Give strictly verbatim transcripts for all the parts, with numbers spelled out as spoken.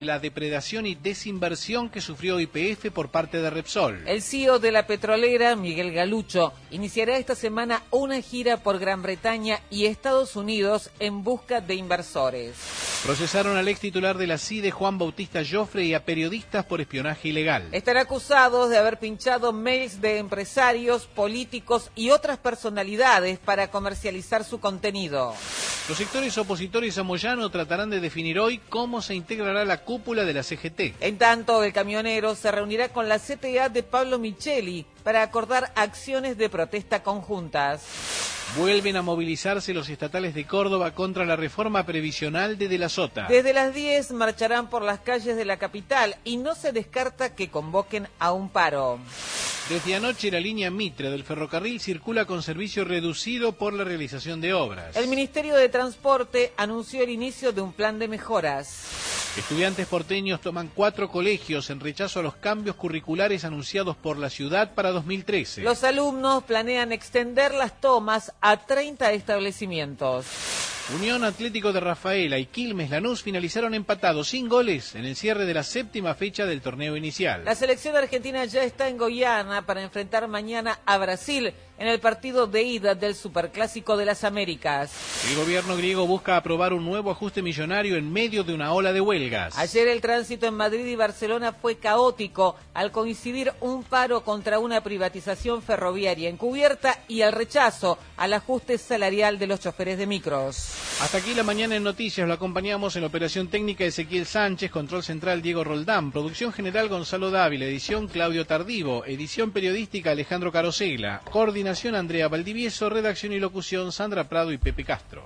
la depredación y desinversión que sufrió Y P F por parte de Repsol. El C E O de la petrolera, Miguel Galucho, iniciará esta semana una gira por Gran Bretaña y Estados Unidos en busca de inversores. Procesaron al ex titular de la C I D E, Juan Bautista Jofre, y a periodistas por espionaje ilegal. Están acusados de haber pinchado mails de empresarios, políticos y otras personalidades para comercializar su contenido. Los sectores opositores a Moyano tratarán de definir hoy cómo se integrará la cúpula de la C G T. En tanto, el camionero se reunirá con la C T A de Pablo Micheli para acordar acciones de protesta conjuntas. Vuelven a movilizarse los estatales de Córdoba contra la reforma previsional de De la Sota. Desde las diez marcharán por las calles de la capital y no se descarta que convoquen a un paro. Desde anoche la línea Mitre del ferrocarril circula con servicio reducido por la realización de obras. El Ministerio de Transporte anunció el inicio de un plan de mejoras. Estudiantes porteños toman cuatro colegios en rechazo a los cambios curriculares anunciados por la ciudad para dos mil trece. Los alumnos planean extender las tomas a treinta establecimientos. Unión Atlético de Rafaela y Quilmes Lanús finalizaron empatados sin goles en el cierre de la séptima fecha del torneo inicial. La selección argentina ya está en Goiânia para enfrentar mañana a Brasil en el partido de ida del Superclásico de las Américas. El gobierno griego busca aprobar un nuevo ajuste millonario en medio de una ola de huelgas. Ayer el tránsito en Madrid y Barcelona fue caótico al coincidir un paro contra una privatización ferroviaria encubierta y el rechazo al ajuste salarial de los choferes de micros. Hasta aquí la mañana en noticias. Lo acompañamos en la operación técnica Ezequiel Sánchez, control central Diego Roldán, producción general Gonzalo Dávila, edición Claudio Tardivo, edición periodística Alejandro Carosegla, coordinación Andrea Valdivieso, redacción y locución Sandra Prado y Pepe Castro.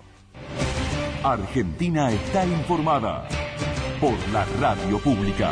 Argentina está informada por la radio pública.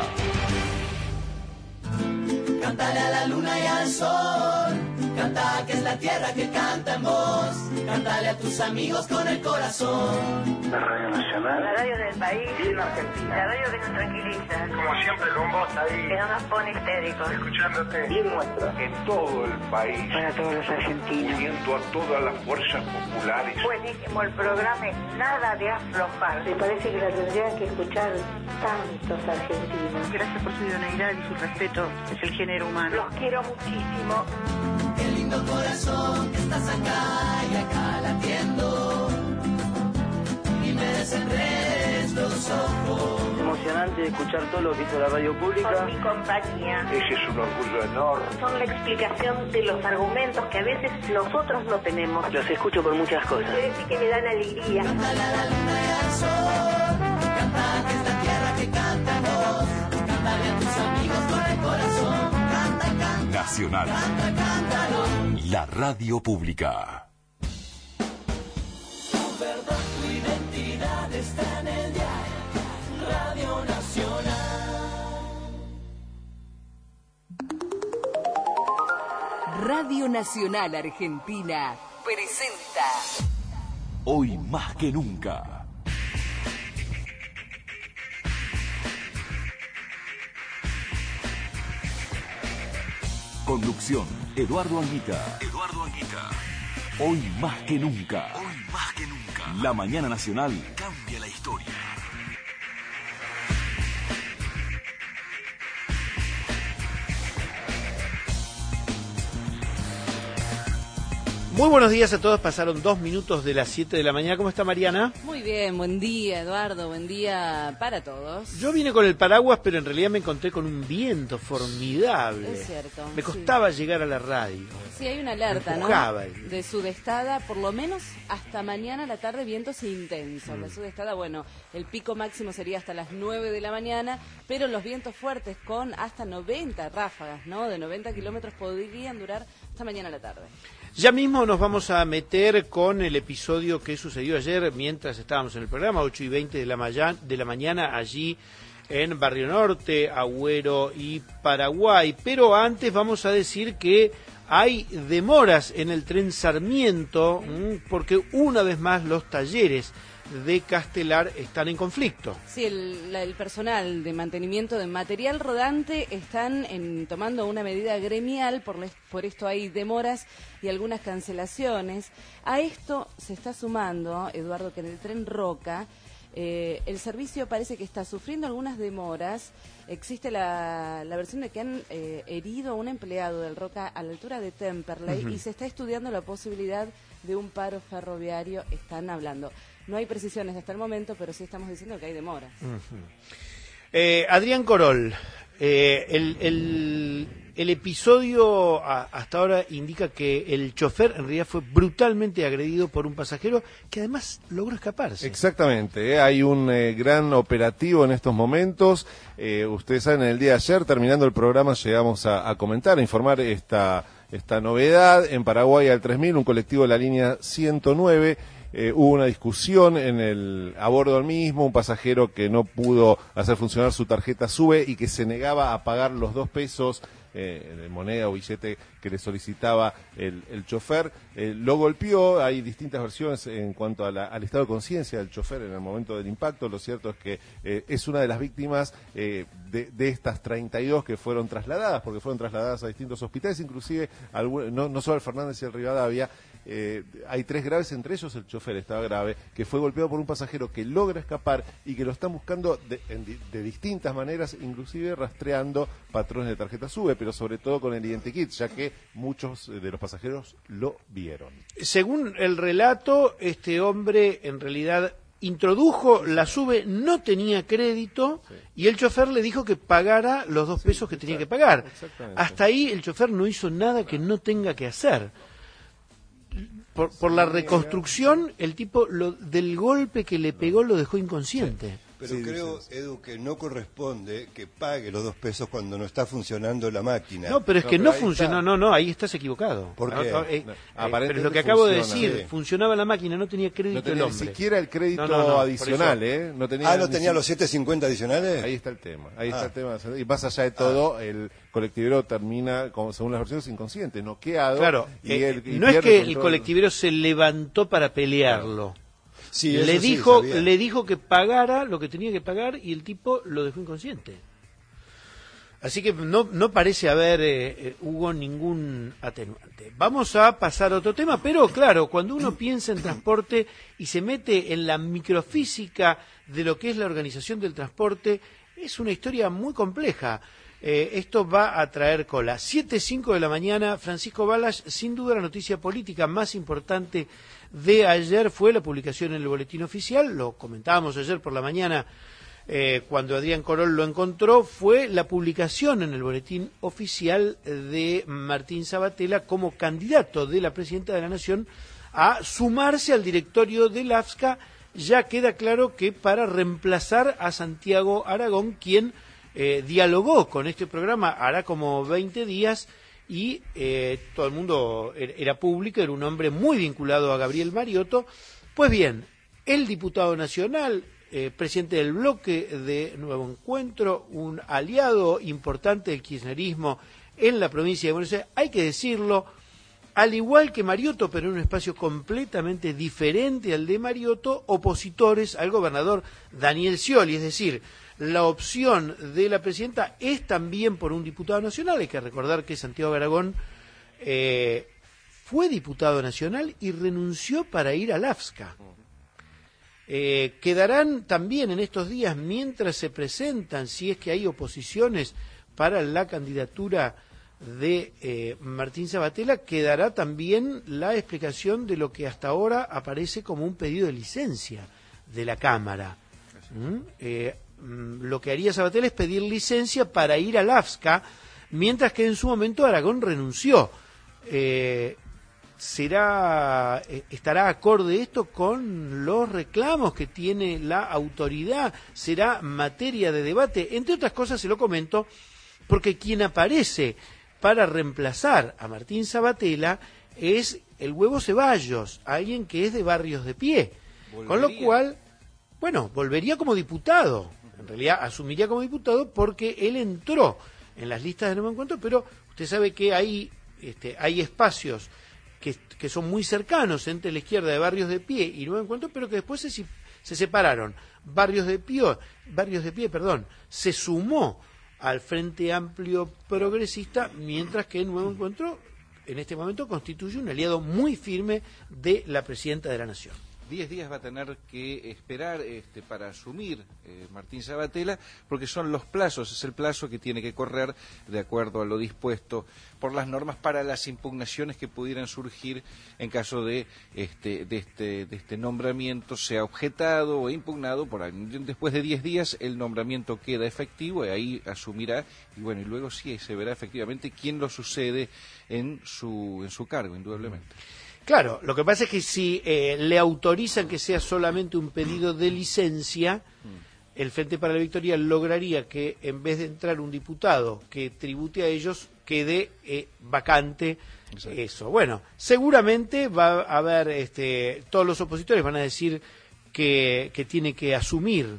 Cántale a la luna y al sol, canta que es la tierra que canta en vos, cántale a tus amigos con el corazón. La Radio Nacional, la radio del país, bien argentina, la radio que nos tranquiliza, como siempre con vos ahí, que no nos pone histéricos, escuchándote, bien nuestra, en todo el país, para todos los argentinos, uniendo a todas las fuerzas populares. Buenísimo el programa, es nada de aflojar. Me parece que la tendrían que escuchar tantos argentinos. Gracias por su idoneidad y su respeto, es el género humano. Los quiero muchísimo. Qué lindo corazón que estás acá y acá latiendo, y me desenredes los ojos. Emocionante escuchar todo lo que hizo la radio pública. Por mi compañía. Ese es un orgullo enorme. Son la explicación de los argumentos que a veces nosotros no tenemos. Los escucho por muchas cosas. Quiere decir que me dan alegría. Cántale a la luna y al sol, canta que es la tierra que canta en vos, cántale a tus amigos con el corazón, canta, canta. Nacional. Canta, cántalo. La radio pública. Tu verdad, tu identidad está en el diario Radio Nacional. Radio Nacional Argentina presenta Hoy más que nunca. Conducción, Eduardo Anguita. Eduardo Anguita. Hoy más que nunca. Hoy más que nunca. La mañana nacional cambia la historia. Muy buenos días a todos, pasaron dos minutos de las siete de la mañana. ¿Cómo está Mariana? Muy bien, buen día Eduardo, buen día para todos. Yo vine con el paraguas, pero en realidad me encontré con un viento formidable. Es cierto. Me costaba sí. llegar a la radio. Sí, hay una alerta, ¿no? El... De sudestada, por lo menos hasta mañana a la tarde, vientos intensos. Mm. La sudestada, bueno, el pico máximo sería hasta las nueve de la mañana, pero los vientos fuertes con hasta noventa ráfagas, ¿no? De noventa kilómetros podrían durar hasta mañana a la tarde. Ya mismo nos vamos a meter con el episodio que sucedió ayer mientras estábamos en el programa, ocho y veinte de la, mañana, de la mañana, allí en Barrio Norte, Agüero y Paraguay. Pero antes vamos a decir que hay demoras en el tren Sarmiento, porque una vez más los talleres de Castelar están en conflicto. Sí, el, el personal de mantenimiento de material rodante están en, tomando una medida gremial, por, les, por esto hay demoras y algunas cancelaciones. A esto se está sumando, Eduardo, que en el tren Roca Eh, el servicio parece que está sufriendo algunas demoras. Existe la, la versión de que han eh, herido a un empleado del Roca a la altura de Temperley, uh-huh. y se está estudiando la posibilidad de un paro ferroviario. Están hablando. No hay precisiones hasta el momento, pero sí estamos diciendo que hay demoras. Uh-huh. eh, Adrián Corol, eh, el, el, el episodio a, hasta ahora indica que el chofer en realidad fue brutalmente agredido por un pasajero que además logró escaparse. Exactamente, ¿eh? Hay un eh, gran operativo en estos momentos. Eh, ustedes saben, en el día de ayer, terminando el programa, llegamos a, a comentar, a informar esta, esta novedad. En Paraguay, al tres mil, un colectivo de la línea ciento nueve, Eh, hubo una discusión en el a bordo del mismo, un pasajero que no pudo hacer funcionar su tarjeta SUBE y que se negaba a pagar los dos pesos eh, de moneda o billete que le solicitaba el, el chofer. Eh, lo golpeó. Hay distintas versiones en cuanto a la, al estado de conciencia del chofer en el momento del impacto. Lo cierto es que eh, es una de las víctimas eh, de, de estas treinta y dos que fueron trasladadas, porque fueron trasladadas a distintos hospitales, inclusive algún, no, no solo el Fernández y el Rivadavia. Eh, hay tres graves, entre ellos el chofer estaba grave, que fue golpeado por un pasajero que logra escapar y que lo están buscando de, en, de distintas maneras, inclusive rastreando patrones de tarjeta SUBE, pero sobre todo con el identikit, ya que muchos de los pasajeros lo vieron. Según el relato, este hombre en realidad introdujo la SUBE, no tenía crédito, sí. y el chofer le dijo que pagara los dos pesos sí, que tenía que pagar. Hasta ahí el chofer no hizo nada que no tenga que hacer. Por, por la reconstrucción, el tipo lo, del golpe que le pegó lo dejó inconsciente. Sí, pero sí, creo, sí, sí. Edu, que no corresponde que pague los dos pesos cuando no está funcionando la máquina. No, pero es no, que no funcionó, no, no, ahí estás equivocado. ¿Por qué? No, eh, no, eh, pero es lo que acabo de decir, sí. funcionaba la máquina, no tenía crédito no tenía el hombre. Ni siquiera el crédito no, no, no, adicional, ¿eh? No tenía ah, ¿no tenía si... los siete cincuenta adicionales? Ahí está el tema, ahí ah. está el tema. Y más allá de todo, ah. el colectivero termina, como según las versiones, inconsciente, noqueado. Claro, y eh, el, y no es que el colectivero se levantó para pelearlo. Sí, le dijo sí, le dijo que pagara lo que tenía que pagar y el tipo lo dejó inconsciente. Así que no no parece haber, eh, eh, Hugo, ningún atenuante. Vamos a pasar a otro tema, pero claro, cuando uno piensa en transporte y se mete en la microfísica de lo que es la organización del transporte, es una historia muy compleja. Eh, esto va a traer cola. siete cinco de la mañana, Francisco Balas, sin duda la noticia política más importante de ayer fue la publicación en el Boletín Oficial, lo comentábamos ayer por la mañana eh, cuando Adrián Corol lo encontró, fue la publicación en el Boletín Oficial de Martín Sabatella como candidato de la Presidenta de la Nación a sumarse al directorio del AFSCA. Ya queda claro que para reemplazar a Santiago Aragón, quien eh, dialogó con este programa hará como veinte días, y eh, todo el mundo era público, era un hombre muy vinculado a Gabriel Mariotto. Pues bien, el diputado nacional, eh, presidente del bloque de Nuevo Encuentro, un aliado importante del kirchnerismo en la provincia de Buenos Aires, hay que decirlo, al igual que Mariotto, pero en un espacio completamente diferente al de Mariotto, opositores al gobernador Daniel Scioli, es decir, la opción de la presidenta es también por un diputado nacional. Hay que recordar que Santiago Aragón eh, fue diputado nacional y renunció para ir al AFSCA. Eh, quedarán también en estos días, mientras se presentan, si es que hay oposiciones para la candidatura de eh, Martín Sabatella, quedará también la explicación de lo que hasta ahora aparece como un pedido de licencia de la Cámara. ¿Mm? Eh, Lo que haría Sabatella es pedir licencia para ir al AFSCA, mientras que en su momento Aragón renunció. Eh, será eh, ¿Estará acorde esto con los reclamos que tiene la autoridad? ¿Será materia de debate? Entre otras cosas, se lo comento, porque quien aparece para reemplazar a Martín Sabatella es el Huevo Ceballos, alguien que es de Barrios de Pie. ¿Volvería? Con lo cual, bueno, volvería como diputado. En realidad asumiría como diputado porque él entró en las listas de Nuevo Encuentro, pero usted sabe que hay, este, hay espacios que, que son muy cercanos entre la izquierda de Barrios de Pie y Nuevo Encuentro, pero que después se, se separaron. Barrios de Pie, Barrios de Pie, perdón, se sumó al Frente Amplio Progresista, mientras que Nuevo Encuentro en este momento constituye un aliado muy firme de la Presidenta de la Nación. diez días va a tener que esperar este, para asumir eh, Martín Sabatella, porque son los plazos, es el plazo que tiene que correr de acuerdo a lo dispuesto por las normas para las impugnaciones que pudieran surgir en caso de este, de este, de este nombramiento sea objetado o impugnado por alguien. Después de diez días el nombramiento queda efectivo y ahí asumirá, y bueno, y luego sí se verá efectivamente quién lo sucede en su, en su cargo, indudablemente. Claro, lo que pasa es que si eh, le autorizan que sea solamente un pedido de licencia, mm. el Frente para la Victoria lograría que en vez de entrar un diputado que tribute a ellos, quede eh, vacante. Exacto. Eso. Bueno, seguramente va a haber, este, todos los opositores van a decir que, que tiene que asumir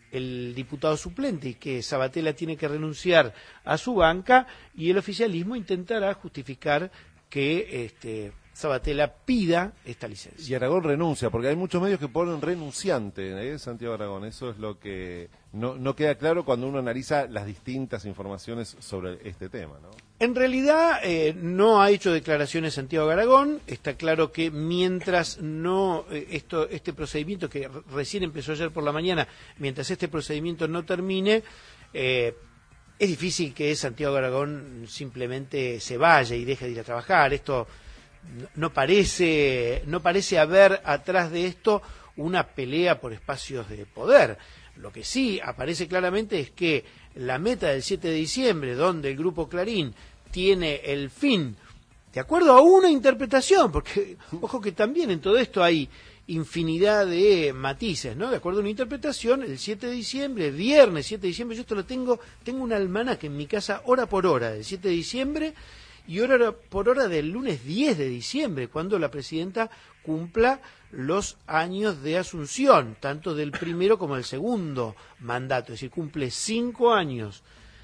el diputado suplente y que Sabatella tiene que renunciar a su banca, y el oficialismo intentará justificar que este, Sabatella pida esta licencia. Y Aragón renuncia, porque hay muchos medios que ponen renunciante, ¿eh? Santiago Aragón, eso es lo que no, no queda claro cuando uno analiza las distintas informaciones sobre este tema, ¿no? En realidad eh, no ha hecho declaraciones Santiago Aragón. Está claro que mientras no eh, esto este procedimiento que recién empezó ayer por la mañana, mientras este procedimiento no termine, eh, es difícil que Santiago Aragón simplemente se vaya y deje de ir a trabajar. Esto no parece, no parece haber atrás de esto una pelea por espacios de poder. Lo que sí aparece claramente es que la meta del siete de diciembre, donde el Grupo Clarín tiene el fin, de acuerdo a una interpretación, porque ojo que también en todo esto hay infinidad de matices, ¿no? De acuerdo a una interpretación, el siete de diciembre, viernes siete de diciembre, yo esto lo tengo, tengo un almanaque en mi casa hora por hora del siete de diciembre y hora por hora del lunes diez de diciembre, cuando la presidenta cumpla los años de asunción, tanto del primero como del segundo mandato, es decir, cumple cinco años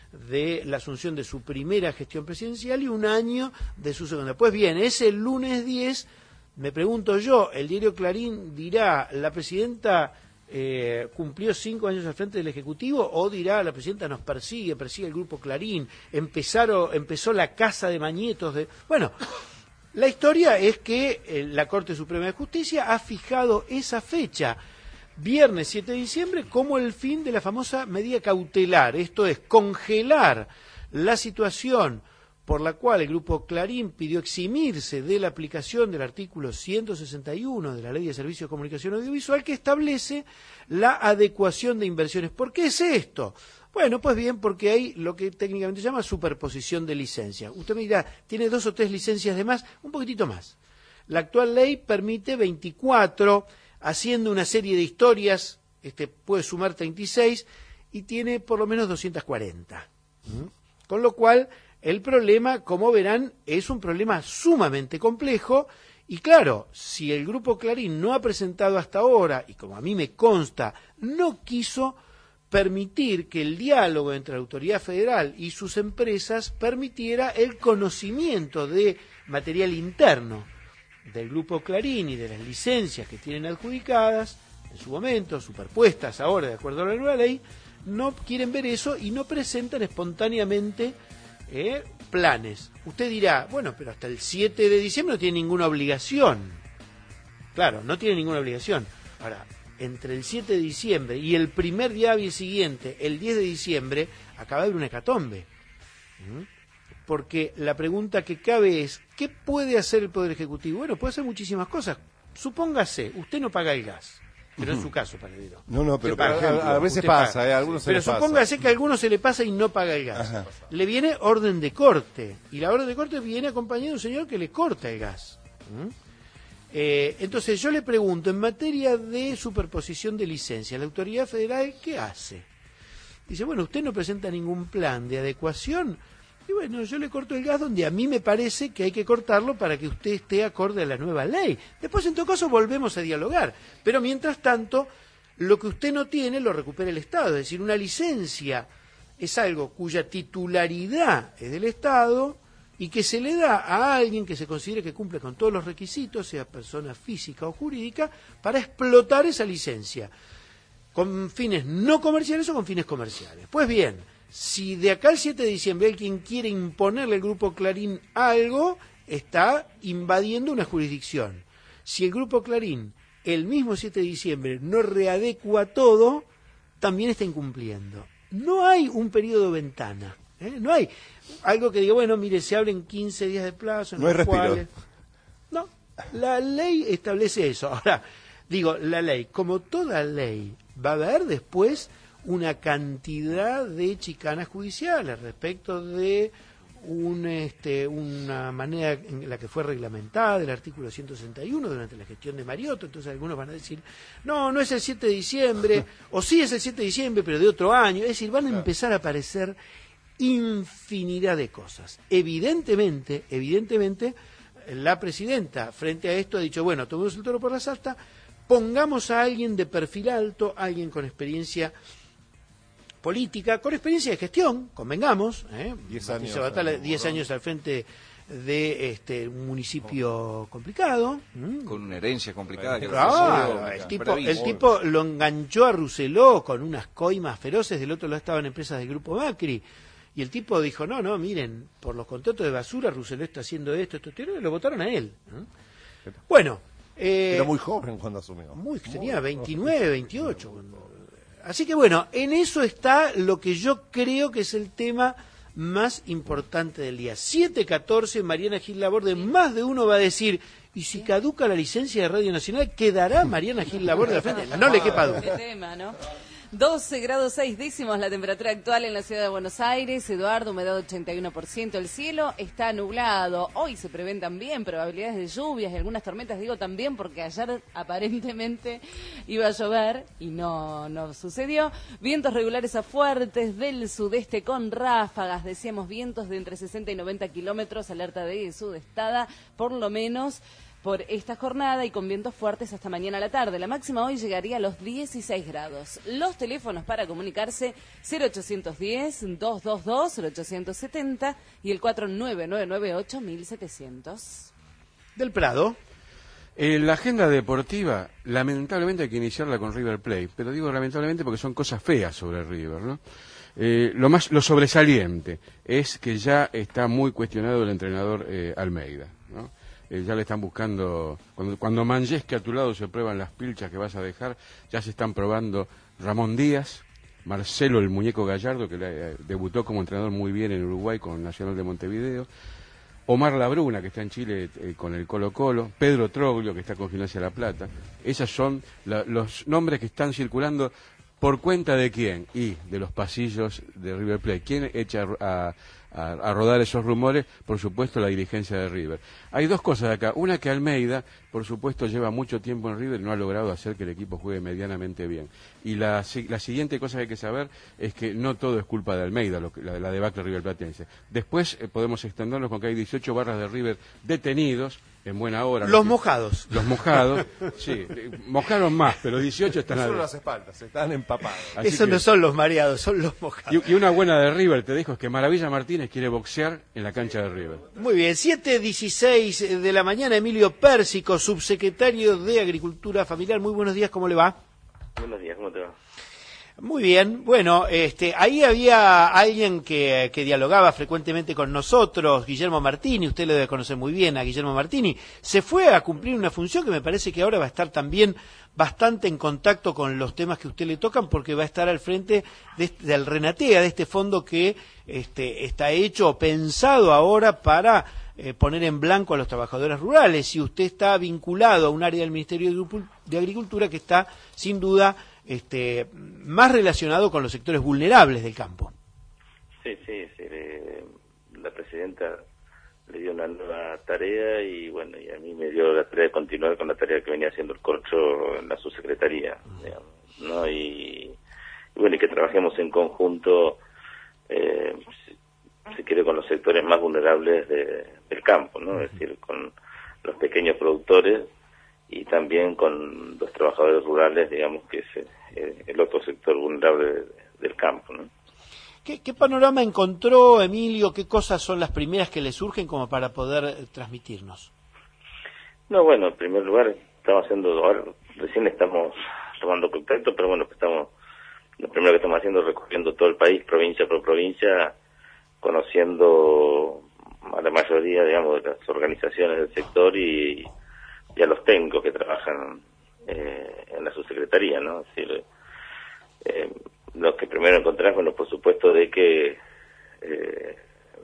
de la asunción de su primera gestión presidencial y un año de su segunda. Pues bien, ese lunes diez, me pregunto yo, el diario Clarín dirá, la presidenta eh, cumplió cinco años al frente del Ejecutivo, o dirá, la presidenta nos persigue, persigue el Grupo Clarín, empezaron, empezó la caza de mañetos de... Bueno, la historia es que eh, la Corte Suprema de Justicia ha fijado esa fecha, viernes siete de diciembre, como el fin de la famosa medida cautelar, esto es, congelar la situación por la cual el Grupo Clarín pidió eximirse de la aplicación del artículo ciento sesenta y uno de la Ley de Servicios de Comunicación Audiovisual, que establece la adecuación de inversiones. ¿Por qué es esto? Bueno, pues bien, porque hay lo que técnicamente se llama superposición de licencias. Usted me dirá, tiene dos o tres licencias de más, un poquitito más. La actual ley permite veinticuatro, haciendo una serie de historias, este puede sumar treinta y seis, y tiene por lo menos doscientas cuarenta. ¿Mm? Con lo cual, el problema, como verán, es un problema sumamente complejo, y claro, si el Grupo Clarín no ha presentado hasta ahora, y como a mí me consta, no quiso permitir que el diálogo entre la autoridad federal y sus empresas permitiera el conocimiento de material interno del Grupo Clarín y de las licencias que tienen adjudicadas, en su momento, superpuestas ahora de acuerdo a la nueva ley, no quieren ver eso y no presentan espontáneamente eh, planes. Usted dirá, bueno, pero hasta el siete de diciembre no tiene ninguna obligación. Claro, no tiene ninguna obligación. Ahora, entre el siete de diciembre y el primer día hábil siguiente, el diez de diciembre, acaba de haber una hecatombe. ¿Mm? Porque la pregunta que cabe es, ¿qué puede hacer el Poder Ejecutivo? Bueno, puede hacer muchísimas cosas. Supóngase, usted no paga el gas, pero en su caso, Paredero. No, no, pero por paga, ejemplo, a veces pasa, eh, a algunos se pero les pasa. supóngase que a algunos se le pasa y no paga el gas. Ajá. Le viene orden de corte, y la orden de corte viene acompañada de un señor que le corta el gas. ¿Mm? Eh, entonces yo le pregunto, en materia de superposición de licencias, ¿la autoridad federal qué hace? Dice, bueno, usted no presenta ningún plan de adecuación, y bueno, yo le corto el gas donde a mí me parece que hay que cortarlo para que usted esté acorde a la nueva ley. Después, en todo caso, volvemos a dialogar. Pero mientras tanto, lo que usted no tiene lo recupera el Estado. Es decir, una licencia es algo cuya titularidad es del Estado y que se le da a alguien que se considere que cumple con todos los requisitos, sea persona física o jurídica, para explotar esa licencia, con fines no comerciales o con fines comerciales. Pues bien, si de acá al siete de diciembre alguien quiere imponerle al Grupo Clarín algo, está invadiendo una jurisdicción. Si el Grupo Clarín el mismo siete de diciembre no readecua todo, también está incumpliendo. No hay un periodo de ventana, ¿eh? No hay algo que diga, bueno, mire, se abren quince días de plazo. En no hay los respiro. Cuales... No, la ley establece eso. Ahora, digo, la ley, como toda ley, va a haber después una cantidad de chicanas judiciales respecto de un, este, una manera en la que fue reglamentada el artículo ciento sesenta y uno durante la gestión de Mariotto. Entonces algunos van a decir, no, no es el siete de diciembre, o sí es el siete de diciembre, pero de otro año. Es decir, van a empezar a aparecer infinidad de cosas. Evidentemente, evidentemente, la presidenta frente a esto ha dicho, bueno, tomemos el toro por las astas, pongamos a alguien de perfil alto, alguien con experiencia política, con experiencia de gestión, convengamos, ¿eh? diez años, Sabatella, diez años al frente de este un municipio complicado, ¿m? Con una herencia complicada. Que claro, el, tipo, el tipo lo enganchó a Rousselot con unas coimas feroces, del otro lado estaban empresas del Grupo Macri, y el tipo dijo, no, no, miren, por los contratos de basura Rousselot está haciendo esto, esto, esto, y lo votaron a él. ¿eh? Bueno. Eh, Era muy joven cuando asumió. Muy, tenía veintinueve, veintiocho. Cuando... Así que bueno, en eso está lo que yo creo que es el tema más importante del día. siete catorce, Mariana Gil Laborde, más de uno va a decir, y si caduca la licencia de Radio Nacional, ¿quedará Mariana Gil Laborde al frente? No le quepa duda. Qué tema, ¿no? doce grados seis décimos la temperatura actual en la ciudad de Buenos Aires. Eduardo, humedad ochenta y uno por ciento. El cielo está nublado. Hoy se prevén también probabilidades de lluvias y algunas tormentas. Digo también porque ayer aparentemente iba a llover y no, no sucedió. Vientos regulares a fuertes del sudeste con ráfagas. Decíamos vientos de entre sesenta y noventa kilómetros. Alerta de sudestada por lo menos por esta jornada y con vientos fuertes hasta mañana a la tarde. La máxima hoy llegaría a los dieciséis grados. Los teléfonos para comunicarse cero ochocientos diez, doscientos veintidós, cero ochocientos setenta y el cuatro nueve nueve nueve ocho mil setecientos. Del Prado. Eh, la agenda deportiva, lamentablemente hay que iniciarla con River Plate, pero digo lamentablemente porque son cosas feas sobre River, ¿no? Eh, lo más, lo sobresaliente es que ya está muy cuestionado el entrenador eh, Almeida, ¿no? Eh, ya le están buscando, cuando, cuando manches que a tu lado se prueban las pilchas que vas a dejar, ya se están probando Ramón Díaz, Marcelo el Muñeco Gallardo, que eh, debutó como entrenador muy bien en Uruguay con Nacional de Montevideo, Omar Labruna, que está en Chile eh, con el Colo Colo, Pedro Troglio, que está con Gimnasia La Plata. Esos son la, los nombres que están circulando. ¿Por cuenta de quién? Y de los pasillos de River Plate. ¿Quién echa a, a, a rodar esos rumores? Por supuesto, la dirigencia de River. Hay dos cosas acá. Una, que Almeida, por supuesto, lleva mucho tiempo en River y no ha logrado hacer que el equipo juegue medianamente bien. Y la, la siguiente cosa que hay que saber es que no todo es culpa de Almeida, lo que, la, la debacle River Platense. Después eh, podemos extendernos con que hay dieciocho barras de River detenidos en buena hora. Los que, mojados. Los mojados, sí. Mojaron más, pero dieciocho están... No solo las espaldas, están empapados. Eso que, no son los mareados, son los mojados. Y, y una buena de River, te dejo, es que Maravilla Martínez quiere boxear en la cancha de River. Muy bien, siete dieciséis de la mañana, Emilio Pérsico, subsecretario de Agricultura Familiar. Muy buenos días, ¿cómo le va? Buenos días, ¿cómo te va? Muy bien, bueno, este, ahí había alguien que, que dialogaba frecuentemente con nosotros, Guillermo Martini, usted lo debe conocer muy bien a Guillermo Martini, se fue a cumplir una función que me parece que ahora va a estar también bastante en contacto con los temas que a usted le tocan, porque va a estar al frente de, del Renatea, de este fondo que este, está hecho o pensado ahora para eh, poner en blanco a los trabajadores rurales, y usted está vinculado a un área del Ministerio de Agricultura que está, sin duda, Este, más relacionado con los sectores vulnerables del campo. Sí, sí, sí le, la presidenta le dio una nueva tarea y bueno, y a mí me dio la tarea de continuar con la tarea que venía haciendo el Corcho en la subsecretaría, digamos, ¿no? Y, y bueno, y que trabajemos en conjunto, eh, si, si quiere, con los sectores más vulnerables de, del campo, ¿no? Es decir, con los pequeños productores y también con los trabajadores rurales, digamos, que es eh, el otro sector vulnerable de, del campo, ¿no? ¿Qué, ¿Qué panorama encontró, Emilio? ¿Qué cosas son las primeras que le surgen como para poder eh, transmitirnos? No, bueno, en primer lugar, estamos haciendo, ahora recién estamos tomando contacto, pero bueno, estamos, lo primero que estamos haciendo es recorriendo todo el país, provincia por provincia, conociendo a la mayoría, digamos, de las organizaciones del sector y y a los técnicos que trabajan eh, en la subsecretaría, ¿no? Es decir, eh, lo que primero encontramos, bueno, por supuesto, de que eh,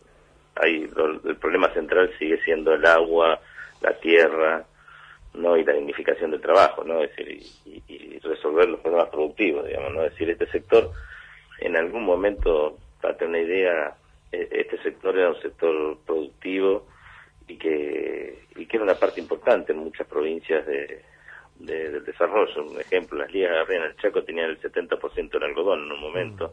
hay lo, el problema central sigue siendo el agua, la tierra, ¿no? Y la dignificación del trabajo, ¿no? Es decir, y, y, y resolver los problemas productivos, digamos, ¿no? Es decir, este sector, en algún momento, para tener una idea, este sector era un sector productivo y que y que era una parte importante en muchas provincias de, de del desarrollo. Un ejemplo, las ligas de en el Chaco tenían el setenta por ciento del algodón en un momento,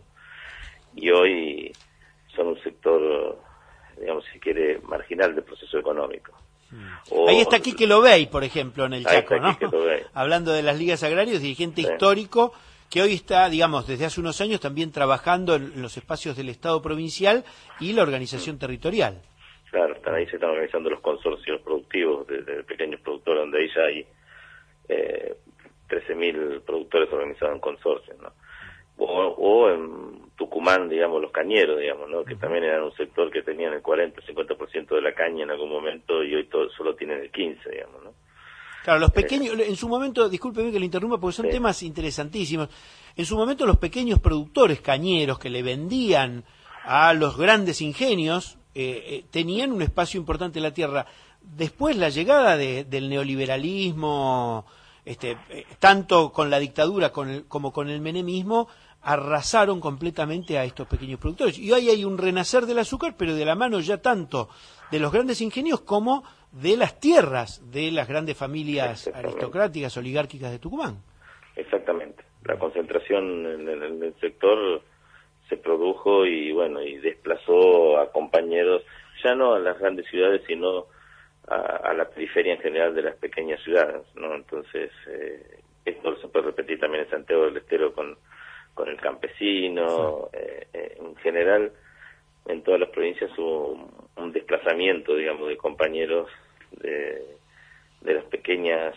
y hoy son un sector, digamos, si quiere, marginal del proceso económico. O, ahí está Quique Lobey, por ejemplo, en el Chaco, ¿no? Lobey. Hablando de las ligas agrarias, dirigente sí. histórico, que hoy está, digamos, desde hace unos años también trabajando en los espacios del Estado provincial y la organización sí. territorial. Claro, están ahí, se están organizando los consorcios productivos de, de pequeños productores, donde ahí ya hay eh, trece mil productores organizados en consorcios, ¿no? O, o en Tucumán, digamos, los cañeros, digamos, ¿no? Que uh-huh. también eran un sector que tenían el cuarenta, cincuenta por ciento de la caña en algún momento, y hoy todo, solo tienen el quince, digamos, ¿no? Claro, los pequeños, en su momento, discúlpeme que le interrumpa porque son sí. temas interesantísimos. En su momento los pequeños productores cañeros que le vendían a los grandes ingenios eh, eh, tenían un espacio importante en la tierra. Después la llegada de, del neoliberalismo, este, eh, tanto con la dictadura con el, como con el menemismo, arrasaron completamente a estos pequeños productores. Y hoy hay un renacer del azúcar, pero de la mano ya tanto de los grandes ingenios como de las tierras de las grandes familias aristocráticas, oligárquicas de Tucumán. Exactamente. La concentración en el, en el sector se produjo y, bueno, y desplazó a compañeros, ya no a las grandes ciudades, sino a, a la periferia en general de las pequeñas ciudades, ¿no? Entonces, eh, esto se puede repetir también en Santiago del Estero con, con el campesino, sí. eh, eh, en general, en todas las provincias hubo un, un desplazamiento, digamos, de compañeros de, de las pequeñas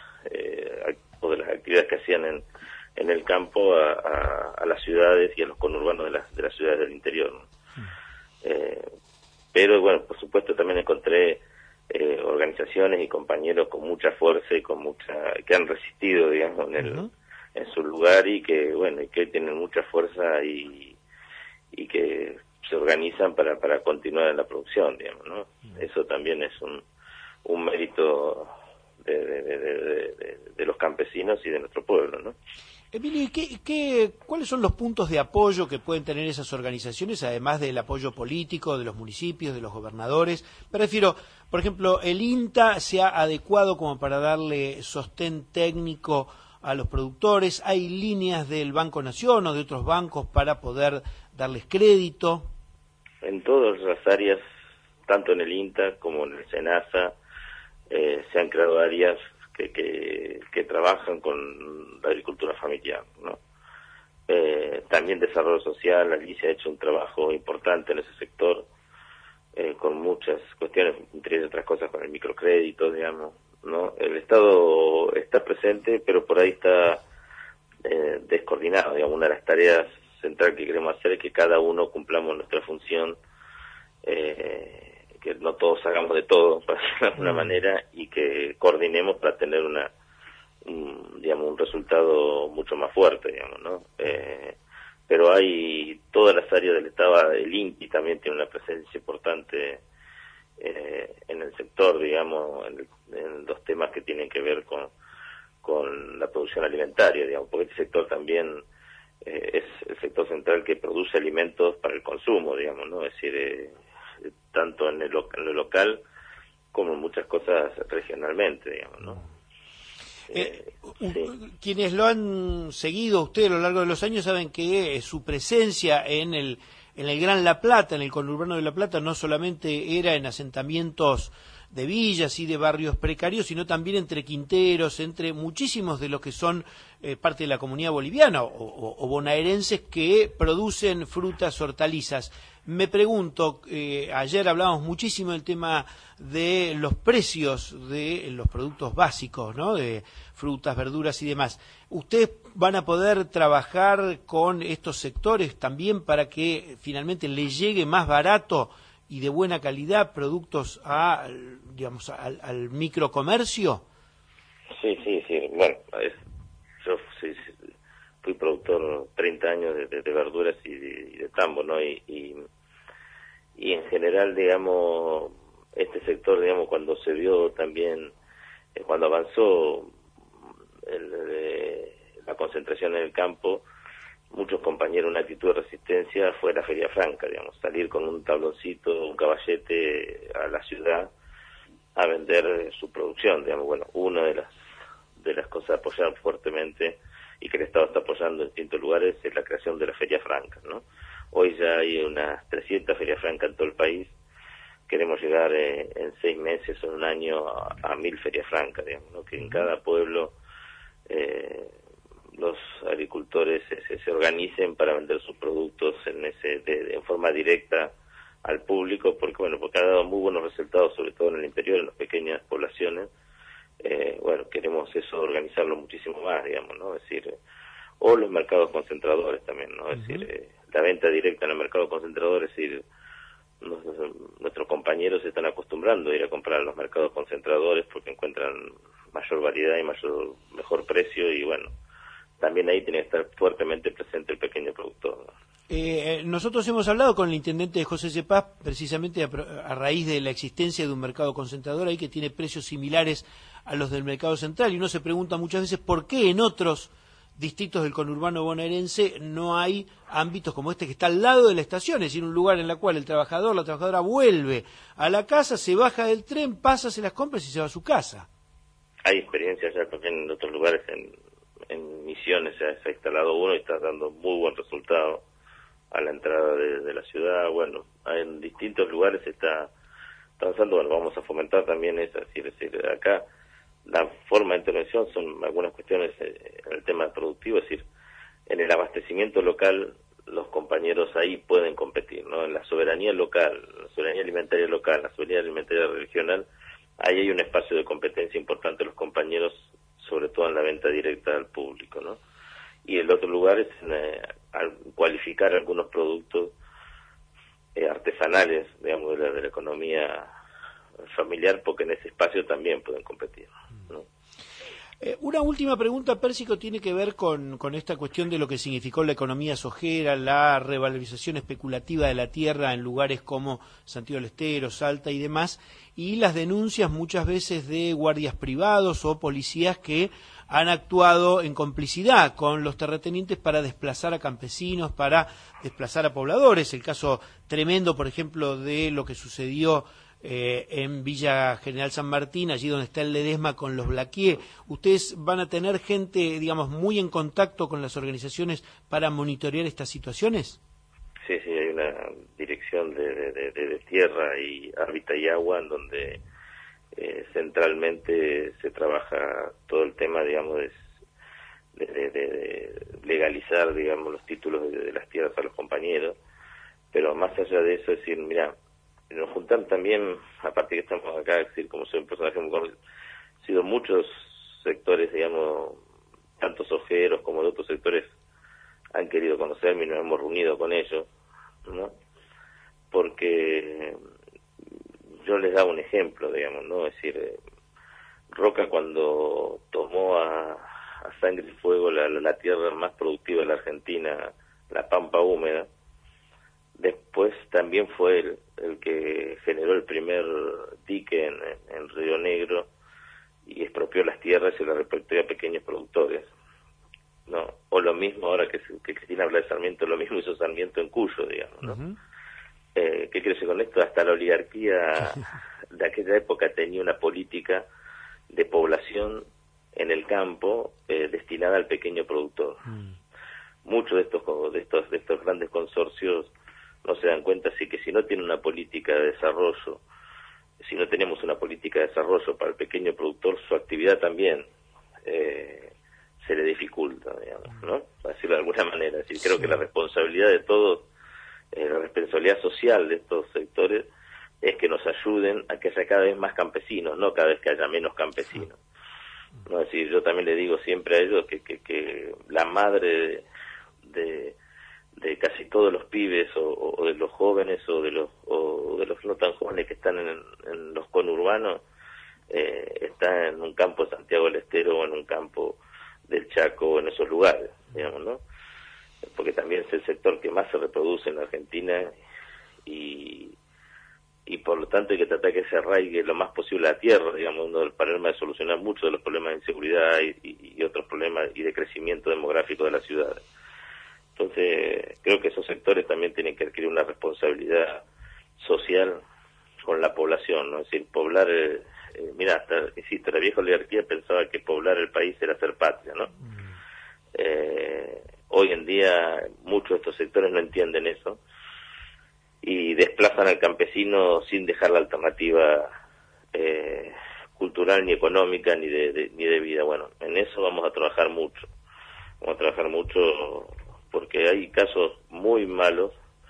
eh, o de las actividades que hacían en, en el campo a, a, a las ciudades y a los conurbanos de las, de las ciudades del interior, ¿no? Sí. Eh, pero bueno, por supuesto también encontré eh, organizaciones y compañeros con mucha fuerza y con mucha, que han resistido, digamos, en el, uh-huh. en su lugar, y que, bueno, y que hoy tienen mucha fuerza y, y que se organizan para, para continuar en la producción, digamos, ¿no? Uh-huh. Eso también es un, un mérito de, de, de, de, de, de los campesinos y de nuestro pueblo, ¿no? Emilio, ¿qué, qué, ¿cuáles son los puntos de apoyo que pueden tener esas organizaciones, además del apoyo político de los municipios, de los gobernadores? Me refiero, por ejemplo, el INTA se ha adecuado como para darle sostén técnico a los productores. ¿Hay líneas del Banco Nación o de otros bancos para poder darles crédito? En todas las áreas, tanto en el INTA como en el SENASA, eh, se han creado áreas que, que, que trabajan con la agricultura familiar, ¿no? Eh, también desarrollo social, allí se ha hecho un trabajo importante en ese sector, eh, con muchas cuestiones, entre otras cosas con el microcrédito, digamos, ¿no? El Estado está presente, pero por ahí está eh, descoordinado, digamos. Una de las tareas centrales que queremos hacer es que cada uno cumplamos nuestra función, eh, que no todos hagamos de todo, para decirlo de alguna manera, y que coordinemos para tener una, un, digamos, un resultado mucho más fuerte, digamos, ¿no? Eh, pero hay todas las áreas del Estado, el INTI también tiene una presencia importante eh, en el sector, digamos, en, en los temas que tienen que ver con, con la producción alimentaria, digamos, porque este sector también eh, es el sector central que produce alimentos para el consumo, digamos, ¿no? Es decir, eh, tanto en, el, en lo local como en muchas cosas regionalmente, digamos, ¿no? Eh, eh, sí. Quienes lo han seguido a usted a lo largo de los años saben que eh, su presencia en el en el Gran La Plata, en el conurbano de La Plata, no solamente era en asentamientos de villas y de barrios precarios, sino también entre quinteros, entre muchísimos de los que son eh, parte de la comunidad boliviana o, o, o bonaerenses que producen frutas, hortalizas. Me pregunto, eh, ayer hablábamos muchísimo del tema de los precios de los productos básicos, ¿no? De frutas, verduras y demás. ¿Ustedes van a poder trabajar con estos sectores también para que finalmente les llegue más barato y de buena calidad productos a, digamos, al, al microcomercio? Sí, sí, sí. bueno, es, yo sí, sí, fui productor treinta años de, de, de verduras y de, y de tambo, ¿no? Y, y, y en general, digamos, este sector, digamos, cuando se vio también, eh, cuando avanzó el, eh, la concentración en el campo, muchos compañeros, una actitud de resistencia fue la Feria Franca, digamos, salir con un tabloncito, un caballete a la ciudad a vender su producción, digamos. Bueno, una de las de las cosas a apoyar fuertemente y que el Estado está apoyando en distintos lugares es la creación de la Feria Franca, ¿no? Hoy ya hay unas trescientas ferias francas en todo el país. Queremos llegar eh, en seis meses o en un año a, a mil ferias francas, digamos, ¿no? Que en cada pueblo eh, los agricultores se, se organicen para vender sus productos en ese de, de, en forma directa al público, porque bueno, porque ha dado muy buenos resultados, sobre todo en el interior, en las pequeñas poblaciones. Eh, bueno, queremos eso, organizarlo muchísimo más, digamos, ¿no? Es decir, eh, o los mercados concentradores también, ¿no? Es uh-huh. decir, eh, la venta directa en el mercado concentrador, es decir, nos, nuestros compañeros se están acostumbrando a ir a comprar a los mercados concentradores porque encuentran mayor variedad y mayor mejor precio, y bueno, también ahí tiene que estar fuertemente presente el pequeño productor, ¿no? Eh, nosotros hemos hablado con el intendente José Cepaz precisamente a, a raíz de la existencia de un mercado concentrador ahí que tiene precios similares a los del mercado central, y uno se pregunta muchas veces por qué en otros distritos del conurbano bonaerense no hay ámbitos como este que está al lado de la estación, es decir, un lugar en el cual el trabajador, la trabajadora vuelve a la casa, se baja del tren, pasa, se las compras y se va a su casa. Hay experiencias ya también en otros lugares, en, en Misiones se ha, se ha instalado uno y está dando muy buen resultado a la entrada de, de la ciudad. Bueno, en distintos lugares se está avanzando. Bueno, vamos a fomentar también eso, es decir, es decir, acá la forma de intervención son algunas cuestiones eh, en el tema productivo, es decir, en el abastecimiento local los compañeros ahí pueden competir, ¿no? En la soberanía local, la soberanía alimentaria local, la soberanía alimentaria regional, ahí hay un espacio de competencia importante de los compañeros, sobre todo en la venta directa al público, ¿no? Y el otro lugar es eh, al cualificar algunos productos eh, artesanales, digamos, de la, de la economía familiar, porque en ese espacio también pueden competir, ¿no? Eh, una última pregunta, Pérsico, tiene que ver con, con esta cuestión de lo que significó la economía sojera, la revalorización especulativa de la tierra en lugares como Santiago del Estero, Salta y demás, y las denuncias muchas veces de guardias privados o policías que han actuado en complicidad con los terratenientes para desplazar a campesinos, para desplazar a pobladores. El caso tremendo, por ejemplo, de lo que sucedió eh, en Villa General San Martín, allí donde está el Ledesma con los Blaquier. ¿Ustedes van a tener gente, digamos, muy en contacto con las organizaciones para monitorear estas situaciones? Sí, sí, hay una dirección de, de, de, de tierra y hábitat y agua en donde eh, centralmente se trabaja todo el tema, digamos, de, de, de, de legalizar, digamos, los títulos de, de las tierras a los compañeros. Pero más allá de eso, es decir, mira, nos juntan también, aparte que estamos acá, es decir, como soy un personaje muy conocido, han sido muchos sectores, digamos, tanto sojeros como de otros sectores, han querido conocerme y nos hemos reunido con ellos, ¿no? Porque yo les daba un ejemplo, digamos, ¿no? Es decir, eh, Roca cuando tomó a, a sangre y fuego la, la tierra más productiva de la Argentina, la pampa húmeda, después también fue el, el que generó el primer dique en, en Río Negro y expropió las tierras y las repartió a pequeños productores, ¿no? O lo mismo ahora que, que Cristina habla de Sarmiento, lo mismo hizo Sarmiento en Cuyo, digamos, ¿no? Uh-huh. Eh, ¿Qué quiero decir con esto? Hasta la oligarquía de aquella época tenía una política de población en el campo eh, destinada al pequeño productor. Uh-huh. Muchos de estos, de estos de estos grandes consorcios no se dan cuenta así que si no tienen una política de desarrollo, si no tenemos una política de desarrollo para el pequeño productor, su actividad también eh, se le dificulta, digamos, ¿no? Para decirlo de alguna manera. Es decir, creo sí. que la responsabilidad de todos, eh, la responsabilidad social de estos sectores es que nos ayuden a que haya cada vez más campesinos, no cada vez que haya menos campesinos. ¿No? Es decir, yo también le digo siempre a ellos que, que, que la madre de, de, de casi todos los pibes o, o de los jóvenes o de los o de los no tan jóvenes que están en, en los conurbanos eh, está en un campo de Santiago del Estero o en un campo del Chaco o en esos lugares, digamos, ¿no? Porque también es el sector que más se reproduce en la Argentina y, y por lo tanto hay que tratar que se arraigue lo más posible a la tierra, digamos, uno del problema de solucionar muchos de los problemas de inseguridad y, y, y otros problemas y de crecimiento demográfico de la ciudad. Entonces, creo que esos sectores también tienen que adquirir una responsabilidad social con la población, ¿no? Es decir, poblar, eh, eh, mira, hasta, insisto, la vieja oligarquía pensaba que poblar el país era ser patria, ¿no? Mm. Eh, hoy en día muchos de estos sectores no entienden eso y desplazan al campesino sin dejar la alternativa eh, cultural ni económica ni de, de, ni de vida. Bueno, en eso vamos a trabajar mucho, vamos a trabajar mucho porque hay casos muy malos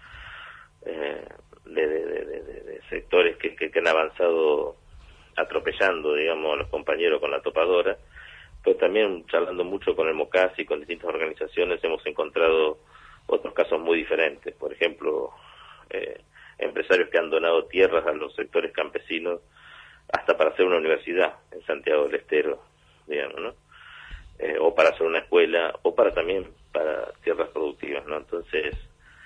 eh, de, de, de, de, de sectores que, que, que han avanzado atropellando, digamos, a los compañeros con la topadora, pero también charlando mucho con el MOCAS y con distintas organizaciones hemos encontrado otros casos muy diferentes. Por ejemplo, eh, empresarios que han donado tierras a los sectores campesinos hasta para hacer una universidad en Santiago del Estero, digamos, ¿no? Eh, o para hacer una escuela, o para también para tierras productivas, ¿no? Entonces,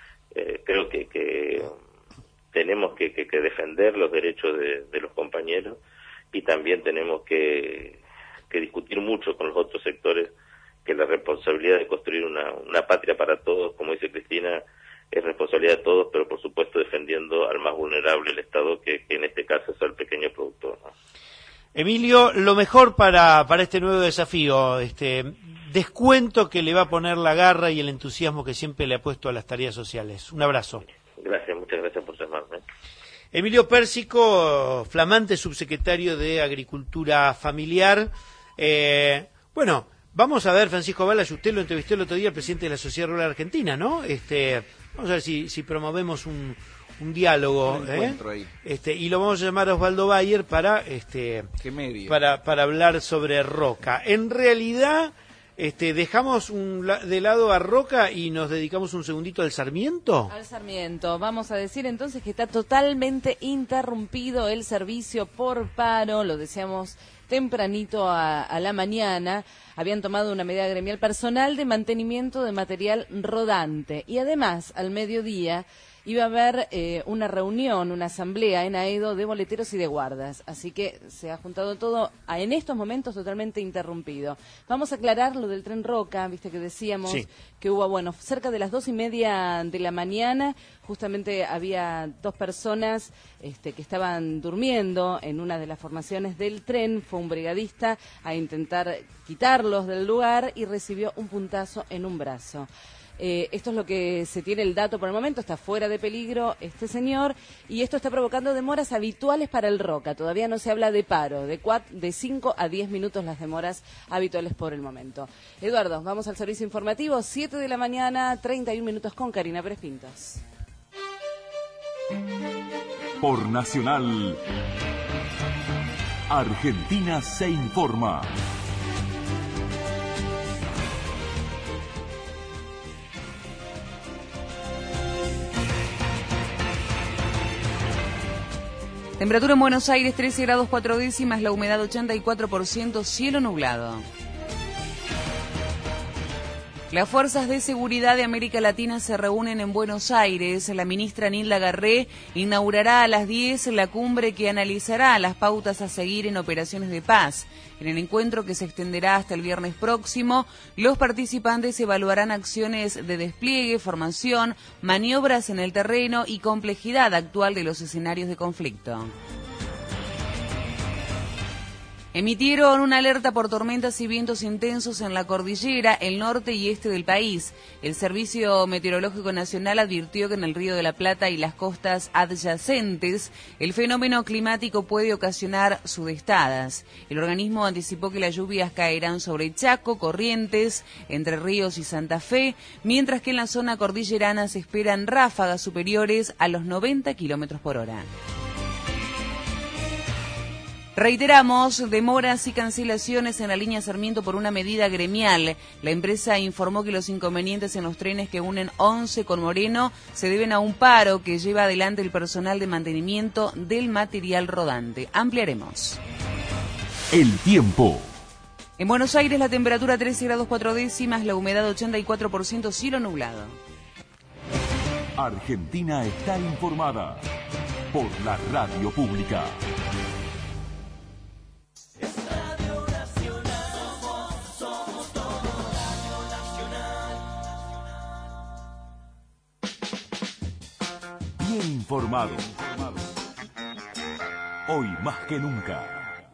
eh, creo que, que tenemos que, que, que defender los derechos de, de los compañeros y también tenemos que, que discutir mucho con los otros sectores que la responsabilidad de construir una, una patria para todos, como dice Cristina, es responsabilidad de todos, pero por supuesto defendiendo al más vulnerable, el Estado, que, que en este caso es el pequeño productor, ¿no? Emilio, lo mejor para, para este nuevo desafío, este descuento que le va a poner la garra y el entusiasmo que siempre le ha puesto a las tareas sociales. Un abrazo. Gracias, muchas gracias por llamarme. Emilio Pérsico, flamante subsecretario de Agricultura Familiar. Eh, bueno, vamos a ver, Francisco Balas, usted lo entrevistó el otro día, el presidente de la Sociedad Rural Argentina, ¿no? Este, vamos a ver si, si promovemos un, un diálogo, un encuentro, ¿eh? ahí. Este, y lo vamos a llamar a Osvaldo Bayer para, este, para, para hablar sobre Roca. En realidad, este, dejamos un, de lado a Roca y nos dedicamos un segundito al Sarmiento. Al Sarmiento. Vamos a decir entonces que está totalmente interrumpido el servicio por paro, lo decíamos tempranito a, a la mañana. Habían tomado una medida gremial personal de mantenimiento de material rodante y además al mediodía iba a haber eh, una reunión, una asamblea en Aedo de boleteros y de guardas. Así que se ha juntado todo a, en estos momentos totalmente interrumpido. Vamos a aclarar lo del tren Roca, viste que decíamos sí. que hubo, bueno, cerca de las dos y media de la mañana, justamente había dos personas este, que estaban durmiendo en una de las formaciones del tren. Fue un brigadista a intentar quitarlos del lugar y recibió un puntazo en un brazo. Eh, esto es lo que se tiene el dato por el momento, está fuera de peligro este señor y esto está provocando demoras habituales para el Roca. Todavía no se habla de paro, de, de cinco a diez minutos las demoras habituales por el momento. Eduardo, vamos al servicio informativo, siete de la mañana, treinta y un minutos con Karina Pérez Pintos. Por Nacional, Argentina se informa. Temperatura en Buenos Aires, trece grados cuatro décimas, la humedad ochenta y cuatro por ciento, cielo nublado. Las fuerzas de seguridad de América Latina se reúnen en Buenos Aires. La ministra Nilda Garré inaugurará a las diez la cumbre que analizará las pautas a seguir en operaciones de paz. En el encuentro, que se extenderá hasta el viernes próximo, los participantes evaluarán acciones de despliegue, formación, maniobras en el terreno y complejidad actual de los escenarios de conflicto. Emitieron una alerta por tormentas y vientos intensos en la cordillera, el norte y este del país. El Servicio Meteorológico Nacional advirtió que en el Río de la Plata y las costas adyacentes el fenómeno climático puede ocasionar sudestadas. El organismo anticipó que las lluvias caerán sobre Chaco, Corrientes, Entre Ríos y Santa Fe, mientras que en la zona cordillerana se esperan ráfagas superiores a los noventa kilómetros por hora. Reiteramos, demoras y cancelaciones en la línea Sarmiento por una medida gremial. La empresa informó que los inconvenientes en los trenes que unen once con Moreno se deben a un paro que lleva adelante el personal de mantenimiento del material rodante. Ampliaremos. El tiempo. En Buenos Aires la temperatura trece grados cuatro décimas, la humedad ochenta y cuatro por ciento, cielo nublado. Argentina está informada por la radio pública. Bien informado. Hoy más que nunca.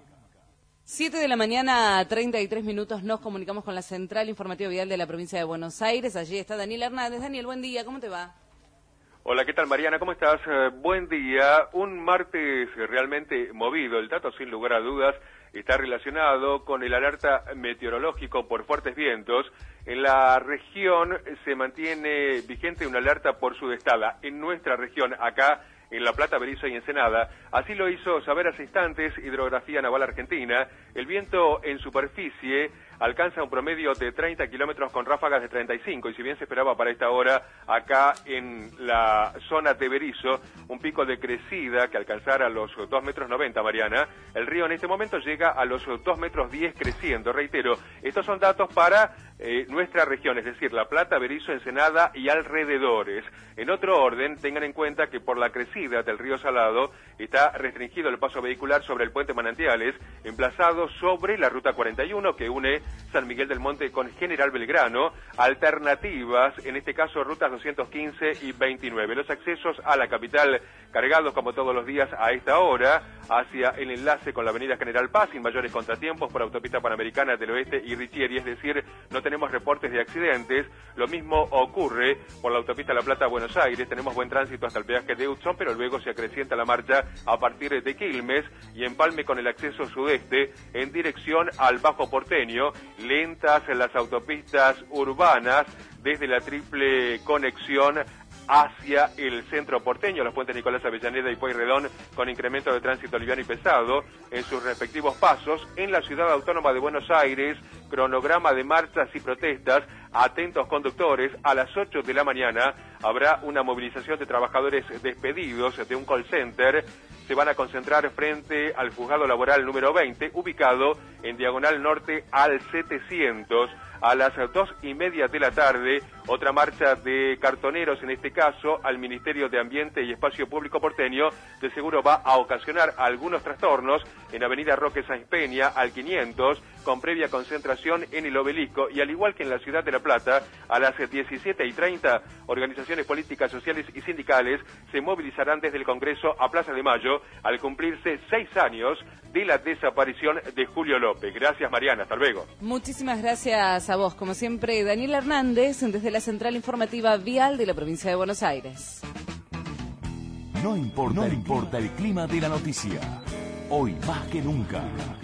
siete de la mañana, treinta y tres minutos, nos comunicamos con la Central Informativa Vial de la provincia de Buenos Aires. Allí está Daniel Hernández. Daniel, buen día, ¿cómo te va? Hola, ¿qué tal, Mariana? ¿Cómo estás? Eh, buen día. Un martes realmente movido. El dato, sin lugar a dudas, está relacionado con el alerta meteorológico por fuertes vientos. En la región se mantiene vigente una alerta por sudestada. En nuestra región, acá en La Plata, Berizo y Ensenada. Así lo hizo saber hace instantes Hidrografía Naval Argentina. El viento en superficie alcanza un promedio de treinta kilómetros con ráfagas de treinta y cinco, y si bien se esperaba para esta hora acá en la zona de Berizo un pico de crecida que alcanzara los dos metros noventa, Mariana, el río en este momento llega a los dos metros diez creciendo. Reitero, estos son datos para eh, nuestra región, es decir, La Plata, Berizo, Ensenada y alrededores. En otro orden, tengan en cuenta que por la crecida del río Salado está restringido el paso vehicular sobre el puente Manantiales, emplazado sobre la ruta cuarenta y uno que une San Miguel del Monte con General Belgrano. Alternativas, en este caso rutas doscientos quince y veintinueve. Los accesos a la capital cargados como todos los días a esta hora hacia el enlace con la avenida General Paz, sin mayores contratiempos por autopista Panamericana del Oeste y Ritieri, es decir, no tenemos reportes de accidentes. Lo mismo ocurre por la autopista La Plata-Buenos Aires, tenemos buen tránsito hasta el peaje de Hudson, pero luego se acrecienta la marcha a partir de Quilmes y Empalme con el acceso sudeste en dirección al Bajo Porteño. Lentas en las autopistas urbanas desde la triple conexión hacia el centro porteño, los puentes Nicolás Avellaneda y Pueyrredón, con incremento de tránsito liviano y pesado en sus respectivos pasos. En la ciudad autónoma de Buenos Aires, cronograma de marchas y protestas. Atentos conductores, a las ocho de la mañana habrá una movilización de trabajadores despedidos de un call center. Se van a concentrar frente al juzgado laboral número veinte, ubicado en diagonal norte al setecientos. A las dos y media de la tarde, otra marcha de cartoneros, en este caso al Ministerio de Ambiente y Espacio Público porteño, de seguro va a ocasionar algunos trastornos en Avenida Roque Sáenz Peña al quinientos, con previa concentración en el Obelisco, y al igual que en la ciudad de La Plata, a las diecisiete y treinta, organizaciones políticas, sociales y sindicales se movilizarán desde el Congreso a Plaza de Mayo, al cumplirse seis años de la desaparición de Julio López. Gracias, Mariana, hasta luego. Muchísimas gracias a vos, como siempre, Daniel Hernández, desde la Central Informativa Vial de la provincia de Buenos Aires. No importa, no importa el clima de la noticia, hoy más que nunca.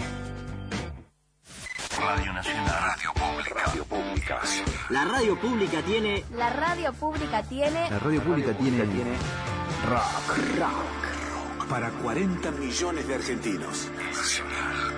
Radio Nacional, Radio Pública. Radio Pública. La radio pública tiene... La radio pública tiene... La radio pública tiene... tiene... Rock. Rock. Para cuarenta millones de argentinos. Nacional.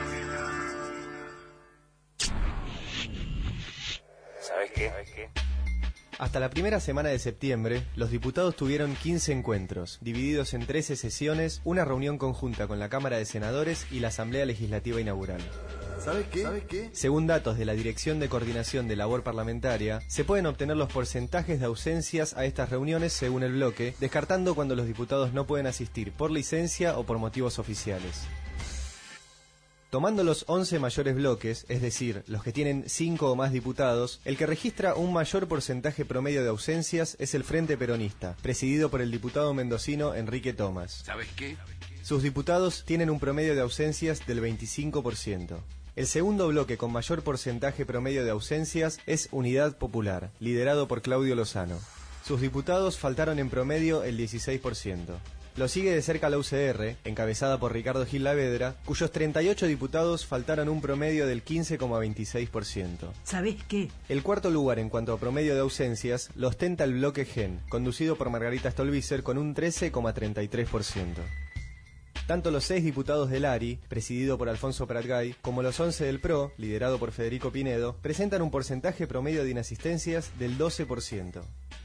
¿Sabes qué? ¿Sabes qué? Hasta la primera semana de septiembre, los diputados tuvieron quince encuentros, divididos en trece sesiones, una reunión conjunta con la Cámara de Senadores y la Asamblea Legislativa Inaugural. ¿Sabes qué? ¿Sabes qué? Según datos de la Dirección de Coordinación de Labor Parlamentaria, se pueden obtener los porcentajes de ausencias a estas reuniones según el bloque, descartando cuando los diputados no pueden asistir por licencia o por motivos oficiales. Tomando los once mayores bloques, es decir, los que tienen cinco o más diputados, el que registra un mayor porcentaje promedio de ausencias es el Frente Peronista, presidido por el diputado mendocino Enrique Tomás. ¿Sabes qué? Sus diputados tienen un promedio de ausencias del veinticinco por ciento. El segundo bloque con mayor porcentaje promedio de ausencias es Unidad Popular, liderado por Claudio Lozano. Sus diputados faltaron en promedio el dieciséis por ciento. Lo sigue de cerca la U C R, encabezada por Ricardo Gil Lavedra, cuyos treinta y ocho diputados faltaron un promedio del quince coma veintiséis por ciento. ¿Sabés qué? El cuarto lugar en cuanto a promedio de ausencias lo ostenta el bloque Gen, conducido por Margarita Stolbizer con un trece coma treinta y tres por ciento. Tanto los seis diputados del A R I, presidido por Alfonso Pratgay, como los once del P R O, liderado por Federico Pinedo, presentan un porcentaje promedio de inasistencias del doce por ciento.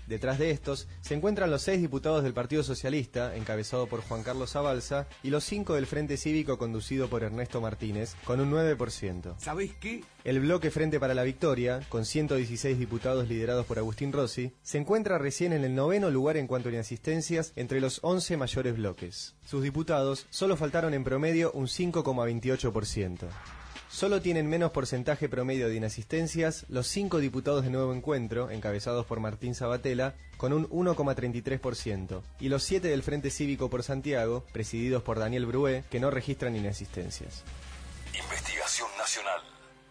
Detrás de estos se encuentran los seis diputados del Partido Socialista, encabezado por Juan Carlos Zabalza, y los cinco del Frente Cívico, conducido por Ernesto Martínez, con un nueve por ciento. ¿Sabés qué? El bloque Frente para la Victoria, con ciento dieciséis diputados liderados por Agustín Rossi, se encuentra recién en el noveno lugar en cuanto a inasistencias entre los once mayores bloques. Sus diputados solo faltaron en promedio un cinco coma veintiocho por ciento. Solo tienen menos porcentaje promedio de inasistencias los cinco diputados de Nuevo Encuentro, encabezados por Martín Sabatella, con un uno coma treinta y tres por ciento, y los siete del Frente Cívico por Santiago, presididos por Daniel Brué, que no registran inasistencias. Investigación Nacional.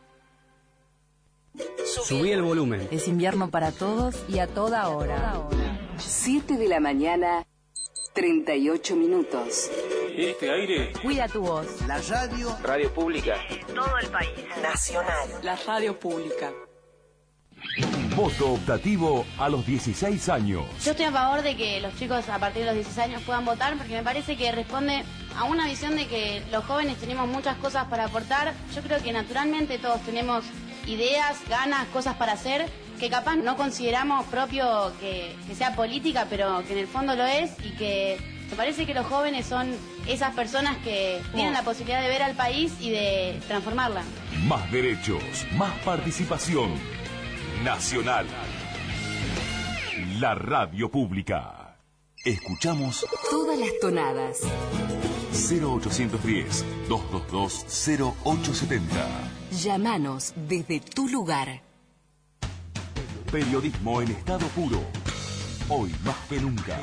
Subí el volumen. Es invierno para todos y a toda hora. siete de la mañana, treinta y ocho minutos. Este aire. Cuida tu voz. La radio. Radio Pública. En todo el país. Nacional. La radio pública. Voto optativo a los dieciséis años. Yo estoy a favor de que los chicos a partir de los dieciséis años puedan votar porque me parece que responde a una visión de que los jóvenes tenemos muchas cosas para aportar. Yo creo que naturalmente todos tenemos ideas, ganas, cosas para hacer que capaz no consideramos propio que, que sea política, pero que en el fondo lo es y que me parece que los jóvenes son esas personas que tienen la posibilidad de ver al país y de transformarla. Más derechos, más participación. Nacional. La radio pública. Escuchamos todas las tonadas. cero ochocientos diez, doscientos veintidós, cero ochocientos setenta. Llámanos desde tu lugar. Periodismo en estado puro. Hoy más que nunca.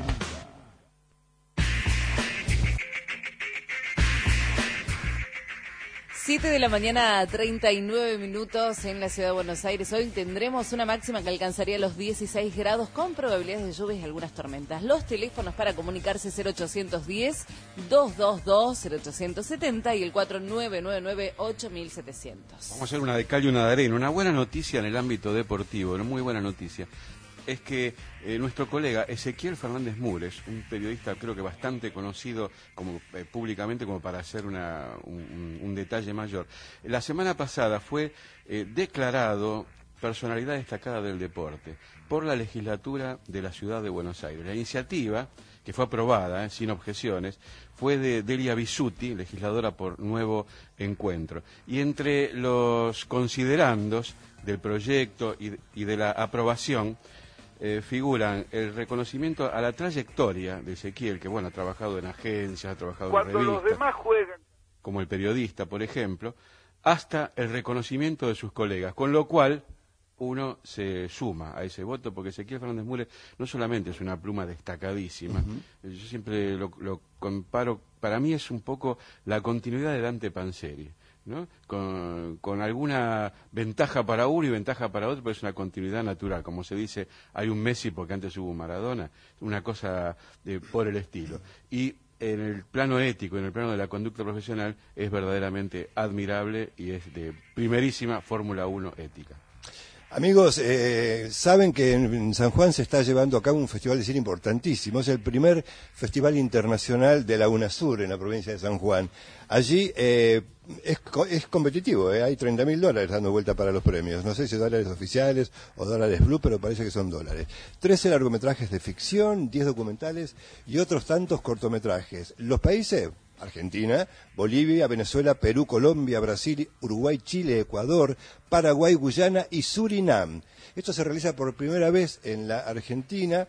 siete de la mañana, treinta y nueve minutos en la ciudad de Buenos Aires. Hoy tendremos una máxima que alcanzaría los dieciséis grados con probabilidades de lluvias y algunas tormentas. Los teléfonos para comunicarse cero ochocientos diez, doscientos veintidós, cero ochocientos setenta y el cuatro nueve nueve nueve, ocho mil setecientos. Vamos a hacer una de cal y una de arena. Una buena noticia en el ámbito deportivo, una muy buena noticia, es que eh, nuestro colega Ezequiel Fernández Mures, un periodista creo que bastante conocido como eh, públicamente como para hacer una, un, un detalle mayor, la semana pasada fue eh, declarado personalidad destacada del deporte por la legislatura de la ciudad de Buenos Aires. La iniciativa, que fue aprobada eh, sin objeciones, fue de Delia Bisutti, legisladora por Nuevo Encuentro. Y entre los considerandos del proyecto y, y de la aprobación, Eh, figuran el reconocimiento a la trayectoria de Ezequiel, que bueno, ha trabajado en agencias, ha trabajado Cuando en los revistas, demás juegan, como el periodista, por ejemplo, hasta el reconocimiento de sus colegas, con lo cual uno se suma a ese voto, porque Ezequiel Fernández Mures no solamente es una pluma destacadísima, uh-huh. Yo siempre lo, lo comparo, para mí es un poco la continuidad de Dante Panzeri, ¿no? Con, con alguna ventaja para uno y ventaja para otro, pero es una continuidad natural. Como se dice, hay un Messi porque antes hubo un Maradona, una cosa de, por el estilo. Y en el plano ético, en el plano de la conducta profesional, es verdaderamente admirable y es de primerísima Fórmula uno ética. Amigos, eh, saben que en San Juan se está llevando a cabo un festival de cine importantísimo. Es el primer festival internacional de la UNASUR en la provincia de San Juan. Allí eh, es, es competitivo, eh, hay treinta mil dólares dando vuelta para los premios. No sé si dólares oficiales o dólares blue, pero parece que son dólares. trece largometrajes de ficción, diez documentales y otros tantos cortometrajes. Los países: Argentina, Bolivia, Venezuela, Perú, Colombia, Brasil, Uruguay, Chile, Ecuador, Paraguay, Guyana y Surinam. Esto se realiza por primera vez en la Argentina.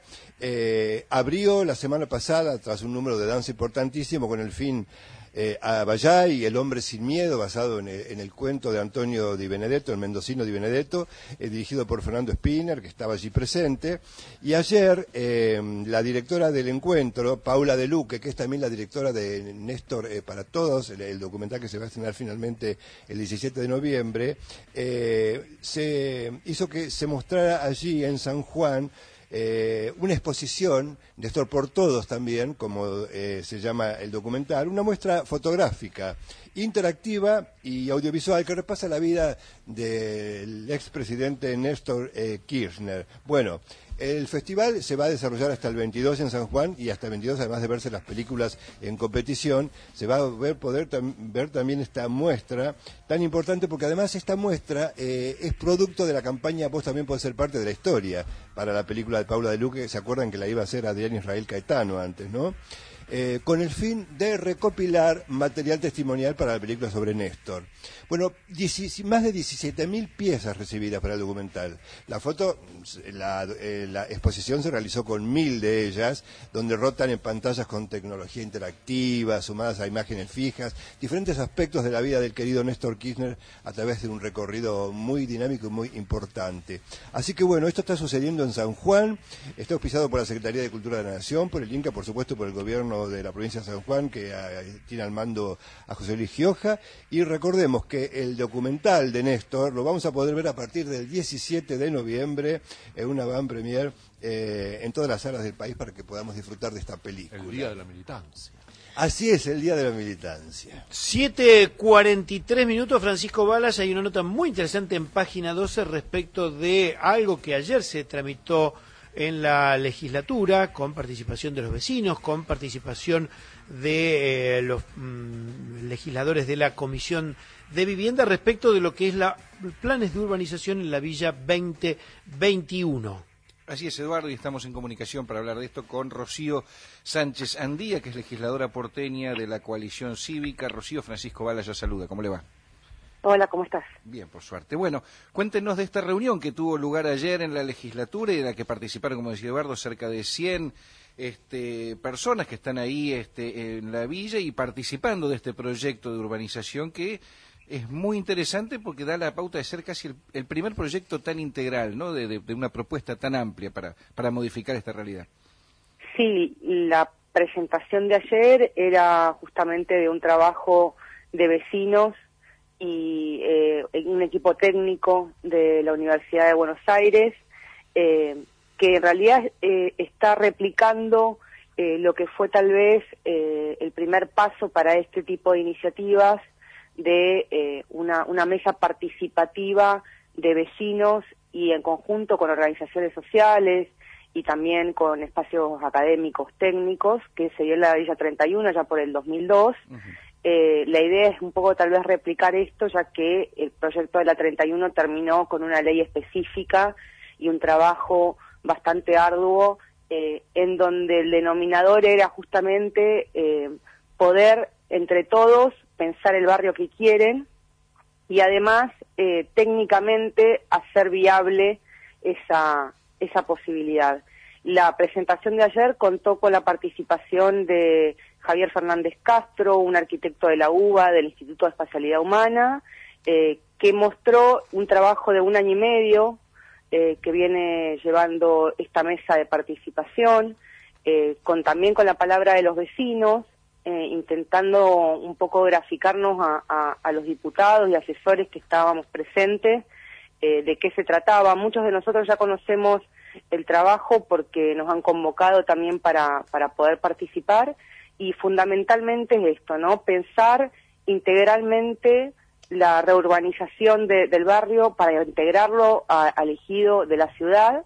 Eh, abrió la semana pasada, tras un número de danza importantísimo, con el fin eh, a Bayay, El hombre sin miedo, basado en el, en el cuento de Antonio Di Benedetto, el mendocino Di Benedetto, eh, dirigido por Fernando Spinner, que estaba allí presente. Y ayer, eh, la directora del encuentro, Paula De Luque, que es también la directora de Néstor eh, para Todos, el, el documental que se va a estrenar finalmente el diecisiete de noviembre, eh, se hizo que se mostrara allí en San Juan Eh, una exposición, Néstor por Todos también, como eh, se llama el documental, una muestra fotográfica, interactiva y audiovisual que repasa la vida del expresidente Néstor eh, Kirchner. Bueno, El festival se va a desarrollar hasta el veintidós en San Juan y hasta el veintidós, además de verse las películas en competición, se va a ver, poder tam ver también esta muestra tan importante, porque además esta muestra eh, es producto de la campaña Vos también podés ser parte de la historia, para la película de Paula de Luque. ¿Se acuerdan que la iba a hacer Adrián Israel Caetano antes, no? Eh, con el fin de recopilar material testimonial para la película sobre Néstor. Bueno, más de diecisiete mil piezas recibidas para el documental. La foto, la, eh, la exposición se realizó con mil de ellas, donde rotan en pantallas con tecnología interactiva, sumadas a imágenes fijas, diferentes aspectos de la vida del querido Néstor Kirchner a través de un recorrido muy dinámico y muy importante. Así que bueno, esto está sucediendo en San Juan, está auspiciado por la Secretaría de Cultura de la Nación, por el Inca, por supuesto por el gobierno de la provincia de San Juan, que eh, tiene al mando a José Luis Gioja, y recordemos que el documental de Néstor lo vamos a poder ver a partir del diecisiete de noviembre en una van premier eh, en todas las salas del país para que podamos disfrutar de esta película. El Día de la Militancia. Así es, el Día de la Militancia. siete cuarenta y tres minutos, Francisco Balas. Hay una nota muy interesante en página doce respecto de algo que ayer se tramitó en la legislatura, con participación de los vecinos, con participación de eh, los mm, legisladores de la Comisión de Vivienda, respecto de lo que es la planes de urbanización en la Villa veinte veintiuno. Así es, Eduardo, y estamos en comunicación para hablar de esto con Rocío Sánchez Andía, que es legisladora porteña de la Coalición Cívica. Rocío, Francisco Balas ya saluda. ¿Cómo le va? Hola, ¿cómo estás? Bien, por suerte. Bueno, cuéntenos de esta reunión que tuvo lugar ayer en la legislatura y de la que participaron, como decía Eduardo, cerca de cien este, personas que están ahí este, en la villa y participando de este proyecto de urbanización que es muy interesante porque da la pauta de ser casi el, el primer proyecto tan integral, ¿no? De, de, de una propuesta tan amplia para, para modificar esta realidad. Sí, la presentación de ayer era justamente de un trabajo de vecinos y eh, un equipo técnico de la Universidad de Buenos Aires, eh, que en realidad eh, está replicando eh, lo que fue tal vez eh, el primer paso para este tipo de iniciativas de eh, una, una mesa participativa de vecinos y en conjunto con organizaciones sociales y también con espacios académicos, técnicos, que se dio en la Villa treinta y uno ya por el dos mil dos. Uh-huh. Eh, la idea es un poco tal vez replicar esto, ya que el proyecto de la treinta y uno terminó con una ley específica y un trabajo bastante arduo, eh, en donde el denominador era justamente eh, poder entre todos pensar el barrio que quieren y además eh, técnicamente hacer viable esa, esa posibilidad. La presentación de ayer contó con la participación de Javier Fernández Castro, un arquitecto de la U B A, del Instituto de Espacialidad Humana, eh, que mostró un trabajo de un año y medio eh, que viene llevando esta mesa de participación, eh, con también con la palabra de los vecinos, eh, intentando un poco graficarnos a, a, a los diputados y asesores que estábamos presentes, eh, de qué se trataba. Muchos de nosotros ya conocemos el trabajo porque nos han convocado también para, para poder participar, y fundamentalmente es esto, ¿no? Pensar integralmente la reurbanización de, del barrio para integrarlo a, al ejido de la ciudad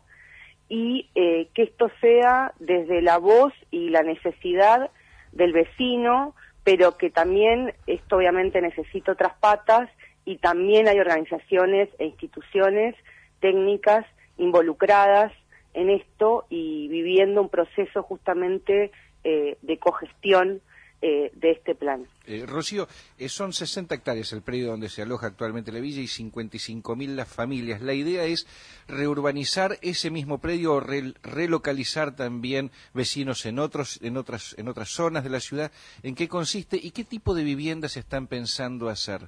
y eh, que esto sea desde la voz y la necesidad del vecino, pero que también esto obviamente necesita otras patas y también hay organizaciones e instituciones técnicas involucradas en esto y viviendo un proceso justamente eh, de cogestión eh, de este plan. Eh, Rocío, eh, son sesenta hectáreas el predio donde se aloja actualmente la villa y cincuenta y cinco mil las familias. La idea es reurbanizar ese mismo predio o re relocalizar también vecinos en otros, en otras, en otras zonas de la ciudad. ¿En qué consiste y qué tipo de viviendas están pensando hacer?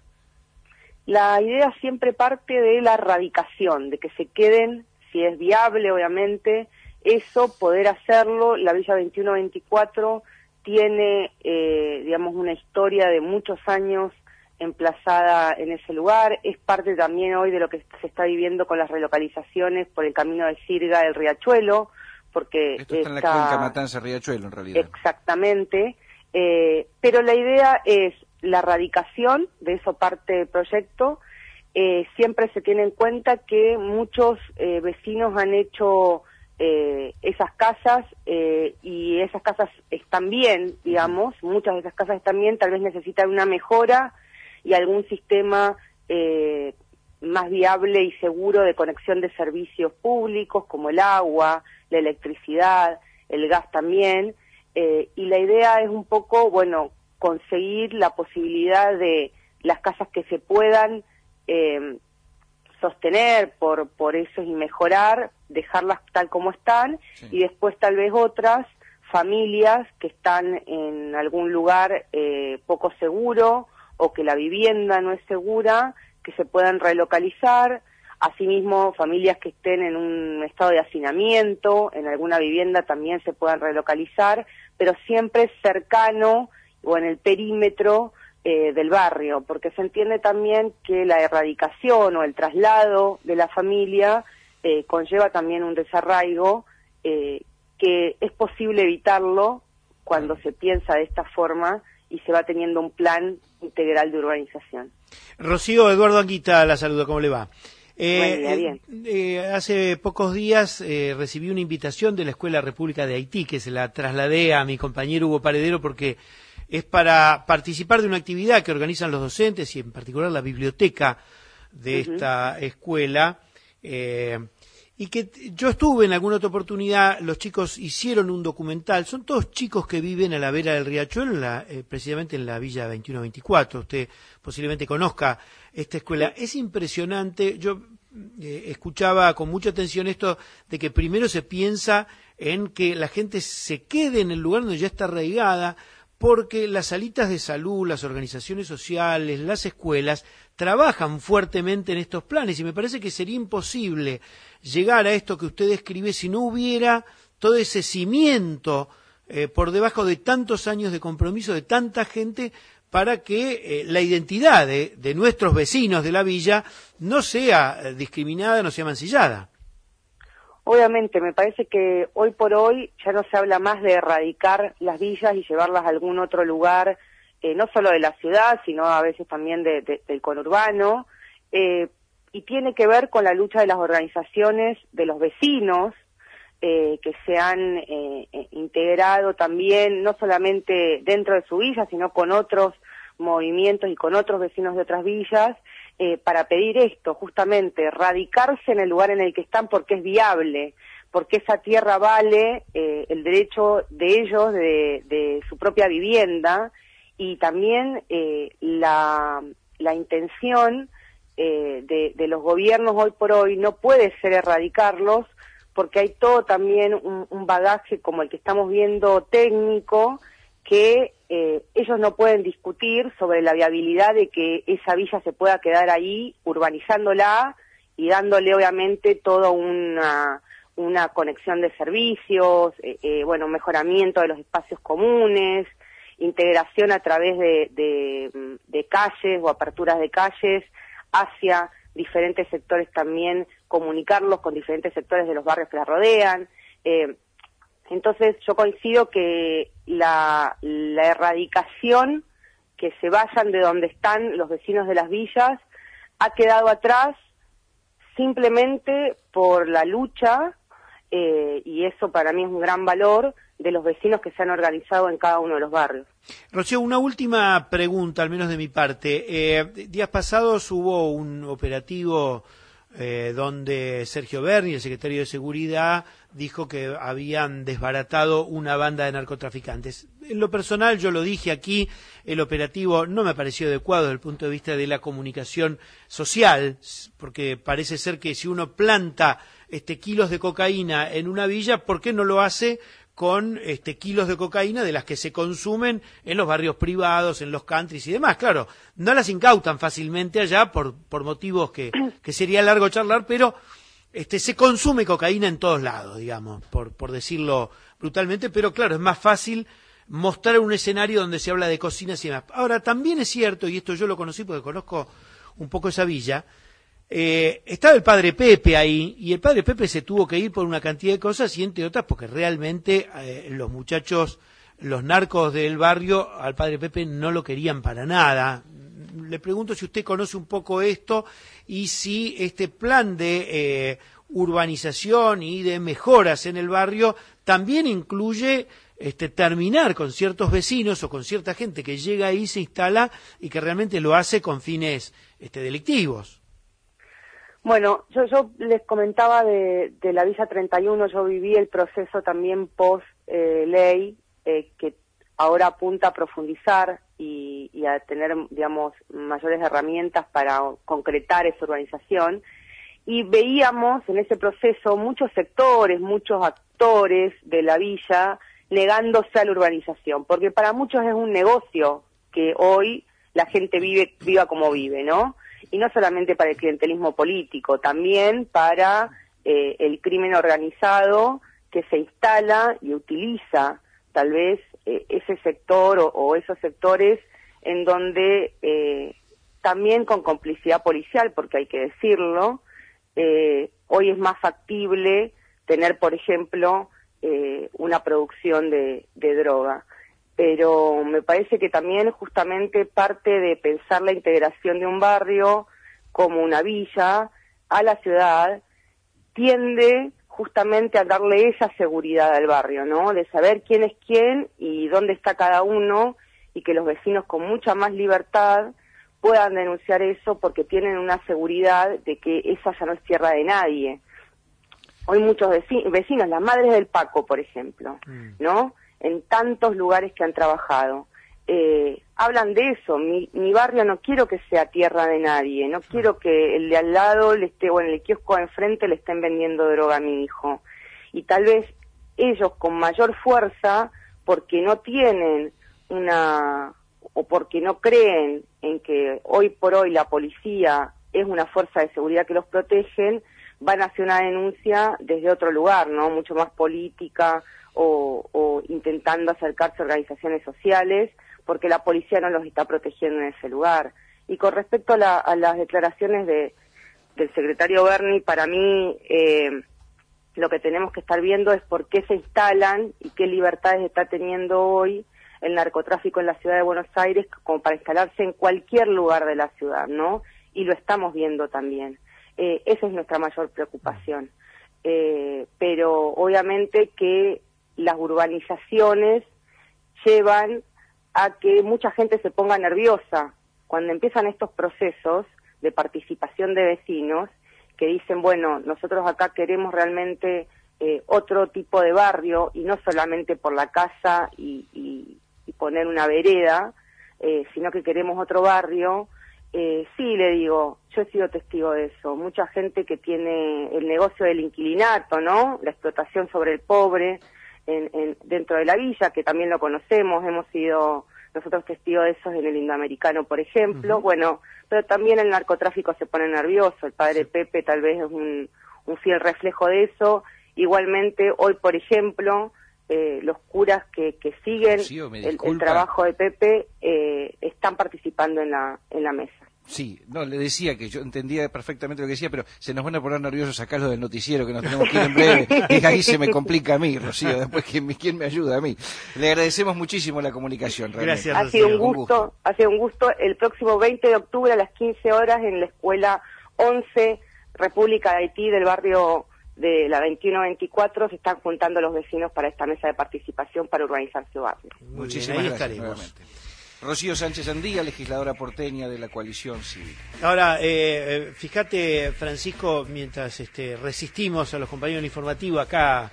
La idea siempre parte de la radicación, de que se queden, si es viable, obviamente, eso, poder hacerlo. La Villa veintiuno veinticuatro tiene, eh, digamos, una historia de muchos años emplazada en ese lugar. Es parte también hoy de lo que se está viviendo con las relocalizaciones por el camino de Sirga del Riachuelo, porque esto está en la cuenca Matanza-Riachuelo, en realidad. Exactamente, eh, pero la idea es la erradicación, de eso parte el proyecto. Eh, siempre se tiene en cuenta que muchos eh, vecinos han hecho eh, esas casas eh, y esas casas están bien, digamos, muchas de esas casas están bien, tal vez necesitan una mejora y algún sistema eh, más viable y seguro de conexión de servicios públicos como el agua, la electricidad, el gas también, eh, y la idea es un poco, bueno, conseguir la posibilidad de las casas que se puedan eh, sostener por, por eso y mejorar, dejarlas tal como están, sí. Y después tal vez otras familias que están en algún lugar eh, poco seguro o que la vivienda no es segura, que se puedan relocalizar, asimismo familias que estén en un estado de hacinamiento, en alguna vivienda también se puedan relocalizar, pero siempre cercano o en el perímetro eh, del barrio, porque se entiende también que la erradicación o el traslado de la familia eh, conlleva también un desarraigo eh, que es posible evitarlo cuando se piensa de esta forma y se va teniendo un plan integral de urbanización. Rocío, Eduardo Anguita la saludo, ¿cómo le va? Eh, Buen día, bien. Eh, eh, hace pocos días eh, recibí una invitación de la Escuela República de Haití, que se la trasladé a mi compañero Hugo Paredero porque es para participar de una actividad que organizan los docentes y en particular la biblioteca de uh-huh. esta escuela. Eh, y que yo estuve en alguna otra oportunidad, los chicos hicieron un documental, son todos chicos que viven a la vera del riachuelo, en la, eh, precisamente en la Villa veintiuno veinticuatro, usted posiblemente conozca esta escuela, es impresionante, yo eh, escuchaba con mucha atención esto de que primero se piensa en que la gente se quede en el lugar donde ya está arraigada, porque las salitas de salud, las organizaciones sociales, las escuelas, trabajan fuertemente en estos planes y me parece que sería imposible llegar a esto que usted describe si no hubiera todo ese cimiento eh, por debajo de tantos años de compromiso de tanta gente para que eh, la identidad de, de nuestros vecinos de la villa no sea eh, discriminada, no sea mancillada. Obviamente, me parece que hoy por hoy ya no se habla más de erradicar las villas y llevarlas a algún otro lugar, eh, no solo de la ciudad, sino a veces también de, de, del conurbano, eh, y tiene que ver con la lucha de las organizaciones de los vecinos, eh, que se han eh, integrado también, no solamente dentro de su villa, sino con otros movimientos y con otros vecinos de otras villas, eh, para pedir esto, justamente, radicarse en el lugar en el que están porque es viable, porque esa tierra vale eh, el derecho de ellos de, de su propia vivienda y también eh, la, la intención eh, de, de los gobiernos hoy por hoy no puede ser erradicarlos porque hay todo también un, un bagaje como el que estamos viendo técnico que eh, ellos no pueden discutir sobre la viabilidad de que esa villa se pueda quedar ahí urbanizándola y dándole obviamente toda una, una conexión de servicios, eh, eh, bueno, mejoramiento de los espacios comunes, integración a través de, de, de calles o aperturas de calles hacia diferentes sectores también, comunicarlos con diferentes sectores de los barrios que la rodean. Eh, entonces yo coincido que la, la erradicación, que se vayan de donde están los vecinos de las villas, ha quedado atrás simplemente por la lucha, eh, y eso para mí es un gran valor, de los vecinos que se han organizado en cada uno de los barrios. Rocío, una última pregunta, al menos de mi parte. Eh, días pasados hubo un operativo eh, donde Sergio Berni, el secretario de Seguridad, dijo que habían desbaratado una banda de narcotraficantes. En lo personal, yo lo dije aquí, el operativo no me pareció adecuado desde el punto de vista de la comunicación social, porque parece ser que si uno planta este kilos de cocaína en una villa, ¿por qué no lo hace con este kilos de cocaína de las que se consumen en los barrios privados, en los countries y demás? Claro, no las incautan fácilmente allá por, por motivos que, que sería largo charlar, pero este, se consume cocaína en todos lados, digamos, por, por decirlo brutalmente, pero claro, es más fácil mostrar un escenario donde se habla de cocinas y demás. Ahora, también es cierto, y esto yo lo conocí porque conozco un poco esa villa, Eh, estaba el padre Pepe ahí, y el padre Pepe se tuvo que ir por una cantidad de cosas, y entre otras porque realmente eh, los muchachos, los narcos del barrio, al padre Pepe no lo querían para nada. Le pregunto si usted conoce un poco esto, y si este plan de eh, urbanización y de mejoras en el barrio también incluye este, terminar con ciertos vecinos o con cierta gente que llega ahí, se instala y que realmente lo hace con fines este, delictivos. Bueno, yo, yo les comentaba de, de la Villa treinta y uno, yo viví el proceso también post-ley, eh, eh, que ahora apunta a profundizar y, y a tener, digamos, mayores herramientas para concretar esa urbanización. Y veíamos en ese proceso muchos sectores, muchos actores de la villa negándose a la urbanización, porque para muchos es un negocio que hoy la gente vive viva como vive, ¿no? Y no solamente para el clientelismo político, también para eh, el crimen organizado que se instala y utiliza tal vez eh, ese sector o, o esos sectores en donde eh, también con complicidad policial, porque hay que decirlo, eh, hoy es más factible tener, por ejemplo, eh, una producción de, de droga. Pero me parece que también justamente parte de pensar la integración de un barrio como una villa a la ciudad tiende justamente a darle esa seguridad al barrio, ¿no? De saber quién es quién y dónde está cada uno, y que los vecinos con mucha más libertad puedan denunciar eso porque tienen una seguridad de que esa ya no es tierra de nadie. Hoy muchos vecinos, las madres del Paco, por ejemplo, ¿no? En tantos lugares que han trabajado, eh, hablan de eso. Mi, mi barrio no quiero que sea tierra de nadie, no quiero que el de al lado le esté, o en el kiosco de enfrente le estén vendiendo droga a mi hijo. Y tal vez ellos con mayor fuerza, porque no tienen una, o porque no creen en que hoy por hoy la policía es una fuerza de seguridad que los protegen, van a hacer una denuncia desde otro lugar, ¿no? Mucho más política o, o intentando acercarse a organizaciones sociales, porque la policía no los está protegiendo en ese lugar. Y con respecto a, la, a las declaraciones de, del secretario Berni, para mí eh, lo que tenemos que estar viendo es por qué se instalan y qué libertades está teniendo hoy el narcotráfico en la ciudad de Buenos Aires como para instalarse en cualquier lugar de la ciudad, ¿no? Y lo estamos viendo también. Eh, esa es nuestra mayor preocupación. Eh, pero obviamente que las urbanizaciones llevan a que mucha gente se ponga nerviosa cuando empiezan estos procesos de participación de vecinos que dicen, bueno, nosotros acá queremos realmente eh, otro tipo de barrio y no solamente por la casa y, y, y poner una vereda, eh, sino que queremos otro barrio. Eh, sí, le digo, yo he sido testigo de eso. Mucha gente que tiene el negocio del inquilinato, ¿no? La explotación sobre el pobre en, en, dentro de la villa, que también lo conocemos, hemos sido nosotros testigos de eso en el Indoamericano, por ejemplo. Uh-huh. Bueno, pero también el narcotráfico se pone nervioso. El padre sí. Pepe tal vez es un, un fiel reflejo de eso. Igualmente, hoy, por ejemplo, eh, los curas que, que siguen sí, el, el trabajo de Pepe eh, están participando en la, en la mesa. Sí, no, le decía que yo entendía perfectamente lo que decía, pero se nos van a poner nerviosos sacarlo del noticiero, que nos tenemos que ir en breve, y ahí se me complica a mí, Rocío, después ¿quién, quién me ayuda a mí? Le agradecemos muchísimo la comunicación, realmente. Gracias, ha sido un gusto, un gusto, ha sido un gusto. El próximo veinte de octubre a las quince horas en la escuela once, República de Haití, del barrio de la veintiuno veinticuatro, se están juntando los vecinos para esta mesa de participación para urbanizar su barrio. Muchísimas gracias nuevamente. Rocío Sánchez Andía, legisladora porteña de la Coalición Cívica. Ahora, eh, fíjate, Francisco, mientras este, resistimos a los compañeros del informativo acá,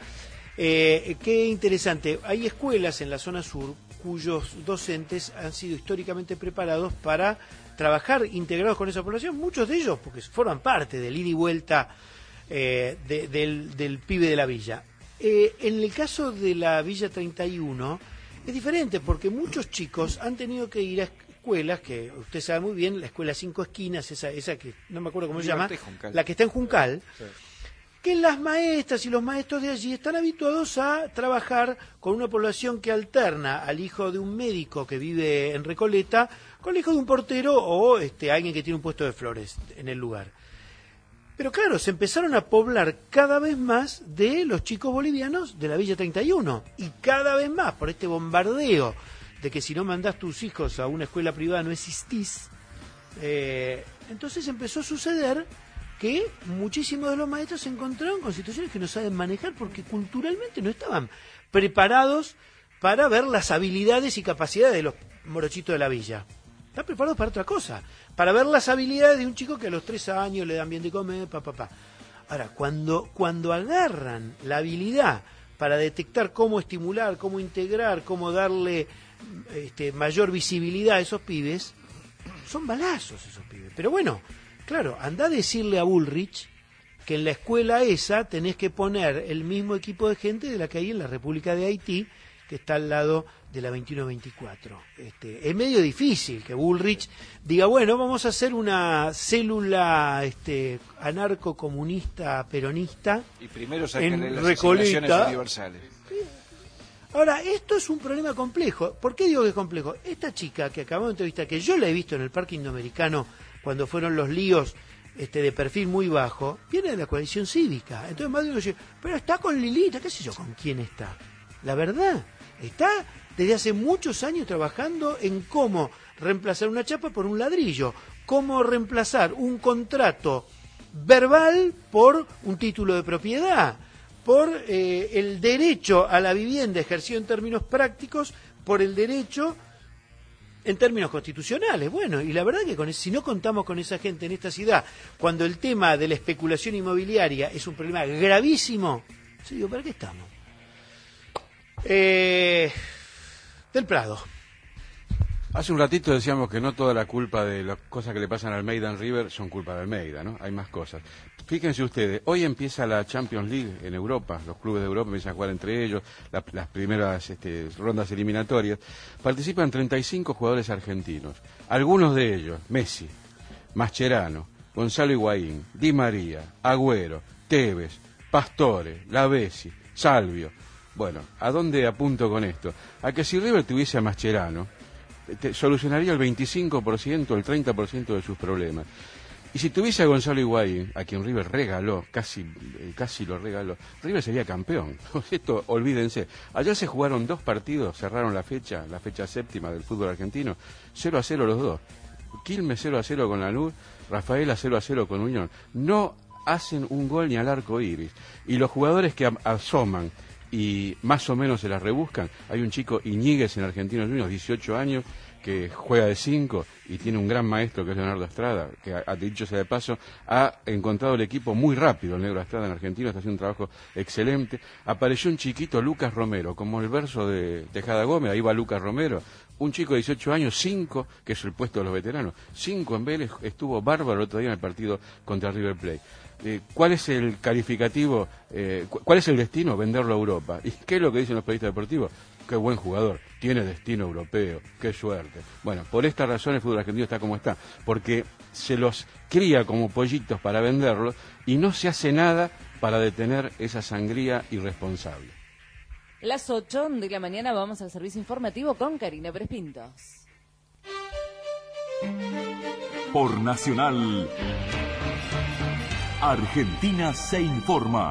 eh, qué interesante, hay escuelas en la zona sur cuyos docentes han sido históricamente preparados para trabajar integrados con esa población, muchos de ellos porque forman parte del ida y vuelta eh, de, del, del pibe de la villa. Eh, en el caso de la Villa treinta y uno, es diferente porque muchos chicos han tenido que ir a escuelas que usted sabe muy bien, la escuela Cinco Esquinas, esa esa que no me acuerdo cómo se llama, la que está en Juncal, sí. Que las maestras y los maestros de allí están habituados a trabajar con una población que alterna al hijo de un médico que vive en Recoleta con el hijo de un portero o este alguien que tiene un puesto de flores en el lugar. Pero claro, se empezaron a poblar cada vez más de los chicos bolivianos de la Villa treinta y uno. Y cada vez más, por este bombardeo de que si no mandás tus hijos a una escuela privada no existís. Eh, entonces empezó a suceder que muchísimos de los maestros se encontraron con situaciones que no saben manejar porque culturalmente no estaban preparados para ver las habilidades y capacidades de los morochitos de la villa. Están preparados para otra cosa, para ver las habilidades de un chico que a los tres años le dan bien de comer, pa, pa, pa. Ahora, cuando, cuando agarran la habilidad para detectar cómo estimular, cómo integrar, cómo darle este, mayor visibilidad a esos pibes, son balazos esos pibes. Pero bueno, claro, andá a decirle a Bullrich que en la escuela esa tenés que poner el mismo equipo de gente de la que hay en la República de Haití, que está al lado de la veintiuno veinticuatro. Este, es medio difícil que Bullrich diga, bueno, vamos a hacer una célula este, anarco-comunista peronista y primero sacarle en las Recoleta. asignaciones universales. Ahora, esto es un problema complejo. ¿Por qué digo que es complejo? Esta chica que acabamos de entrevistar, que yo la he visto en el Parque Indoamericano cuando fueron los líos este, de perfil muy bajo, viene de la coalición cívica. Entonces más de uno dice, pero está con Lilita, qué sé yo, ¿con quién está? La verdad, está desde hace muchos años trabajando en cómo reemplazar una chapa por un ladrillo, cómo reemplazar un contrato verbal por un título de propiedad, por eh, el derecho a la vivienda ejercido en términos prácticos, por el derecho en términos constitucionales. Bueno, y la verdad que con, si no contamos con esa gente en esta ciudad, cuando el tema de la especulación inmobiliaria es un problema gravísimo, yo digo, ¿para qué estamos? Eh, del Prado. Hace un ratito decíamos que no toda la culpa de las cosas que le pasan al Almeida en River son culpa de Almeida, ¿no? Hay más cosas. Fíjense ustedes, hoy empieza la Champions League en Europa, los clubes de Europa empiezan a jugar entre ellos, la, las primeras este, rondas eliminatorias. Participan treinta y cinco jugadores argentinos, algunos de ellos, Messi, Mascherano, Gonzalo Higuaín, Di María, Agüero, Tevez, Pastore, Lavezzi, Salvio. Bueno, ¿a dónde apunto con esto? A que si River tuviese a Mascherano, te solucionaría el veinticinco por ciento, el treinta por ciento de sus problemas. Y si tuviese a Gonzalo Higuaín, a quien River regaló, casi, casi lo regaló, River sería campeón. Esto, olvídense. Ayer se jugaron dos partidos, cerraron la fecha, la fecha séptima del fútbol argentino, cero a cero los dos. Quilmes cero a cero con Lanús, Rafaela cero a cero con Unión. No hacen un gol ni al arco iris. Y los jugadores que asoman y más o menos se las rebuscan, hay un chico Iñiguez en Argentinos Juniors, dieciocho años, que juega de cinco y tiene un gran maestro que es Leonardo Estrada, que ha dicho sea de paso, ha encontrado el equipo muy rápido, el negro Estrada en Argentina, está haciendo un trabajo excelente. Apareció un chiquito, Lucas Romero, como el verso de Tejada Gómez, ahí va Lucas Romero, un chico de dieciocho años, cinco, que es el puesto de los veteranos, cinco en Vélez, estuvo bárbaro el otro día en el partido contra River Plate. Eh, ¿Cuál es el calificativo, eh, cu cuál es el destino? Venderlo a Europa. ¿Y qué es lo que dicen los periodistas deportivos? Qué buen jugador, tiene destino europeo, qué suerte. Bueno, por esta razón el fútbol argentino está como está, porque se los cría como pollitos para venderlos y no se hace nada para detener esa sangría irresponsable. Las ocho de la mañana vamos al servicio informativo con Karina Pérez Pintos. Por Nacional, Argentina se informa.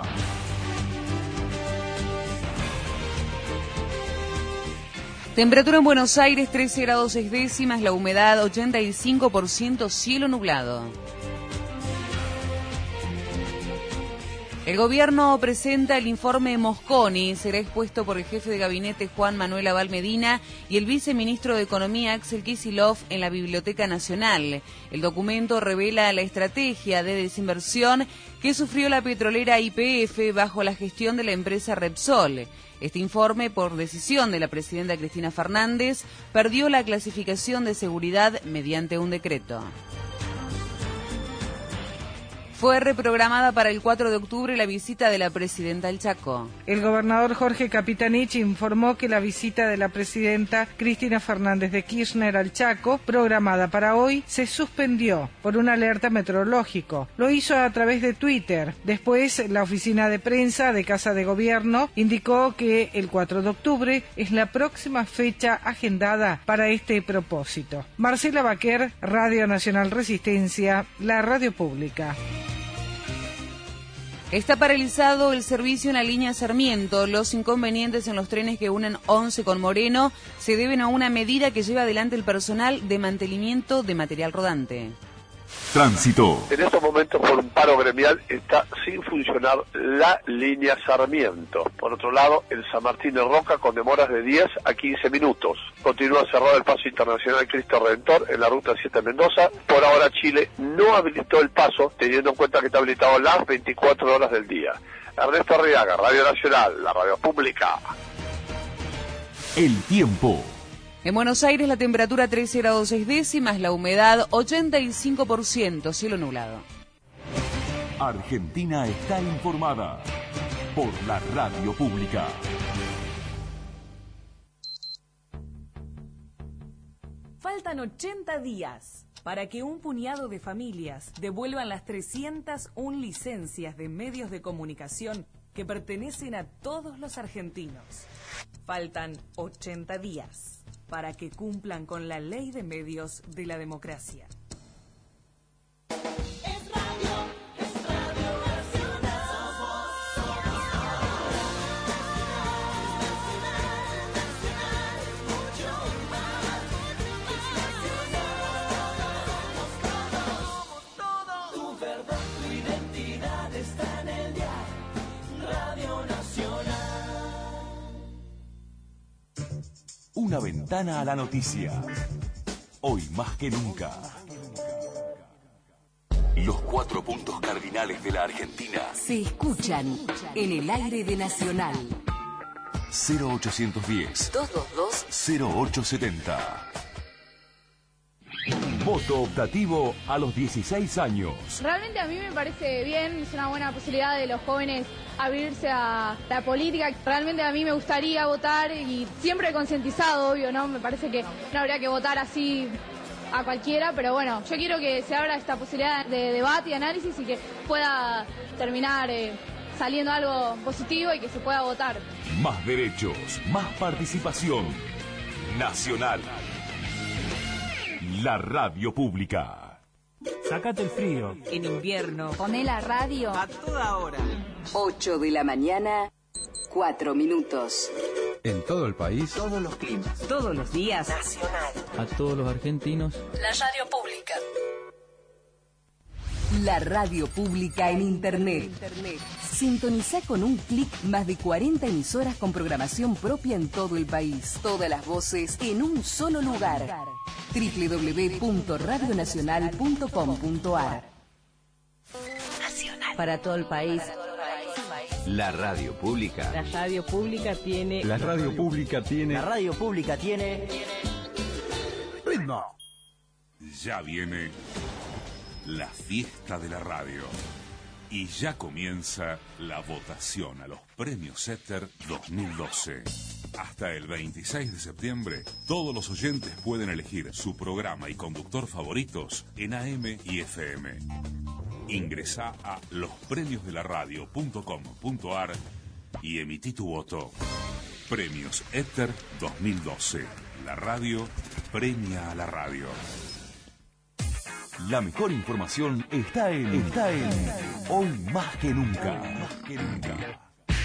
Temperatura en Buenos Aires, trece grados seis décimas, la humedad ochenta y cinco por ciento, cielo nublado. El gobierno presenta el informe Mosconi, será expuesto por el jefe de gabinete Juan Manuel Abal Medina y el viceministro de Economía Axel Kicillof en la Biblioteca Nacional. El documento revela la estrategia de desinversión que sufrió la petrolera Y P F bajo la gestión de la empresa Repsol. Este informe, por decisión de la presidenta Cristina Fernández, perdió la clasificación de seguridad mediante un decreto. Fue reprogramada para el cuatro de octubre la visita de la presidenta al Chaco. El gobernador Jorge Capitanich informó que la visita de la presidenta Cristina Fernández de Kirchner al Chaco, programada para hoy, se suspendió por una alerta meteorológico. Lo hizo a través de Twitter. Después, la oficina de prensa de Casa de Gobierno indicó que el cuatro de octubre es la próxima fecha agendada para este propósito. Marcela Baquer, Radio Nacional Resistencia, la radio pública. Está paralizado el servicio en la línea Sarmiento. Los inconvenientes en los trenes que unen once con Moreno se deben a una medida que lleva adelante el personal de mantenimiento de material rodante. Tránsito. En estos momentos, por un paro gremial, está sin funcionar la línea Sarmiento. Por otro lado, el San Martín de Roca con demoras de diez a quince minutos. Continúa cerrado el paso internacional Cristo Redentor en la ruta siete Mendoza. Por ahora Chile no habilitó el paso, teniendo en cuenta que está habilitado las veinticuatro horas del día. Ernesto Arriaga, Radio Nacional, la radio pública. El tiempo. En Buenos Aires la temperatura trece grados seis décimas, la humedad ochenta y cinco por ciento, cielo nublado. Argentina está informada por la radio pública. Faltan ochenta días para que un puñado de familias devuelvan las trescientas una licencias de medios de comunicación que pertenecen a todos los argentinos. Faltan ochenta días para que cumplan con la ley de medios de la democracia. Una ventana a la noticia. Hoy más que nunca. Los cuatro puntos cardinales de la Argentina se escuchan en el aire de Nacional. cero ochocientos diez, dos dos dos, cero ocho setenta. Voto optativo a los dieciséis años. Realmente a mí me parece bien, es una buena posibilidad de los jóvenes abrirse a la política. Realmente a mí me gustaría votar y siempre concientizado, obvio, ¿no? Me parece que no habría que votar así a cualquiera, pero bueno, yo quiero que se abra esta posibilidad de debate y análisis y que pueda terminar eh, saliendo algo positivo y que se pueda votar. Más derechos, más participación. Nacional. La radio pública. Sácate el frío. En invierno. Poné la radio a toda hora. ocho de la mañana, cuatro minutos. En todo el país. Todos los climas. Todos los días. Nacional. A todos los argentinos. La radio pública. La radio pública en Internet. Sintoniza con un clic más de cuarenta emisoras con programación propia en todo el país. Todas las voces en un solo lugar. doble u doble u doble u punto radio nacional punto com punto a r. Nacional. Para todo el país. La radio pública. La radio pública tiene... La radio pública tiene... La radio pública tiene... ritmo. Ya viene la fiesta de la radio. Y ya comienza la votación a los premios Éter dos mil doce. Hasta el veintiséis de septiembre, todos los oyentes pueden elegir su programa y conductor favoritos en A M y F M. Ingresá a los premios de la radio punto com punto a r y emití tu voto. Premios Éter dos mil doce. La radio premia a la radio. La mejor información está en, está en Hoy más que nunca. Más que nunca.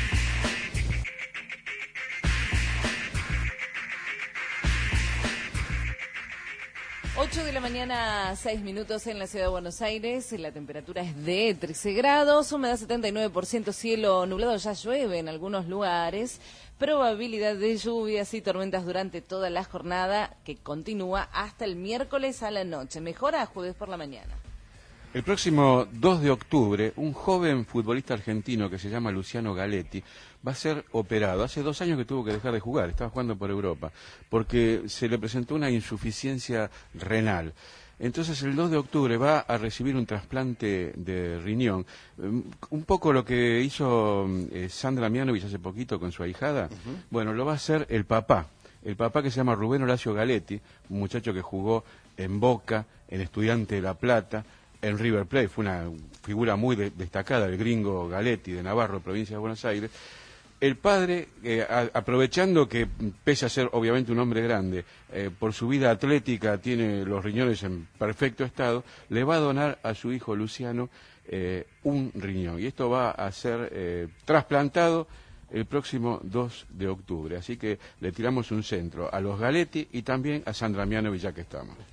ocho de la mañana, seis minutos en la ciudad de Buenos Aires. La temperatura es de trece grados, humedad setenta y nueve por ciento, cielo nublado, ya llueve en algunos lugares. Probabilidad de lluvias y tormentas durante toda la jornada que continúa hasta el miércoles a la noche. Mejora a jueves por la mañana. El próximo dos de octubre, un joven futbolista argentino que se llama Luciano Galetti va a ser operado. Hace dos años que tuvo que dejar de jugar, estaba jugando por Europa, porque se le presentó una insuficiencia renal. Entonces el dos de octubre va a recibir un trasplante de riñón. Un poco lo que hizo eh, Sandra Mianovich hace poquito con su ahijada. Uh-huh. Bueno, lo va a hacer el papá. El papá, que se llama Rubén Horacio Galetti, un muchacho que jugó en Boca, en Estudiante de La Plata, en River Plate. Fue una figura muy de, destacada, el gringo Galetti de Navarro, provincia de Buenos Aires. El padre, eh, a, aprovechando que, pese a ser obviamente un hombre grande, eh, por su vida atlética tiene los riñones en perfecto estado, le va a donar a su hijo Luciano eh, un riñón. Y esto va a ser eh, trasplantado el próximo dos de octubre. Así que le tiramos un centro a los Galetti y también a Sandra Mianovich, ya que estamos.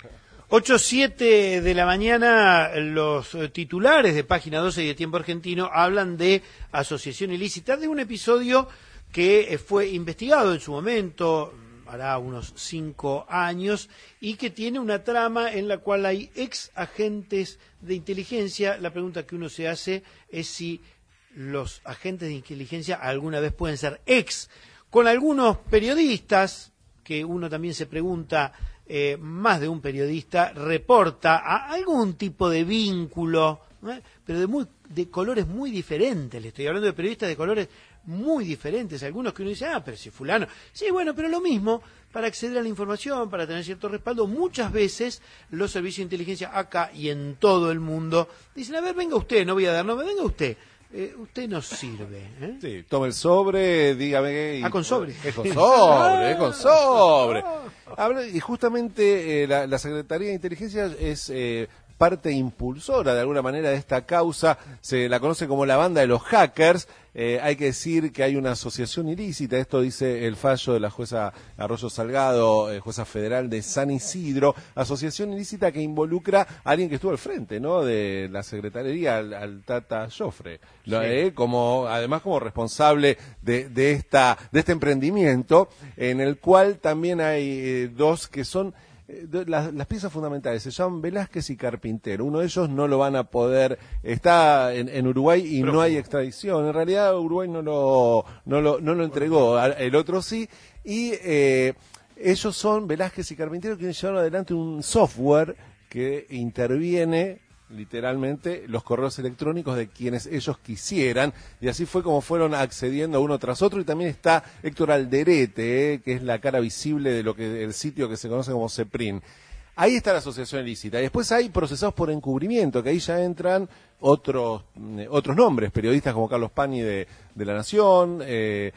ocho siete de la mañana, los titulares de Página doce y de Tiempo Argentino hablan de asociación ilícita, de un episodio que fue investigado en su momento, hará unos cinco años, y que tiene una trama en la cual hay ex agentes de inteligencia. La pregunta que uno se hace es si los agentes de inteligencia alguna vez pueden ser ex, con algunos periodistas, que uno también se pregunta, eh, más de un periodista reporta a algún tipo de vínculo, ¿eh? pero de, muy, de colores muy diferentes. Le estoy hablando de periodistas de colores muy diferentes, algunos que uno dice, ah, pero si fulano, sí, bueno, pero lo mismo, para acceder a la información, para tener cierto respaldo, muchas veces los servicios de inteligencia acá y en todo el mundo dicen, a ver, venga usted, no voy a dar nombre, venga usted. Eh, usted nos sirve. ¿eh? Sí, tome el sobre, dígame. Y, ah, con sobre. Es con sobre, es con sobre. Habla, y justamente eh, la, la Secretaría de Inteligencia es eh, parte impulsora de alguna manera de esta causa. Se la conoce como la banda de los hackers. Eh, hay que decir que hay una asociación ilícita, esto dice el fallo de la jueza Arroyo Salgado, eh, jueza federal de San Isidro, asociación ilícita que involucra a alguien que estuvo al frente, ¿no?, de la Secretaría, al, al Tata Joffre, sí. eh, como además como responsable de, de esta de este emprendimiento, en el cual también hay eh, dos que son Las, las piezas fundamentales, se llaman Velázquez y Carpintero. Uno de ellos no lo van a poder, está en, en Uruguay y Pero, no hay extradición. En realidad Uruguay no lo, no lo, no lo entregó, el otro sí. Y eh, ellos son Velázquez y Carpintero, quienes llevaron adelante un software que interviene literalmente los correos electrónicos de quienes ellos quisieran, y así fue como fueron accediendo uno tras otro. Y también está Héctor Alderete, eh, que es la cara visible de lo que el sitio que se conoce como CEPRIN. Ahí está la asociación ilícita. Y después hay procesados por encubrimiento, que ahí ya entran otros eh, otros nombres, periodistas como Carlos Pani de, de La Nación, eh,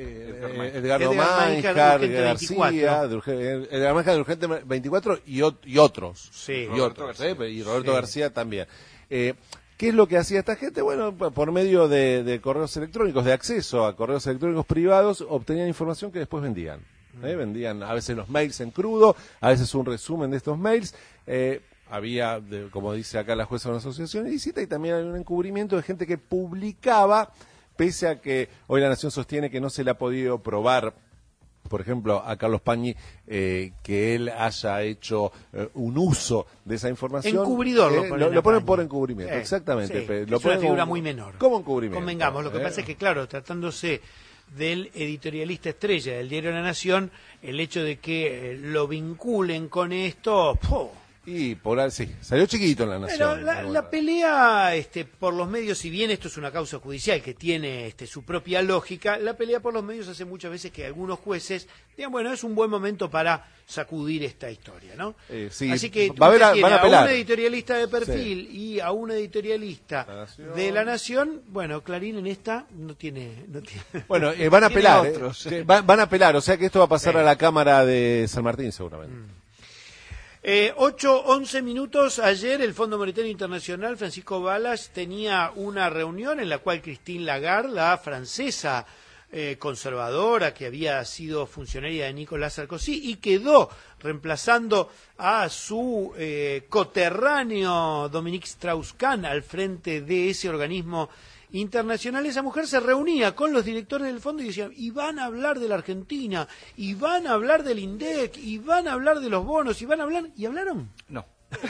eh, Edgardo Mánjar, García, de Urgente, Edgar Mánjar de Urgente veinticuatro y, y otros. Sí, y Roberto, otros, García. Eh, y Roberto sí. García también. Eh, ¿Qué es lo que hacía esta gente? Bueno, por medio de, de correos electrónicos, de acceso a correos electrónicos privados, obtenían información que después vendían. ¿eh? Vendían a veces los mails en crudo, a veces un resumen de estos mails. Eh, había, de, como dice acá la jueza, una asociación ilícita, y también hay un encubrimiento de gente que publicaba, pese a que hoy La Nación sostiene que no se le ha podido probar, por ejemplo, a Carlos Pañi, eh, que él haya hecho eh, un uso de esa información. Encubridor, eh, lo ponen, lo, lo ponen por encubrimiento, eh, exactamente. Sí, lo es una figura muy menor. ¿Cómo encubrimiento? Convengamos, lo que eh. pasa es que, claro, tratándose del editorialista estrella del diario La Nación, el hecho de que eh, lo vinculen con esto... ¡puh! Y por ahí, sí, salió chiquito en La Nación. Pero la, la pelea este, por los medios, si bien esto es una causa judicial que tiene este, su propia lógica, la pelea por los medios hace muchas veces que algunos jueces digan, bueno, es un buen momento para sacudir esta historia, ¿no? Eh, sí, Así que va a, haber, tiene van a, a un editorialista de perfil sí. y a un editorialista la de La Nación. Bueno, Clarín en esta no tiene... No tiene bueno, eh, van a apelar, eh, van, van a apelar, o sea que esto va a pasar sí. a la Cámara de San Martín seguramente. Mm. Eh, ocho, once minutos. Ayer el Fondo Monetario Internacional, Francisco Balas, tenía una reunión en la cual Christine Lagarde, la francesa eh, conservadora que había sido funcionaria de Nicolas Sarkozy y quedó reemplazando a su eh, coterráneo Dominique Strauss-Kahn al frente de ese organismo internacional, esa mujer se reunía con los directores del fondo y decían, y van a hablar de la Argentina, y van a hablar del INDEC, y van a hablar de los bonos, y van a hablar... ¿Y hablaron? No.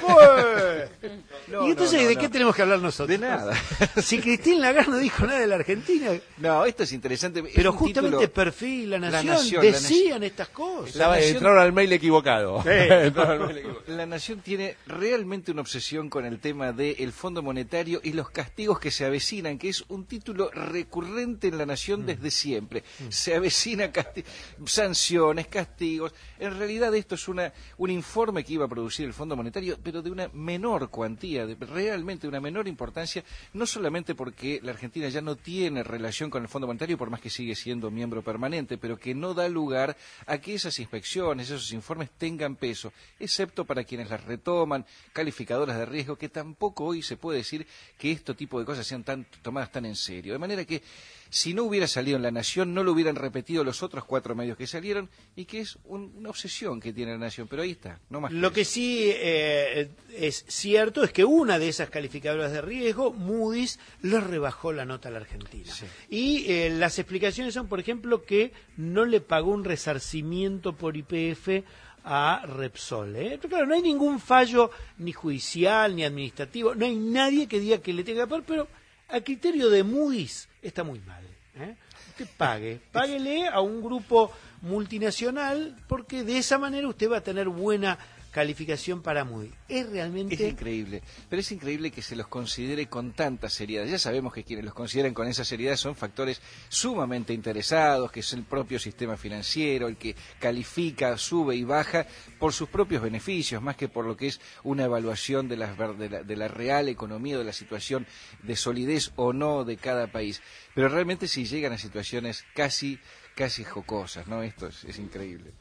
No, y entonces, no, no, ¿de qué no. tenemos que hablar nosotros? De nada. Si Christine Lagarde no dijo nada de la Argentina. No, esto es interesante. Pero es justamente título... Perfil, La Nación, la Nación decían la nación. estas cosas. La, Nación... Entraron al mail equivocado. Eh, la Nación tiene realmente una obsesión con el tema del Fondo Monetario y los castigos que se avecinan, que es un título recurrente en La Nación mm. desde siempre. Mm. Se avecina casti... sanciones, castigos. En realidad esto es una un informe que iba a producir el Fondo Monetario, pero de una menor cuantía, de, realmente de una menor importancia, no solamente porque la Argentina ya no tiene relación con el Fondo Monetario, por más que sigue siendo miembro permanente, pero que no da lugar a que esas inspecciones, esos informes tengan peso, excepto para quienes las retoman, calificadoras de riesgo, que tampoco hoy se puede decir que este tipo de cosas sean tan, tomadas tan en serio. De manera que si no hubiera salido en La Nación, no lo hubieran repetido los otros cuatro medios que salieron, y que es un, una obsesión que tiene La Nación, pero ahí está, no más. Lo que sí eh, es cierto es que una de esas calificadoras de riesgo, Moody's, le rebajó la nota a la Argentina. Sí. Y eh, las explicaciones son, por ejemplo, que no le pagó un resarcimiento por Y P F a Repsol. ¿eh? Pero claro, no hay ningún fallo ni judicial ni administrativo, no hay nadie que diga que le tenga que pagar, pero a criterio de Moody's está muy mal. ¿eh? Usted pague, páguele a un grupo multinacional, porque de esa manera usted va a tener buena calificación para Moody's. Es realmente... Es increíble, pero es increíble que se los considere con tanta seriedad. Ya sabemos que quienes los consideran con esa seriedad son factores sumamente interesados, que es el propio sistema financiero, el que califica, sube y baja por sus propios beneficios, más que por lo que es una evaluación de la, de la, de la real economía, de la situación de solidez o no de cada país. Pero realmente si llegan a situaciones casi, casi jocosas, ¿no? Esto es, es increíble.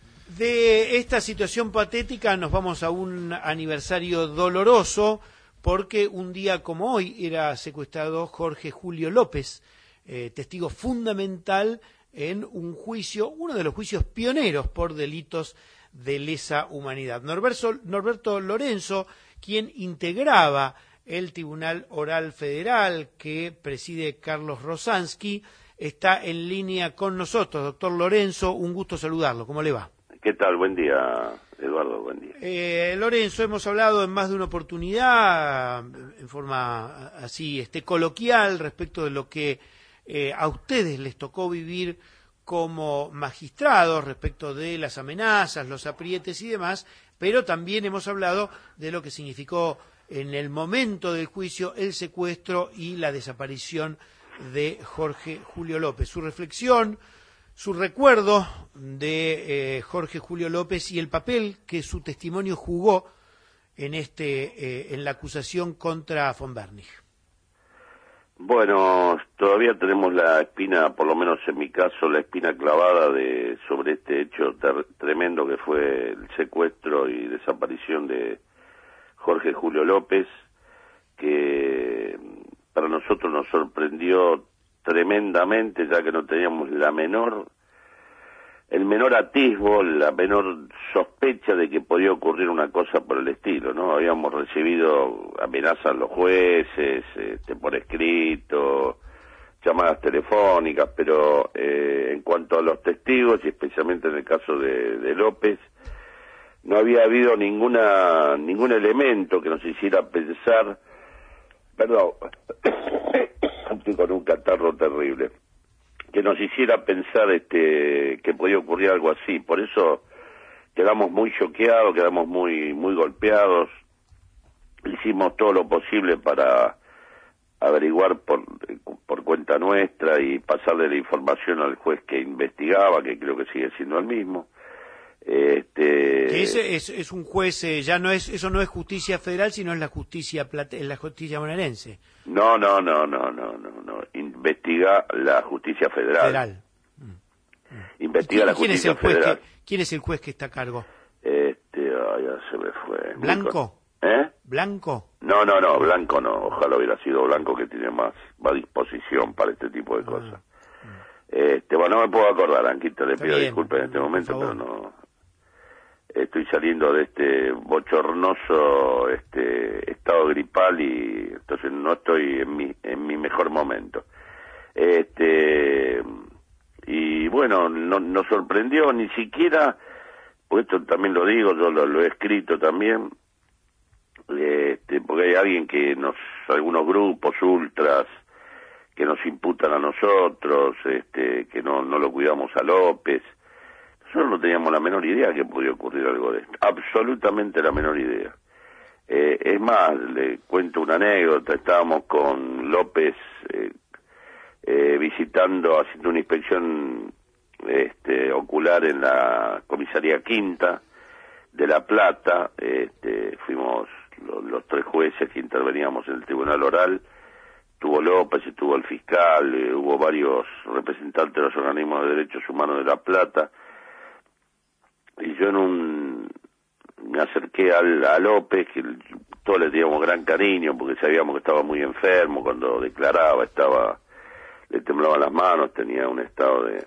De esta situación patética nos vamos a un aniversario doloroso, porque un día como hoy era secuestrado Jorge Julio López, eh, testigo fundamental en un juicio, uno de los juicios pioneros por delitos de lesa humanidad. Norberto, Norberto Lorenzo, quien integraba el Tribunal Oral Federal que preside Carlos Rosansky, está en línea con nosotros. Doctor Lorenzo, un gusto saludarlo. ¿Cómo le va? ¿Qué tal? Buen día, Eduardo, buen día. Eh, Lorenzo, hemos hablado en más de una oportunidad, en forma así este coloquial, respecto de lo que eh, a ustedes les tocó vivir como magistrados, respecto de las amenazas, los aprietes y demás, pero también hemos hablado de lo que significó en el momento del juicio el secuestro y la desaparición de Jorge Julio López. Su reflexión, su recuerdo de eh, Jorge Julio López y el papel que su testimonio jugó en este eh, en la acusación contra von Bernig. Bueno, todavía tenemos la espina, por lo menos en mi caso, la espina clavada de sobre este hecho ter- tremendo que fue el secuestro y desaparición de Jorge Julio López, que para nosotros nos sorprendió tremendamente, ya que no teníamos la menor, el menor atisbo, la menor sospecha de que podía ocurrir una cosa por el estilo, ¿no? Habíamos recibido amenazas a los jueces, este, por escrito, llamadas telefónicas, pero eh, en cuanto a los testigos, y especialmente en el caso de, de López, no había habido ninguna ningún elemento que nos hiciera pensar, perdón, estoy con un catarro terrible, que nos hiciera pensar este que podía ocurrir algo así. Por eso quedamos muy choqueados, quedamos muy muy golpeados. Hicimos todo lo posible para averiguar por por cuenta nuestra y pasarle la información al juez que investigaba, que creo que sigue siendo el mismo. Este... Que ese es, es un juez, eh, ya no es, eso no es justicia federal, sino es la justicia plate, la justicia bonaerense. No, no, no, no, no, no, no. Investiga la justicia federal. Federal. Investiga la ¿Quién justicia es el juez federal. Que, ¿Quién es el juez que está a cargo? Este, ay, ya se me fue. ¿Blanco? ¿Eh? ¿Blanco? No, no, no, Blanco no. Ojalá hubiera sido Blanco, que tiene más, más disposición para este tipo de cosas. Ah. Este, bueno, no me puedo acordar, Anquita, le pido disculpas en este momento, pero no. Estoy saliendo de este bochornoso este estado gripal y entonces no estoy en mi en mi mejor momento. Este y bueno, no nos sorprendió ni siquiera, pues esto también lo digo, yo lo, lo he escrito también, este, porque hay alguien que nos, algunos grupos ultras que nos imputan a nosotros, este, que no no lo cuidamos a López. Nosotros no teníamos la menor idea que podía ocurrir algo de esto, absolutamente la menor idea. Eh, es más, le cuento una anécdota, estábamos con López eh, eh, visitando, haciendo una inspección este, ocular en la comisaría Quinta de La Plata, este, fuimos los, los tres jueces que interveníamos en el tribunal oral, estuvo López, estuvo el fiscal, eh, hubo varios representantes de los organismos de derechos humanos de La Plata, y yo en un me acerqué al, a López, que todos le teníamos gran cariño porque sabíamos que estaba muy enfermo cuando declaraba, estaba le temblaban las manos, tenía un estado de,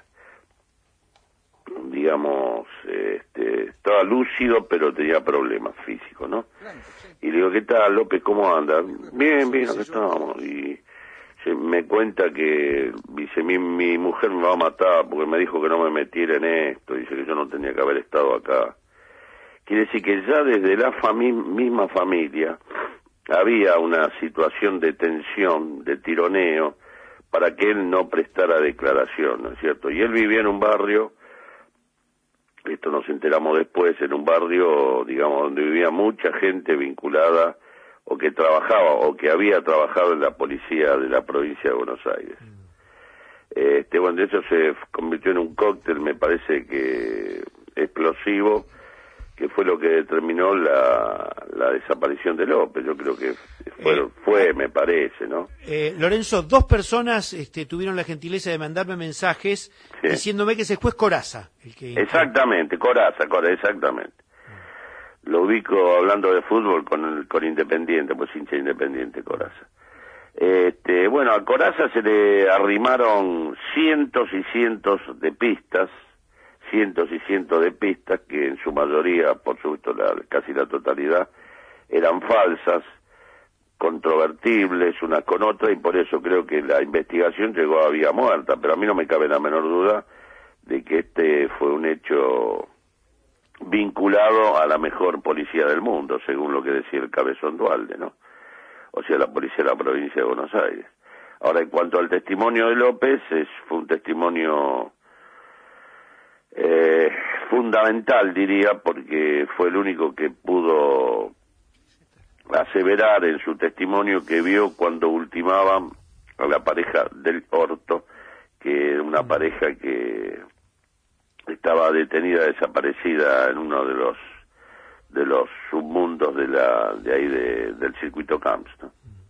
digamos, este, estaba lúcido, pero tenía problemas físicos, ¿no? Y le digo, ¿qué tal, López? ¿Cómo anda? Bien, bien, acá estamos. Y se me cuenta que, dice, mi, mi mujer me va a matar porque me dijo que no me metiera en esto, dice que yo no tenía que haber estado acá. Quiere decir que ya desde la fami misma familia había una situación de tensión, de tironeo, para que él no prestara declaración, ¿no es cierto? Y él vivía en un barrio, esto nos enteramos después, en un barrio, digamos, donde vivía mucha gente vinculada o que trabajaba o que había trabajado en la policía de la provincia de Buenos Aires. Este, bueno, eso se convirtió en un cóctel, me parece que explosivo, que fue lo que determinó la, la desaparición de López. Yo creo que fue, eh, fue me parece, ¿no? Eh, Lorenzo, dos personas este, tuvieron la gentileza de mandarme mensajes sí. diciéndome que ese juez Corazza. El que... Exactamente, Corazza, Corazza, exactamente. Lo ubico hablando de fútbol con el, con Independiente, pues hincha Independiente, Corazza. Este, bueno, a Corazza se le arrimaron cientos y cientos de pistas, cientos y cientos de pistas que en su mayoría, por supuesto la, casi la totalidad, eran falsas, controvertibles unas con otras, y por eso creo que la investigación llegó a vía muerta, pero a mí no me cabe la menor duda de que este fue un hecho vinculado a la mejor policía del mundo, según lo que decía el Cabezón Duhalde, ¿no? O sea, la policía de la provincia de Buenos Aires. Ahora, en cuanto al testimonio de López, es, fue un testimonio Eh, fundamental, diría, porque fue el único que pudo aseverar en su testimonio que vio cuando ultimaban a la pareja del Orto, que era una pareja que estaba detenida, desaparecida en uno de los de los submundos de la de ahí de, del circuito Camps, ¿no?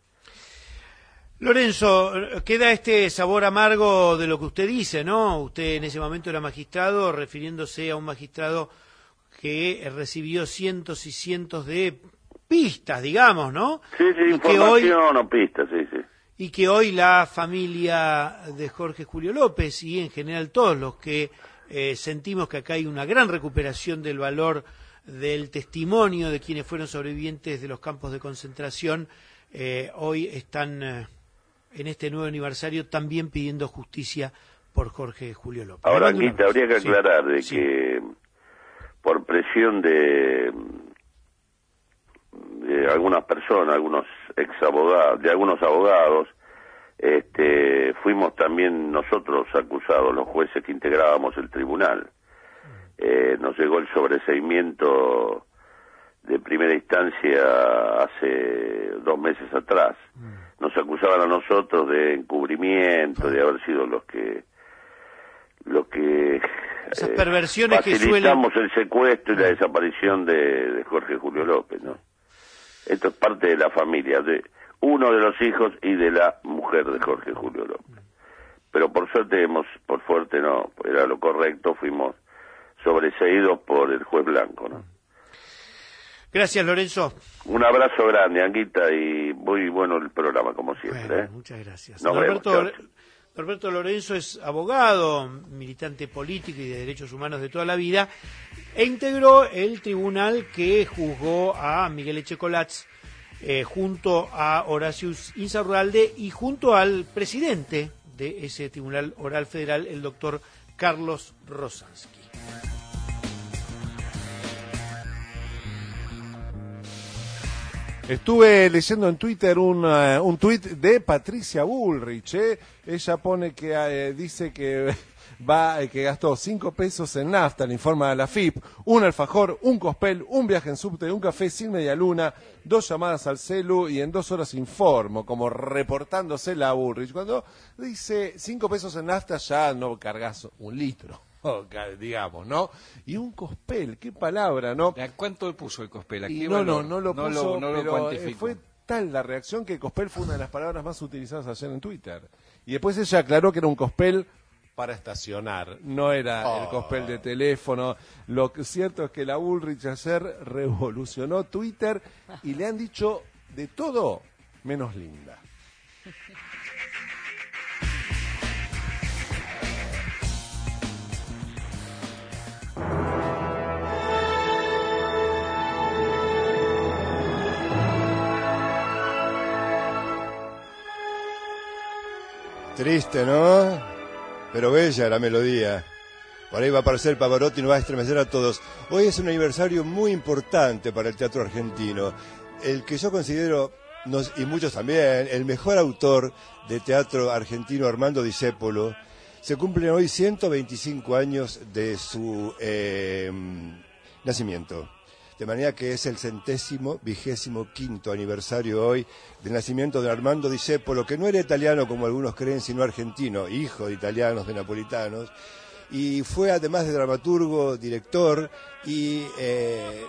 Lorenzo, queda este sabor amargo de lo que usted dice, ¿no? Usted en ese momento era magistrado, refiriéndose a un magistrado que recibió cientos y cientos de pistas, digamos, ¿no? Sí, sí, y información que hoy, o pistas, sí, sí. Y que hoy la familia de Jorge Julio López y en general todos los que eh, sentimos que acá hay una gran recuperación del valor del testimonio de quienes fueron sobrevivientes de los campos de concentración, eh, hoy están... Eh, en este nuevo aniversario también pidiendo justicia por Jorge Julio López. Ahora, aquí te habría que aclarar sí, de sí. que por presión de, de algunas personas, algunos ex abogados, de algunos abogados, este, fuimos también nosotros acusados, los jueces que integrábamos el tribunal. Eh, nos llegó el sobreseimiento de primera instancia hace dos meses atrás. Nos acusaban a nosotros de encubrimiento, de haber sido los que los que esas eh, perversiones facilitamos que suelen... el secuestro y la desaparición de, de Jorge Julio López, ¿no? Esto es parte de la familia, de uno de los hijos y de la mujer de Jorge Julio López. Pero por suerte hemos, por suerte no, era lo correcto, fuimos sobreseídos por el juez Blanco, ¿no? Gracias, Lorenzo. Un abrazo grande, Anguita, y muy bueno el programa, como siempre. Bueno, ¿eh? Muchas gracias. Nos Norberto, vemos, Norberto Lorenzo es abogado, militante político y de derechos humanos de toda la vida, e integró el tribunal que juzgó a Miguel Echecolatz eh, junto a Horacio Insaurralde y junto al presidente de ese tribunal oral federal, el doctor Carlos Rosansky. Estuve leyendo en Twitter un, uh, un tuit de Patricia Bullrich. ¿eh? Ella pone que eh, dice que va eh, que gastó cinco pesos en nafta, le informa a la F I P, un alfajor, un cospel, un viaje en subte, un café sin media luna, dos llamadas al celu y en dos horas informo, como reportándose la Bullrich. Cuando dice cinco pesos en nafta ya no cargas un litro. Digamos, ¿no? Y un cospel, qué palabra, ¿no? ¿A cuánto le puso el cospel? ¿A qué No, no, valor? no lo no puso, lo, no lo pero cuantificó. fue tal la reacción que cospel fue una de las palabras más utilizadas ayer en Twitter. Y después ella aclaró que era un cospel para estacionar, no era oh. el cospel de teléfono. Lo que cierto es que la Bullrich ayer revolucionó Twitter y le han dicho de todo menos linda. Triste, ¿no? Pero bella la melodía. Por ahí va a aparecer Pavarotti y nos va a estremecer a todos. Hoy es un aniversario muy importante para el teatro argentino. El que yo considero, nos, y muchos también, el mejor autor de teatro argentino, Armando Discépolo. Se cumplen hoy ciento veinticinco años de su eh, nacimiento. De manera que es el centésimo, vigésimo quinto aniversario hoy del nacimiento de Armando Discépolo, que no era italiano como algunos creen, sino argentino, hijo de italianos, de napolitanos, y fue además de dramaturgo, director, y eh,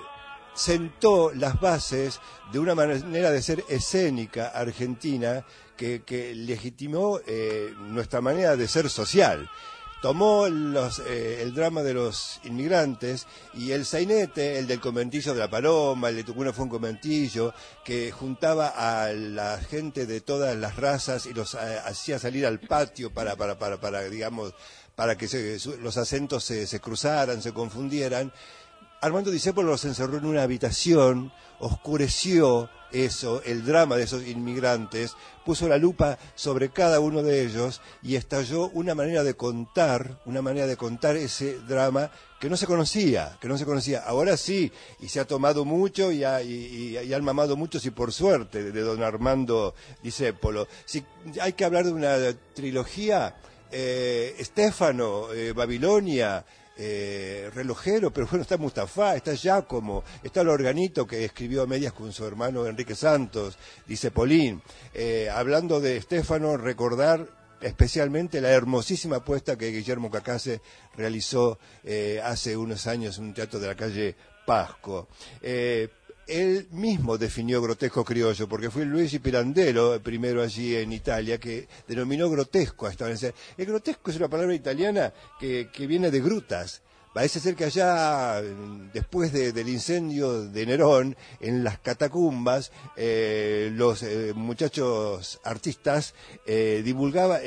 sentó las bases de una manera de ser escénica argentina que, que legitimó eh, nuestra manera de ser social. Tomó los, eh, el drama de los inmigrantes y el sainete, el del conventillo de la Paloma, el de Tucumán fue un conventillo, que juntaba a la gente de todas las razas y los eh, hacía salir al patio para, para, para, para digamos, para que se, su, los acentos se, se cruzaran, se confundieran. Armando Discépolo los encerró en una habitación, oscureció eso, el drama de esos inmigrantes, puso la lupa sobre cada uno de ellos y estalló una manera de contar, una manera de contar ese drama que no se conocía, que no se conocía. Ahora sí, y se ha tomado mucho y, ha, y, y, y han mamado muchos y por suerte de don Armando Discépolo. Si hay que hablar de una trilogía, eh, Estéfano, eh, Babilonia, Eh, relojero, pero bueno, está Mustafa, está Giacomo, está el organito que escribió a medias con su hermano Enrique Santos, dice Polín. Eh, hablando de Estéfano, recordar especialmente la hermosísima apuesta que Guillermo Cacase realizó eh, hace unos años en un teatro de la calle Pasco. Eh, Él mismo definió grotesco criollo, porque fue Luigi Pirandello, primero allí en Italia, que denominó grotesco a esta vez. El grotesco es una palabra italiana que, que viene de grutas. Parece ser que allá, después de, del incendio de Nerón, en las catacumbas, eh, los eh, muchachos artistas eh, divulgaban,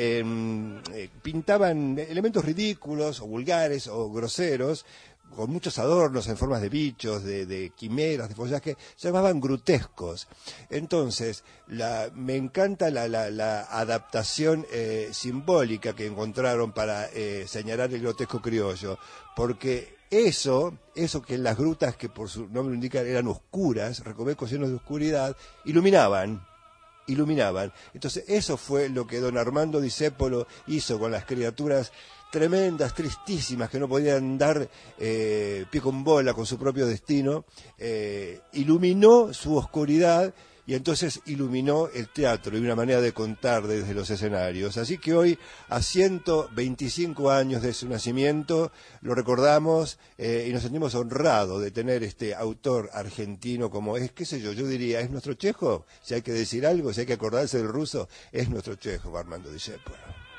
eh, pintaban elementos ridículos, o vulgares, o groseros, con muchos adornos en formas de bichos, de, de quimeras, de follaje, se llamaban grutescos. Entonces, la, me encanta la, la, la adaptación eh, simbólica que encontraron para eh, señalar el grotesco criollo, porque eso, eso que en las grutas, que por su nombre indican eran oscuras, recovecos llenos de oscuridad, iluminaban. iluminaban. Entonces, eso fue lo que don Armando Discépolo hizo con las criaturas tremendas, tristísimas, que no podían dar eh, pie con bola con su propio destino. Eh, iluminó su oscuridad y entonces iluminó el teatro y una manera de contar desde los escenarios. Así que hoy, a ciento veinticinco años de su nacimiento, lo recordamos eh, y nos sentimos honrados de tener este autor argentino como es, qué sé yo, yo diría, es nuestro Chejo. Si hay que decir algo, si hay que acordarse del ruso, es nuestro Chejo, Armando Discépolo.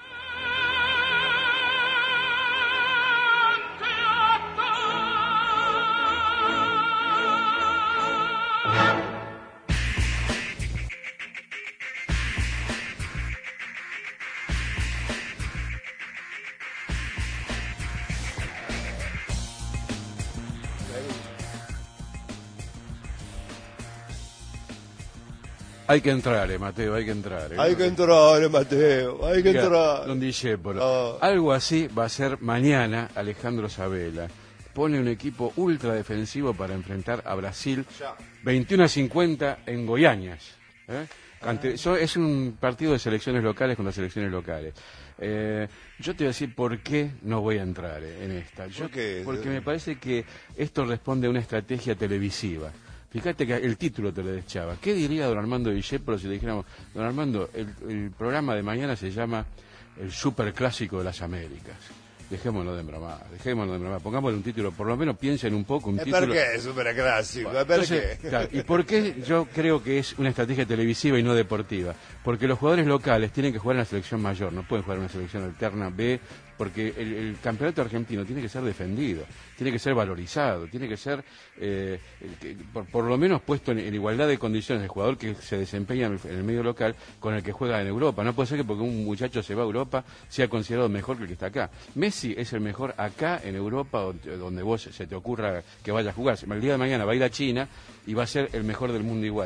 Hay que entrar, eh, Mateo, hay que entrar. Eh. Hay que entrar, eh, Mateo, hay que Diga, entrar. Don Discépolo. Oh. Algo así va a ser mañana Alejandro Sabela. Pone un equipo ultra defensivo para enfrentar a Brasil veintiuno a cincuenta en Goiânias. ¿eh? Ante, so, es un partido de selecciones locales contra selecciones locales. Eh, yo te voy a decir por qué no voy a entrar eh, en esta. Yo, ¿Por qué? Porque me parece que esto responde a una estrategia televisiva. Fíjate que el título te lo deschaba. ¿Qué diría don Armando Discépolo si le dijéramos, don Armando, el, el programa de mañana se llama El Superclásico de las Américas? Dejémoslo de bromar, dejémoslo de bromar. Pongámosle un título, por lo menos piensen un poco un título. ¿Por qué es superclásico? Bueno, ¿Por entonces, qué? claro, ¿y por qué yo creo que es una estrategia televisiva y no deportiva? Porque los jugadores locales tienen que jugar en la selección mayor, no pueden jugar en una selección alterna B, porque el, el campeonato argentino tiene que ser defendido, tiene que ser valorizado, tiene que ser, eh, que, por, por lo menos puesto en, en igualdad de condiciones el jugador que se desempeña en el, en el medio local con el que juega en Europa. No puede ser que porque un muchacho se va a Europa sea considerado mejor que el que está acá. Messi es el mejor acá en Europa, donde, donde vos se te ocurra que vaya a jugar. El día de mañana va a ir a China y va a ser el mejor del mundo igual.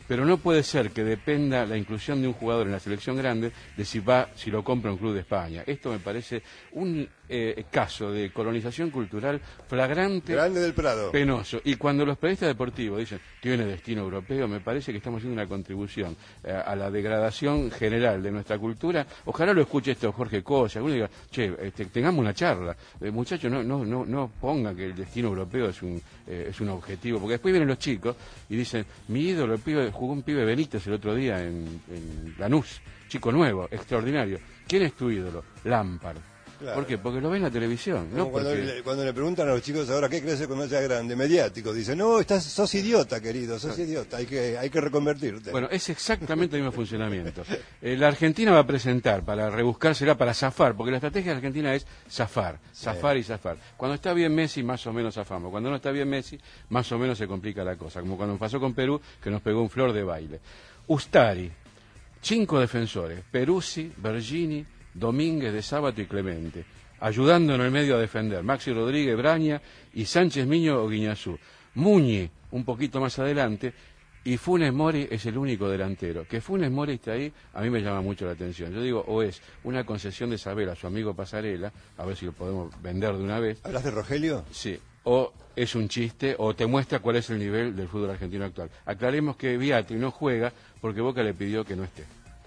pero no puede ser que dependa la inclusión de un jugador en la selección grande de si va, si lo compra un club de España. Esto me parece un eh, caso de colonización cultural flagrante, Grande del Prado, penoso. Y cuando los periodistas deportivos dicen tiene destino europeo, me parece que estamos haciendo una contribución eh, a la degradación general de nuestra cultura. Ojalá lo escuche esto Jorge Colla, alguno diga, che, este, tengamos una charla. Eh, muchachos, no, no, no, no ponga que el destino europeo es un, eh, es un objetivo, porque después vienen los chicos y dicen, mi ídolo, el pibe, jugó un pibe Benítez el otro día en, en Lanús, chico nuevo, extraordinario. ¿Quién es tu ídolo? Lampard. Claro. ¿Por qué? Porque lo ven en la televisión. No cuando, porque... le, cuando le preguntan a los chicos ahora qué crece cuando sea grande, mediático, dicen, no, estás, sos idiota, querido, sos idiota, hay que, hay que reconvertirte. Bueno, es exactamente el mismo funcionamiento. Eh, la Argentina va a presentar, para rebuscársela, para zafar, porque la estrategia de la Argentina es zafar, zafar sí. y zafar. Cuando está bien Messi, más o menos zafamos. Cuando no está bien Messi, más o menos se complica la cosa, como cuando pasó con Perú, que nos pegó un flor de baile. Ustari, cinco defensores, Peruzzi, Bergini, Domínguez, de Sábato y Clemente, ayudando en el medio a defender, Maxi Rodríguez, Braña y Sánchez Miño o Guiñazú. Muñi, un poquito más adelante, y Funes Mori es el único delantero. Que Funes Mori esté ahí, a mí me llama mucho la atención. Yo digo, o es una concesión de saber a su amigo Pasarela, a ver si lo podemos vender de una vez. ¿Hablas de Rogelio? Sí. O es un chiste, o te muestra cuál es el nivel del fútbol argentino actual. Aclaremos que Viatri no juega porque Boca le pidió que no esté.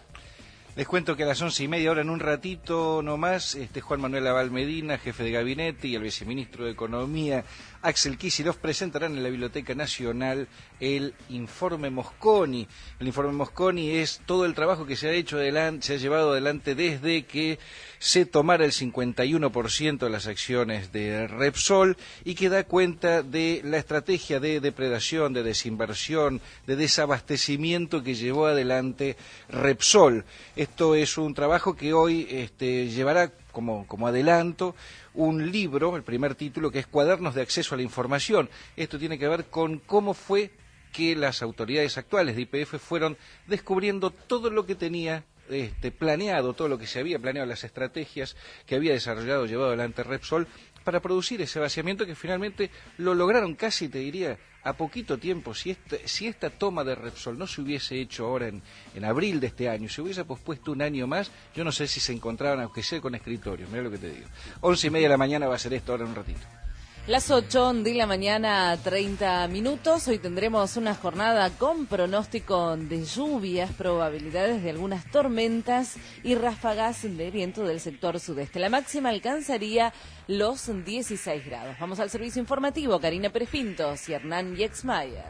Les cuento que a las once y media, ahora en un ratito nomás, este Juan Manuel Aval Medina, jefe de gabinete, y el viceministro de Economía, Axel Kicillof, presentarán en la Biblioteca Nacional el informe Mosconi. El informe Mosconi es todo el trabajo que se ha hecho adelante, se ha llevado adelante desde que se tomara el cincuenta y uno por ciento de las acciones de Repsol y que da cuenta de la estrategia de depredación, de desinversión, de desabastecimiento que llevó adelante Repsol. Esto es un trabajo que hoy este, llevará como, como adelanto un libro, el primer título, que es Cuadernos de Acceso a la Información. Esto tiene que ver con cómo fue que las autoridades actuales de Y P F fueron descubriendo todo lo que tenía este, planeado, todo lo que se había planeado, las estrategias que había desarrollado, llevado adelante Repsol, para producir ese vaciamiento que finalmente lo lograron casi, te diría, a poquito tiempo. Si esta, si esta toma de Repsol no se hubiese hecho ahora en, en abril de este año, se hubiese pospuesto un año más, yo no sé si se encontraban, aunque sea con escritorios, mira lo que te digo. Once y media de la mañana va a ser esto ahora en un ratito. Las ocho de la mañana, treinta minutos. Hoy tendremos una jornada con pronóstico de lluvias, probabilidades de algunas tormentas y ráfagas de viento del sector sudeste. La máxima alcanzaría los dieciséis grados. Vamos al servicio informativo. Karina Pérez Pintos y Hernán Yexmayer.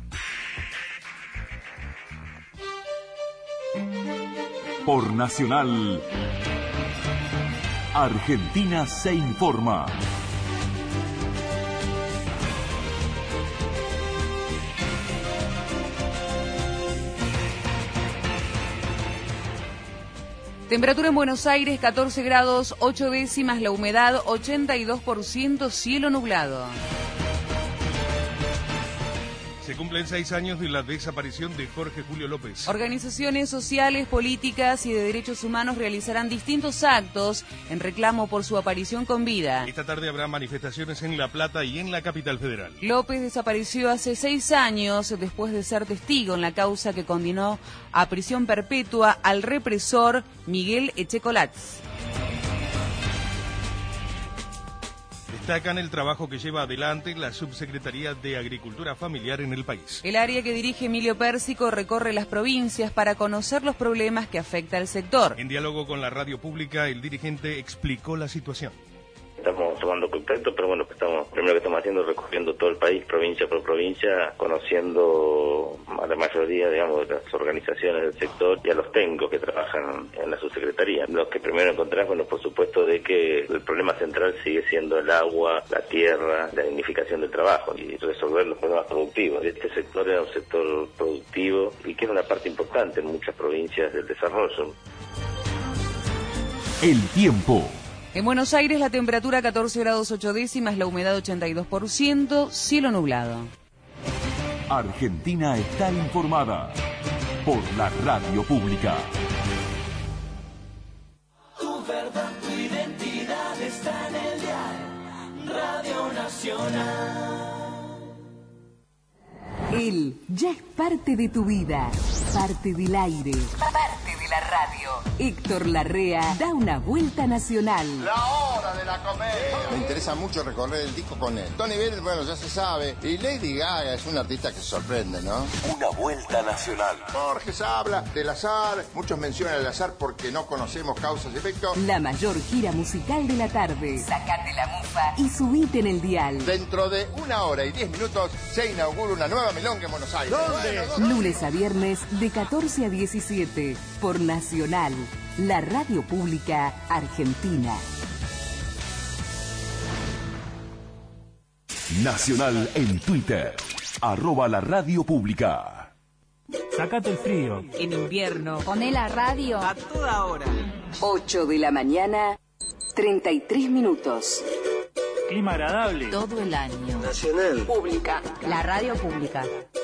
Por Nacional, Argentina se informa. Temperatura en Buenos Aires, catorce grados, ocho décimas, la humedad, ochenta y dos por ciento, cielo nublado. Se cumplen seis años de la desaparición de Jorge Julio López. Organizaciones sociales, políticas y de derechos humanos realizarán distintos actos en reclamo por su aparición con vida. Esta tarde habrá manifestaciones en La Plata y en la capital federal. López desapareció hace seis años después de ser testigo en la causa que condenó a prisión perpetua al represor Miguel Echecolatz. Destacan el trabajo que lleva adelante la Subsecretaría de Agricultura Familiar en el país. El área que dirige Emilio Pérsico recorre las provincias para conocer los problemas que afecta al sector. En diálogo con la radio pública, el dirigente explicó la situación. Estamos tomando contacto, pero bueno, estamos, primero que estamos haciendo, recorriendo todo el país, provincia por provincia, conociendo a la mayoría, digamos, de las organizaciones del sector y a los técnicos que trabajan en la subsecretaría. Lo que primero encontramos, bueno, por supuesto, de que el problema central sigue siendo el agua, la tierra, la dignificación del trabajo y resolver los problemas productivos. Este sector era un sector productivo y que era una parte importante en muchas provincias del desarrollo. El tiempo. En Buenos Aires la temperatura catorce grados ocho décimas, la humedad ochenta y dos por ciento, cielo nublado. Argentina está informada por la radio pública. Tu verdad, tu identidad está en el dial Radio Nacional. Él ya es parte de tu vida, parte del aire, parte de la radio. Héctor Larrea da una vuelta nacional. La hora de la comedia. Me interesa mucho recorrer el disco con él. Tony Bennett, bueno, ya se sabe. Y Lady Gaga es una artista que sorprende, ¿no? Una vuelta nacional. Borges habla del azar. Muchos mencionan el azar porque no conocemos causas y efectos. La mayor gira musical de la tarde. Sacate la mufa y subite en el dial. Dentro de una hora y diez minutos se inaugura una nueva milonga en Buenos Aires. ¿Dónde? Bueno, lunes a viernes de catorce a diecisiete por Nacional, la radio pública argentina. Nacional en Twitter, arroba la radio pública. Sácate el frío. En invierno. Poné la radio a toda hora. ocho de la mañana, treinta y tres minutos. Clima agradable. Todo el año. Nacional Pública. La radio pública.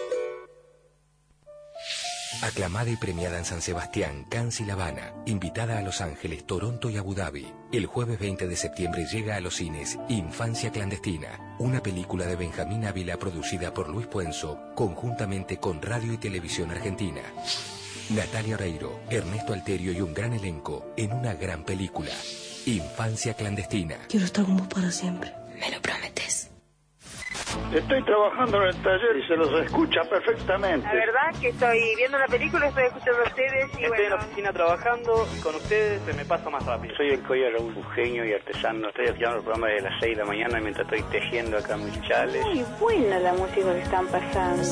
Aclamada y premiada en San Sebastián, Cannes y La Habana, invitada a Los Ángeles, Toronto y Abu Dhabi. El jueves veinte de septiembre llega a los cines Infancia Clandestina, una película de Benjamín Ávila producida por Luis Puenzo, conjuntamente con Radio y Televisión Argentina. Natalia Oreiro, Ernesto Alterio y un gran elenco en una gran película. Infancia Clandestina. Quiero estar con vos para siempre. ¿Me lo prometes? Estoy trabajando en el taller y se los escucha perfectamente. La verdad que estoy viendo la película, estoy escuchando a ustedes y estoy bueno... en la oficina trabajando y con ustedes se me pasa más rápido. Soy el Coya Raúl, genio y artesano. Estoy escuchando el programa de las seis de la mañana mientras estoy tejiendo acá mis chales. Muy buena la música que están pasando.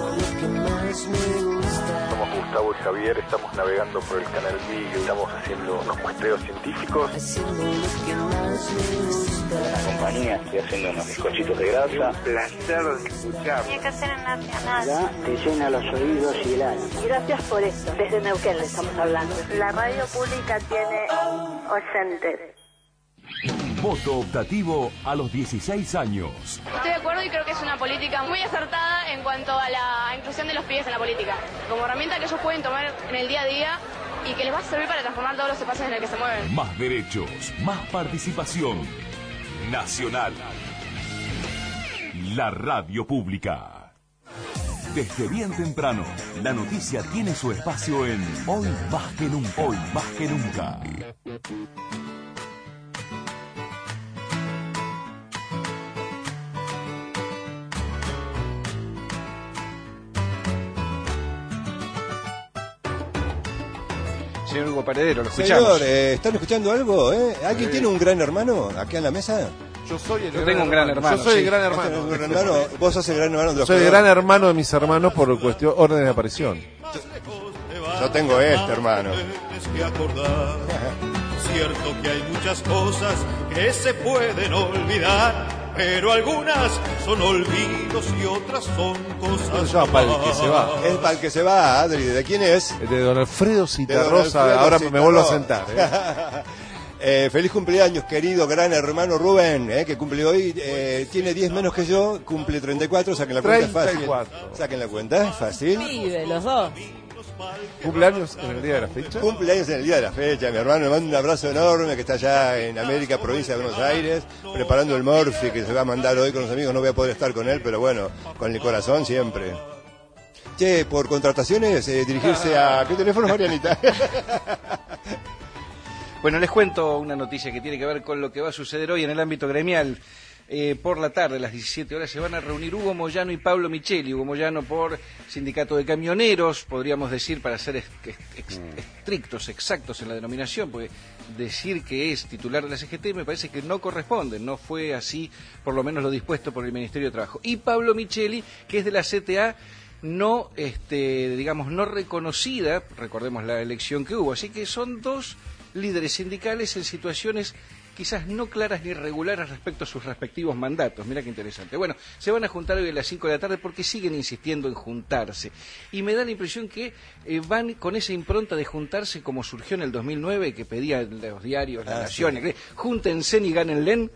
Somos Gustavo y Javier, estamos navegando por el canal Beagle, estamos haciendo unos muestreos científicos. La compañía, estoy haciendo unos bizcochitos de grasa. Placer de escuchar. Tiene que ser en Nacional. Ya te llena los oídos y el alma. Gracias por esto. Desde Neuquén le estamos hablando. La radio pública tiene oyentes. Voto optativo a los dieciséis años. Estoy de acuerdo y creo que es una política muy acertada en cuanto a la inclusión de los pibes en la política. Como herramienta que ellos pueden tomar en el día a día y que les va a servir para transformar todos los espacios en el que se mueven. Más derechos, más participación. Nacional. La radio pública. Desde bien temprano, la noticia tiene su espacio en Hoy Más que Nunca. Hoy Más que Nunca. Señor Hugo Paredero, lo escuchamos. Señor, eh, ¿están escuchando algo? Eh? ¿Alguien Sí. tiene un gran hermano acá en la mesa? Yo soy el Yo gran tengo un gran hermano. Yo soy sí. el gran hermano. ¿Un gran hermano? Vos sos el gran hermano de los Soy el jugadores. gran hermano de mis hermanos por cuestión orden de aparición. Yo tengo este hermano. Tienes que acordar. Cierto que hay muchas cosas que se pueden olvidar, pero algunas son olvidos y otras son cosas. Eso para el que se va. Es para el que se va, Adri. ¿De quién es? De don Alfredo De don Citarrosa. Alfredo Ahora me vuelvo a Citarrosa. sentar. ¿eh? Eh, feliz cumpleaños, querido gran hermano Rubén, eh, que cumple hoy. Eh, tiene diez menos que yo, cumple treinta y cuatro. Saquen la cuenta, es fácil. treinta y cuatro. Saquen la cuenta, es fácil. Pibe, los dos. ¿Cumpleaños en el día de la fecha? Cumpleaños en el día de la fecha, mi hermano. Le mando un abrazo enorme, que está allá en América, provincia de Buenos Aires, preparando el Morphy que se va a mandar hoy con los amigos. No voy a poder estar con él, pero bueno, con el corazón siempre. Che, por contrataciones, eh, dirigirse a... ¿Qué teléfono, Marianita? Bueno, les cuento una noticia que tiene que ver con lo que va a suceder hoy en el ámbito gremial. Eh, por la tarde, a las diecisiete horas, se van a reunir Hugo Moyano y Pablo Micheli. Hugo Moyano por Sindicato de Camioneros, podríamos decir, para ser ex- ex- estrictos, exactos en la denominación, porque decir que es titular de la C G T me parece que no corresponde, no fue así, por lo menos lo dispuesto por el Ministerio de Trabajo. Y Pablo Micheli, que es de la C T A, no, este, digamos, no reconocida, recordemos la elección que hubo, así que son dos líderes sindicales en situaciones quizás no claras ni regulares respecto a sus respectivos mandatos. Mira qué interesante. Bueno, se van a juntar hoy a las cinco de la tarde porque siguen insistiendo en juntarse. Y me da la impresión que eh, van con esa impronta de juntarse como surgió en el dos mil nueve, que pedían los diarios, La Ah, Nación, sí. júntense y gánenle.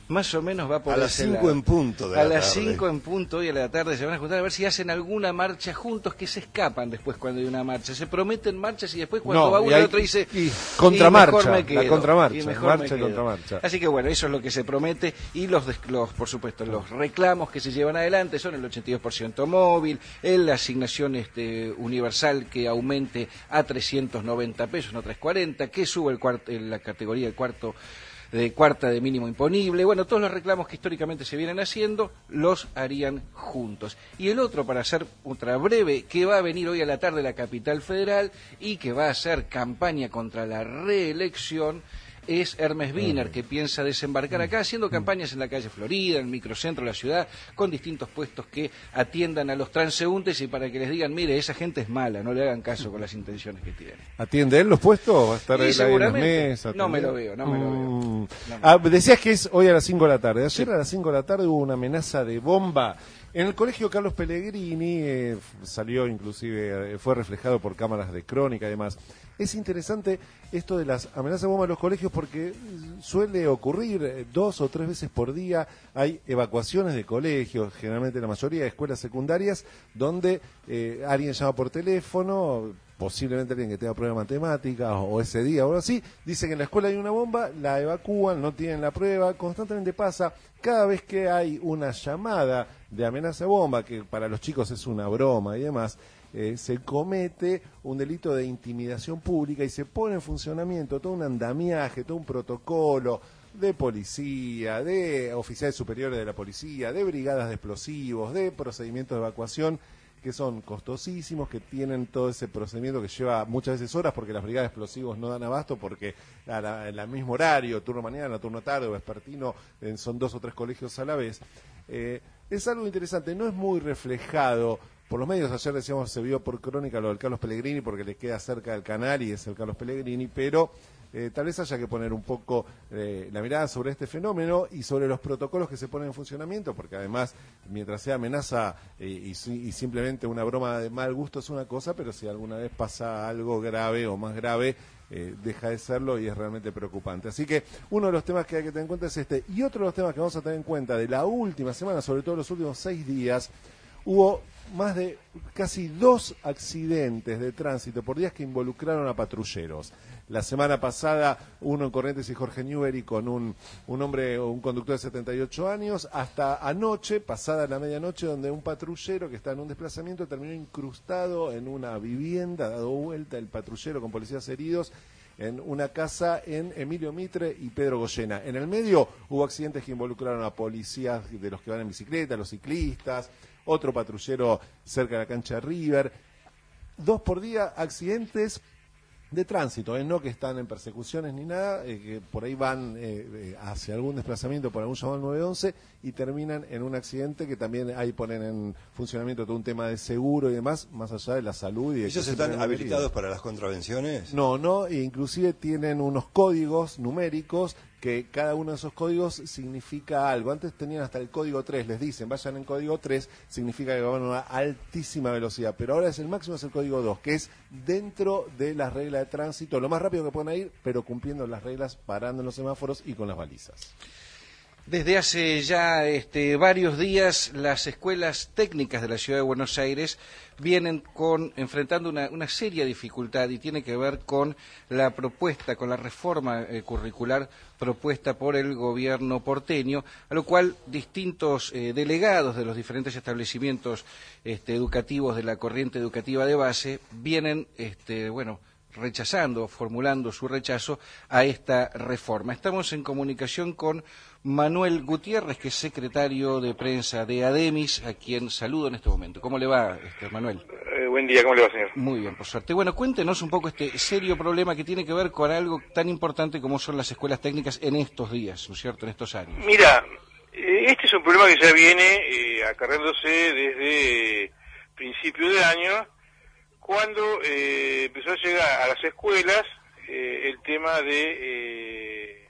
más o menos va por a las cinco en punto de a la las tarde. cinco en punto hoy a la tarde se van a juntar a ver si hacen alguna marcha juntos, que se escapan después cuando hay una marcha, se prometen marchas y después cuando No, va y uno hay- el otro dice y contramarcha, y mejor me la quedo, contramarcha, y mejor marcha me y quedo. contramarcha. Así que bueno, eso es lo que se promete y los, des- los por supuesto los reclamos que se llevan adelante son el ochenta y dos por ciento móvil, el- la asignación este, universal que aumente a trescientos noventa pesos, no trescientos cuarenta, que suba el cuarto, la categoría del cuarto de cuarta de mínimo imponible, bueno, todos los reclamos que históricamente se vienen haciendo los harían juntos. Y el otro, para hacer otra breve, que va a venir hoy a la tarde a la capital federal y que va a hacer campaña contra la reelección, es Hermes Wiener, que piensa desembarcar acá haciendo campañas en la calle Florida, en el microcentro de la ciudad, con distintos puestos que atiendan a los transeúntes y para que les digan, mire, esa gente es mala, no le hagan caso con las intenciones que tiene. ¿Atiende él los puestos? ¿Va a estar Y él ahí en las seguramente. mesas? No me también? lo veo, no me lo veo. Mm. No me Ah, decías que es hoy a las cinco de la tarde. Ayer a las cinco de la tarde hubo una amenaza de bomba en el colegio Carlos Pellegrini, eh, salió inclusive, eh, fue reflejado por cámaras de crónica y demás. Es interesante esto de las amenazas de bomba en los colegios porque suele ocurrir eh, dos o tres veces por día. Hay evacuaciones de colegios, generalmente la mayoría de escuelas secundarias, donde eh, alguien llama por teléfono, posiblemente alguien que tenga problemas de matemáticas o, o ese día o algo así, dice que en la escuela hay una bomba, la evacúan, no tienen la prueba, constantemente pasa. Cada vez que hay una llamada de amenaza de bomba, que para los chicos es una broma y demás, eh, se comete un delito de intimidación pública y se pone en funcionamiento todo un andamiaje, todo un protocolo de policía, de oficiales superiores de la policía, de brigadas de explosivos, de procedimientos de evacuación que son costosísimos, que tienen todo ese procedimiento que lleva muchas veces horas porque las brigadas de explosivos no dan abasto porque a la, en el mismo horario, turno mañana, turno tarde o vespertino, eh, son dos o tres colegios a la vez. Eh, es algo interesante, no es muy reflejado por los medios. Ayer decíamos, se vio por crónica lo del Carlos Pellegrini porque le queda cerca del canal y es el Carlos Pellegrini, pero Eh, tal vez haya que poner un poco eh, la mirada sobre este fenómeno y sobre los protocolos que se ponen en funcionamiento, porque además, mientras sea amenaza eh, y, y simplemente una broma de mal gusto es una cosa, pero si alguna vez pasa algo grave o más grave, eh, deja de serlo y es realmente preocupante. Así que uno de los temas que hay que tener en cuenta es este, y otro de los temas que vamos a tener en cuenta de la última semana, sobre todo los últimos seis días, hubo más de casi dos accidentes de tránsito por días que involucraron a patrulleros. La semana pasada, uno en Corrientes y Jorge Newbery con un, un hombre, un conductor de setenta y ocho años, hasta anoche, pasada la medianoche, donde un patrullero que está en un desplazamiento terminó incrustado en una vivienda, dado vuelta el patrullero con policías heridos, en una casa en Emilio Mitre y Pedro Goyena. En el medio hubo accidentes que involucraron a policías de los que van en bicicleta, los ciclistas, otro patrullero cerca de la cancha de River. Dos por día accidentes de tránsito, ¿eh? No que están en persecuciones ni nada, eh, que por ahí van eh, eh, hacia algún desplazamiento por algún llamado al nueve once y terminan en un accidente que también ahí ponen en funcionamiento todo un tema de seguro y demás, más allá de la salud. Y de ¿Ellos están habilitados para las contravenciones? No, no, e inclusive tienen unos códigos numéricos que cada uno de esos códigos significa algo. Antes tenían hasta el código tres, les dicen, vayan en código tres, significa que van a una altísima velocidad, pero ahora es el máximo, es el código dos, que es dentro de las reglas de tránsito, lo más rápido que puedan ir, pero cumpliendo las reglas, parando en los semáforos y con las balizas. Desde hace ya este, varios días, las escuelas técnicas de la Ciudad de Buenos Aires vienen con, enfrentando una, una seria dificultad y tiene que ver con la propuesta, con la reforma eh, curricular propuesta por el gobierno porteño, a lo cual distintos eh, delegados de los diferentes establecimientos este, educativos de la corriente educativa de base vienen, este, bueno, rechazando, formulando su rechazo a esta reforma. Estamos en comunicación con Manuel Gutiérrez, que es secretario de prensa de ADEMIS, a quien saludo en este momento. ¿Cómo le va, este, Manuel? Eh, buen día, ¿cómo le va, señor? Muy bien, por suerte. Bueno, cuéntenos un poco este serio problema que tiene que ver con algo tan importante como son las escuelas técnicas en estos días, ¿no es cierto?, en estos años. Mira, eh, este es un problema que ya viene eh, acarreándose desde principio de año, cuando eh, empezó a llegar a las escuelas eh, el tema de eh,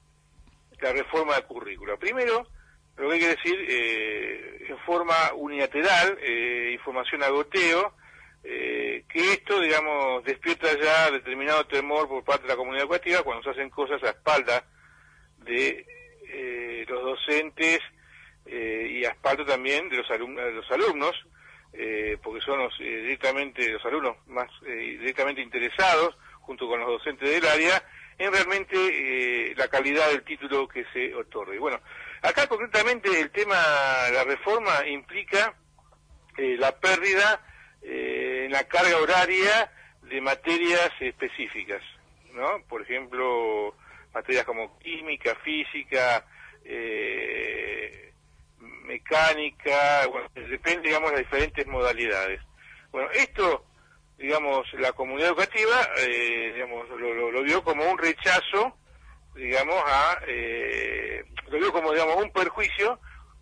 la reforma de currícula. Primero, lo que hay que decir, eh, en forma unilateral, eh, información a goteo, eh, que esto, digamos, despierta ya determinado temor por parte de la comunidad educativa cuando se hacen cosas a espalda de eh, los docentes eh, y aspato también de los, alum de los alumnos, eh, porque son los, eh, directamente los alumnos más eh, directamente interesados, junto con los docentes del área, en realmente eh, la calidad del título que se otorgue. Bueno, acá concretamente el tema, la reforma implica eh, la pérdida eh, en la carga horaria de materias específicas, ¿no? Por ejemplo, materias como química, física, eh, mecánica, bueno, depende, digamos, de las diferentes modalidades. Bueno, esto, digamos, la comunidad educativa, eh, digamos, lo, lo, lo vio como un rechazo, digamos, a, eh, lo vio como, digamos, un perjuicio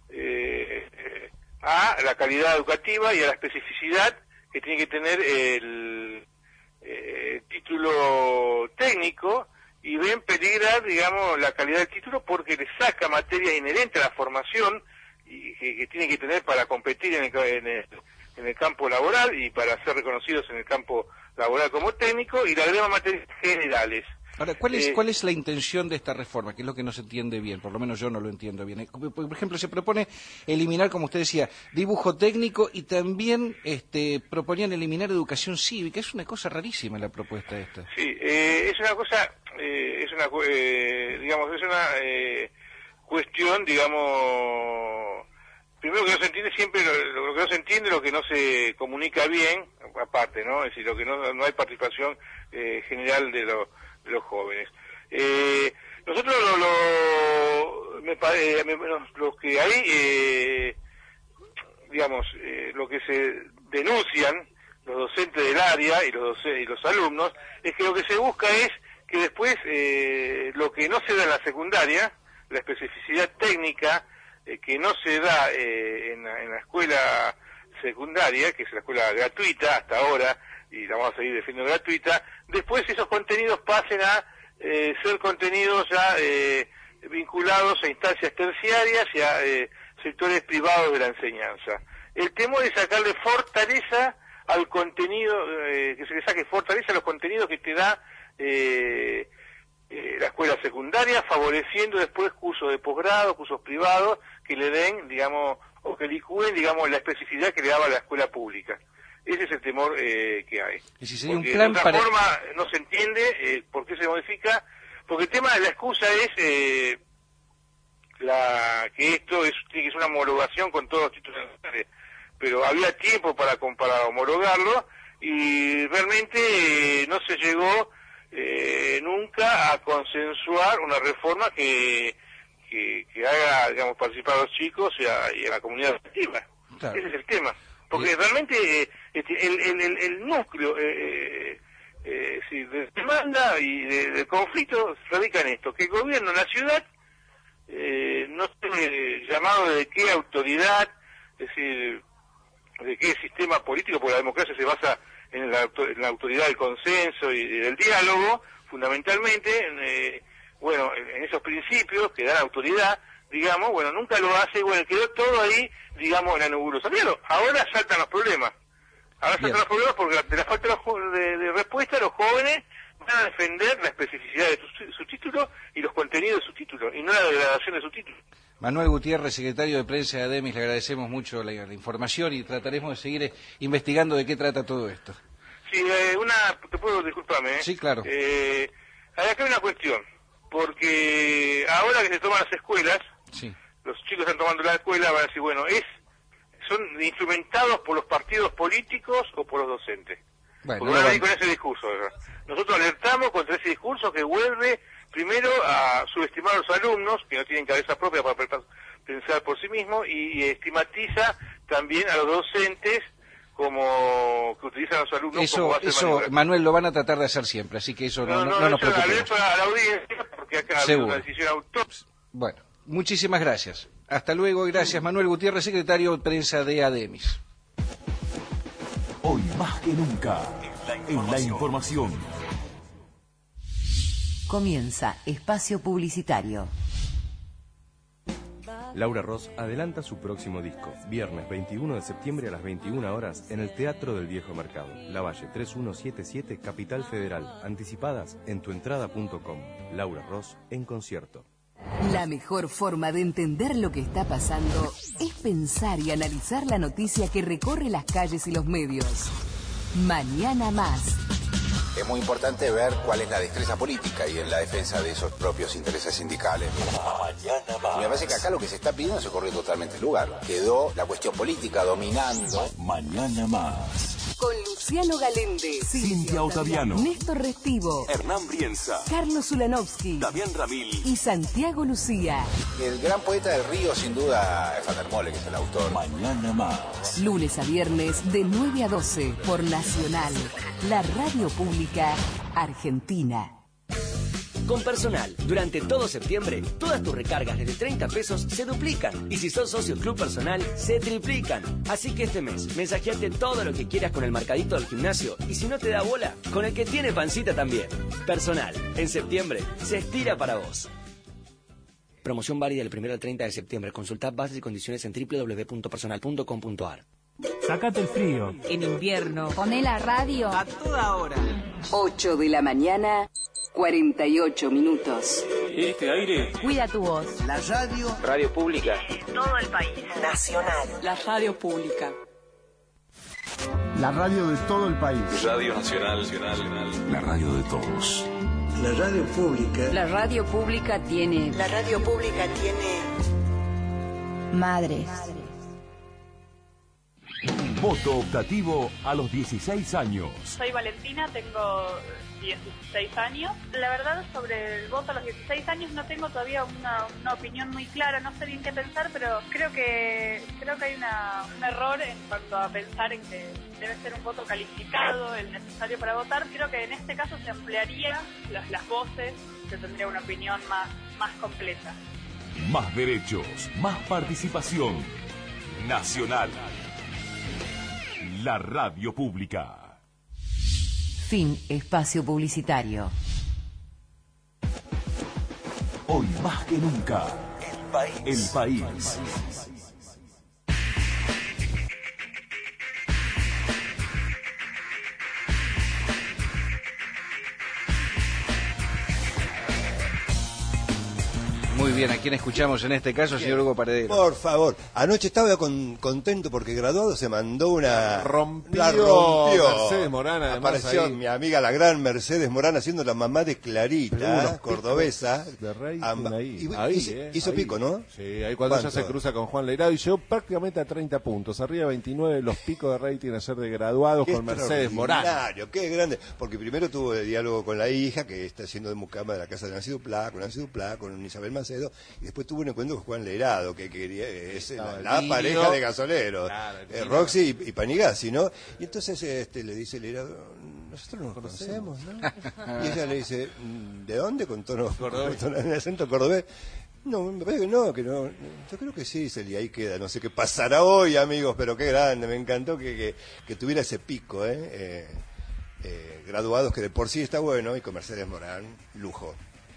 eh, a la calidad educativa y a la especificidad que tiene que tener el, eh, título técnico, y ven peligrar, digamos, la calidad del título porque le saca materias inherentes a la formación y que, que tienen que tener para competir en el, en el en el campo laboral y para ser reconocidos en el campo laboral como técnico, y le agrega materias generales. Ahora, ¿cuál es, eh, ¿cuál es la intención de esta reforma? Que es lo que no se entiende bien, por lo menos yo no lo entiendo bien. Por ejemplo, se propone eliminar, como usted decía, dibujo técnico, y también este, proponían eliminar educación cívica. Es una cosa rarísima la propuesta esta. Sí, eh, es una cosa, eh, es una, eh, digamos, es una eh, cuestión, digamos, primero que no se entiende siempre, lo, lo que no se entiende, lo que no se comunica bien, aparte, ¿no? Es decir, lo que no, no hay participación eh, general de los de los jóvenes. Eh, nosotros lo, lo, me, eh, me, los que hay, eh, digamos, eh, lo que se denuncian los docentes del área y los docentes, y los alumnos, es que lo que se busca es que después eh, lo que no se da en la secundaria, la especificidad técnica eh, que no se da eh, en, la, en la escuela secundaria, que es la escuela gratuita hasta ahora, y la vamos a seguir definiendo gratuita, después esos contenidos pasen a eh, ser contenidos ya eh, vinculados a instancias terciarias y a eh, sectores privados de la enseñanza. El temor es sacarle fortaleza al contenido, eh, que se le saque fortaleza a los contenidos que te da eh, eh, la escuela secundaria, favoreciendo después cursos de posgrado, cursos privados, que le den, digamos, o que licúen, digamos, la especificidad que le daba la escuela pública. Ese es el temor eh, que hay. ¿Y si sería porque un plan de otra para... forma no se entiende eh, por qué se modifica, porque el tema de la excusa es eh, la que esto es, tiene que ser una homologación con todos los títulos nacionales, pero había tiempo para, para homologarlo y realmente eh, no se llegó eh, nunca a consensuar una reforma que, que, que haga, digamos, participar a los chicos y a, y a la comunidad educativa. Claro. Ese es el tema. Porque realmente eh, el, el, el, el núcleo eh, eh, sí, de demanda y de, de conflicto radica en esto, que el gobierno en la ciudad eh, no esté llamado de qué autoridad, es decir, de qué sistema político, porque la democracia se basa en la, en la autoridad del consenso y del diálogo, fundamentalmente, en, eh, bueno, en esos principios que dan autoridad, digamos, bueno, nunca lo hace, bueno, quedó todo ahí, digamos, en la nebulosa. Claro, ahora saltan los problemas. Ahora saltan Bien. los problemas porque de la falta de, de respuesta, los jóvenes van a defender la especificidad de su, su título y los contenidos de su título, y no la degradación de su título. Manuel Gutiérrez, secretario de prensa de ADEMIS, le agradecemos mucho la, la información y trataremos de seguir eh, investigando de qué trata todo esto. Sí, eh, una, te puedo, discúlpame. ¿eh? Sí, claro. Eh, acá hay una cuestión, porque ahora que se toman las escuelas, sí. los chicos están tomando la escuela, van a decir, bueno, es son instrumentados por los partidos políticos o por los docentes. Bueno, Porque van a ir con ese discurso. ¿verdad? Nosotros alertamos contra ese discurso que vuelve primero a subestimar a los alumnos, que no tienen cabeza propia para pensar por sí mismos, y, y estigmatiza también a los docentes como que utilizan a los alumnos eso, como base eso, de Manuel, lo van a tratar de hacer siempre, así que eso no, no, no, no nos preocupemos. Alerto a la audiencia, porque acá hay una decisión autónoma. Bueno, muchísimas gracias. Hasta luego, gracias Manuel Gutiérrez, secretario de prensa de ADEMIS. Hoy más que nunca, en la información. Comienza Espacio Publicitario. Laura Ross adelanta su próximo disco, viernes veintiuno de septiembre a las veintiuna horas en el Teatro del Viejo Mercado, Lavalle tres uno siete siete, Capital Federal. Anticipadas en tuentrada punto com. Laura Ross en concierto. La mejor forma de entender lo que está pasando es pensar y analizar la noticia que recorre las calles y los medios. Mañana más. Es muy importante ver cuál es la destreza política y en la defensa de esos propios intereses sindicales. Mañana más. Me parece que acá lo que se está pidiendo se corrió totalmente el lugar. Quedó la cuestión política dominando. Mañana más. Con Luciano Galende, Cintia Ottaviano, Néstor Restivo, Hernán Brienza, Carlos Ulanovsky, Damián Ramil y Santiago Lucía. El gran poeta del río, sin duda, es Van der Molle, que es el autor. Mañana más. Lunes a viernes de nueve a doce por Nacional, la radio pública argentina. Con Personal, durante todo septiembre, todas tus recargas desde treinta pesos se duplican. Y si sos socio Club Personal, se triplican. Así que este mes, mensajeate todo lo que quieras con el marcadito del gimnasio. Y si no te da bola, con el que tiene pancita también. Personal, en septiembre, se estira para vos. Promoción válida del primero al treinta de septiembre. Consultad bases y condiciones en doble u doble u doble u punto personal punto com punto a r. Sácate el frío. En invierno. Poné la radio a toda hora. ocho de la mañana, cuarenta y ocho minutos. Este aire. Cuida tu voz. La radio. Radio pública. En todo el país. Nacional. La radio pública. La radio de todo el país. Radio Nacional, Nacional. La radio de todos. La radio pública. La radio pública tiene. La radio pública tiene. Madres. Voto optativo a los dieciséis años. Soy Valentina, tengo dieciséis años. La verdad, sobre el voto a los dieciséis años no tengo todavía una, una opinión muy clara, no sé bien qué pensar, pero creo que creo que hay una, un error en cuanto a pensar en que debe ser un voto calificado, el necesario para votar. Creo que en este caso se ampliaría las, las voces, se tendría una opinión más, más completa. Más derechos, más participación. Nacional. La radio pública. Fin espacio publicitario. Hoy más que nunca. El país. El país. Muy bien, ¿a quién escuchamos en este caso, señor Hugo Paredero? Por favor, anoche estaba con, contento porque graduado se mandó una... Rompió, la rompió. Mercedes Morán, además, apareció ahí. mi amiga la gran Mercedes Morán haciendo la mamá de Clarita, unos cordobesa. De rating Amba- ahí. y- Ahí, hizo, eh, hizo ahí. pico, ¿no? Sí, ahí cuando ella ¿Cuánto? se cruza con Juan Leirado y llegó prácticamente a treinta puntos, arriba de veintinueve los picos de rating ayer de graduados Qué con Mercedes Morán. extraordinario, qué grande, porque primero tuvo el diálogo con la hija, que está haciendo de mucama de la casa de Nancy Duplá, con Nancy Duplá, con Isabel Macedo, y después tuvo un encuentro con Juan Leirado, que quería, es la, el la Dino. pareja de gasoleros, Claro, el eh, Dino. Roxy y, y Panigasi, ¿no? Y entonces este, le dice Leirado, nosotros nos conocemos, ¿no? Y ella le dice, ¿de dónde? Con tono, Cordobés. con tono- en acento cordobés. No, me parece que no, que no. Yo creo que sí, dice, y ahí queda. No sé qué pasará hoy, amigos, pero qué grande. Me encantó que, que, que tuviera ese pico, ¿eh? Eh, eh, graduados, que de por sí está bueno, y con Mercedes Morán, lujo.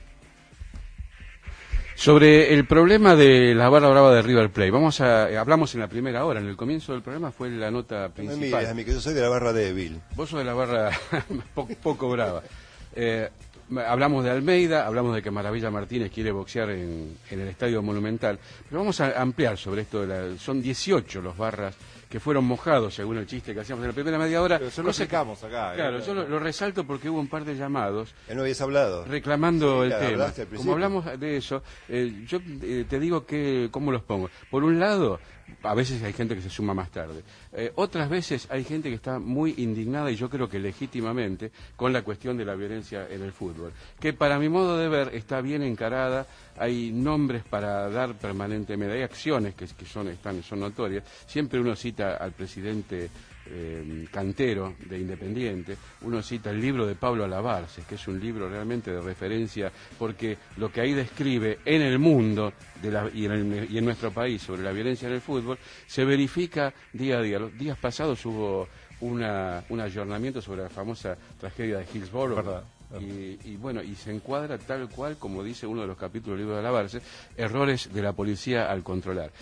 Sobre el problema de la barra brava de River Plate, vamos a, eh, hablamos en la primera hora, en el comienzo del programa fue la nota No me principal. mires a mí, que yo soy de la barra débil. Vos sos de la barra poco, poco brava. Eh, hablamos de Almeida, hablamos de que Maravilla Martínez quiere boxear en, en el Estadio Monumental, pero vamos a ampliar sobre esto. De la, son dieciocho los barras que fueron mojados, según el chiste que hacíamos en la primera media hora. Pero eso lo secamos acá. Claro, eh. yo lo, lo resalto porque hubo un par de llamados. ¿Ya no habías hablado? Reclamando Sí, el la tema. hablaste al Como principio. hablamos de eso, eh, yo eh, te digo que, ¿cómo los pongo? Por un lado, a veces hay gente que se suma más tarde. Eh, otras veces hay gente que está muy indignada, y yo creo que legítimamente, con la cuestión de la violencia en el fútbol. Que para mi modo de ver está bien encarada, hay nombres para dar permanentemente, hay acciones que, que son, están, son notorias. Siempre uno cita al presidente eh, Cantero de Independiente, uno cita el libro de Pablo Alabarces, que es un libro realmente de referencia, porque lo que ahí describe en el mundo de la, y, en el, y en nuestro país sobre la violencia en el fútbol se verifica día a día. Los días pasados hubo una, un ayornamiento sobre la famosa tragedia de Hillsborough. Verdad. Y, y bueno, y se encuadra tal cual como dice uno de los capítulos del libro de Alabarces, errores de la policía al controlar.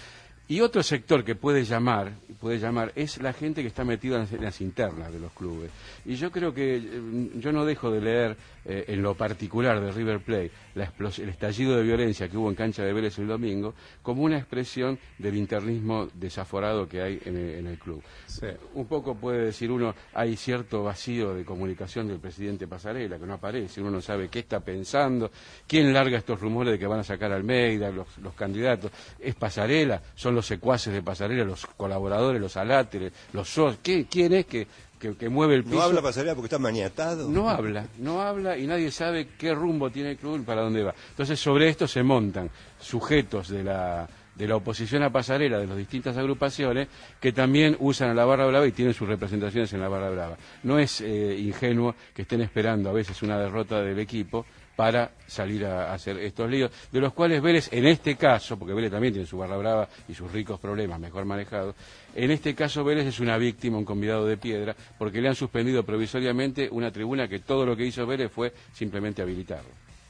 Y otro sector que puede llamar, puede llamar es la gente que está metida en las, en las internas de los clubes. Y yo creo que eh, yo no dejo de leer eh, en lo particular de River Plate la el estallido de violencia que hubo en cancha de Vélez el domingo como una expresión del internismo desaforado que hay en el, en el club. Sí. Un poco puede decir uno, hay cierto vacío de comunicación del presidente Pasarela que no aparece, uno no sabe qué está pensando, quién larga estos rumores de que van a sacar a Almeida, los, los candidatos, es Pasarela, son los secuaces de Pasarela, los colaboradores, los aláteres, los socios, ¿quién es que Que, que mueve el piso? ¿No habla Pasarela porque está maniatado? No habla, no habla y nadie sabe qué rumbo tiene el club y para dónde va. Entonces sobre esto se montan sujetos de la, de la oposición a Pasarela, de las distintas agrupaciones, que también usan a la Barra Brava y tienen sus representaciones en la Barra Brava. No es eh, ingenuo que estén esperando a veces una derrota del equipo para salir a, a hacer estos líos, de los cuales Vélez, en este caso, porque Vélez también tiene su Barra Brava y sus ricos problemas mejor manejados, en este caso Vélez es una víctima, un convidado de piedra, porque le han suspendido provisoriamente una tribuna que todo lo que hizo Vélez fue simplemente habilitarlo.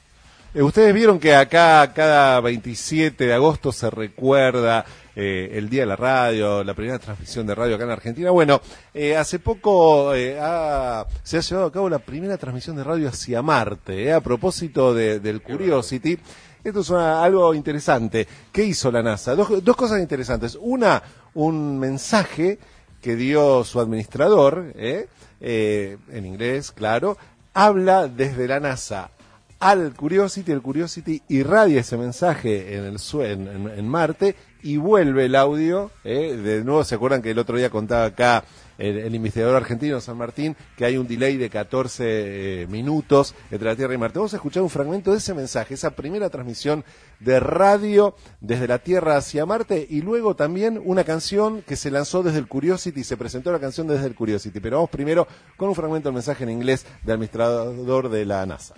Eh, ustedes vieron que acá cada veintisiete de agosto se recuerda eh, el Día de la Radio, la primera transmisión de radio acá en Argentina. Bueno, eh, hace poco eh, ha, se ha llevado a cabo la primera transmisión de radio hacia Marte, eh, a propósito de, del Curiosity. Esto es una, algo interesante. ¿Qué hizo la NASA? Dos, dos cosas interesantes. Una, un mensaje que dio su administrador, eh, eh, en inglés, claro, habla desde la NASA al Curiosity, el Curiosity irradia ese mensaje en el en, en, en Marte y vuelve el audio, eh, de nuevo se acuerdan que el otro día contaba acá el, el investigador argentino San Martín que hay un delay de catorce eh, minutos entre la Tierra y Marte. Vamos a escuchar un fragmento de ese mensaje, esa primera transmisión de radio desde la Tierra hacia Marte y luego también una canción que se lanzó desde el Curiosity, se presentó la canción desde el Curiosity, pero vamos primero con un fragmento del mensaje en inglés del administrador de la NASA.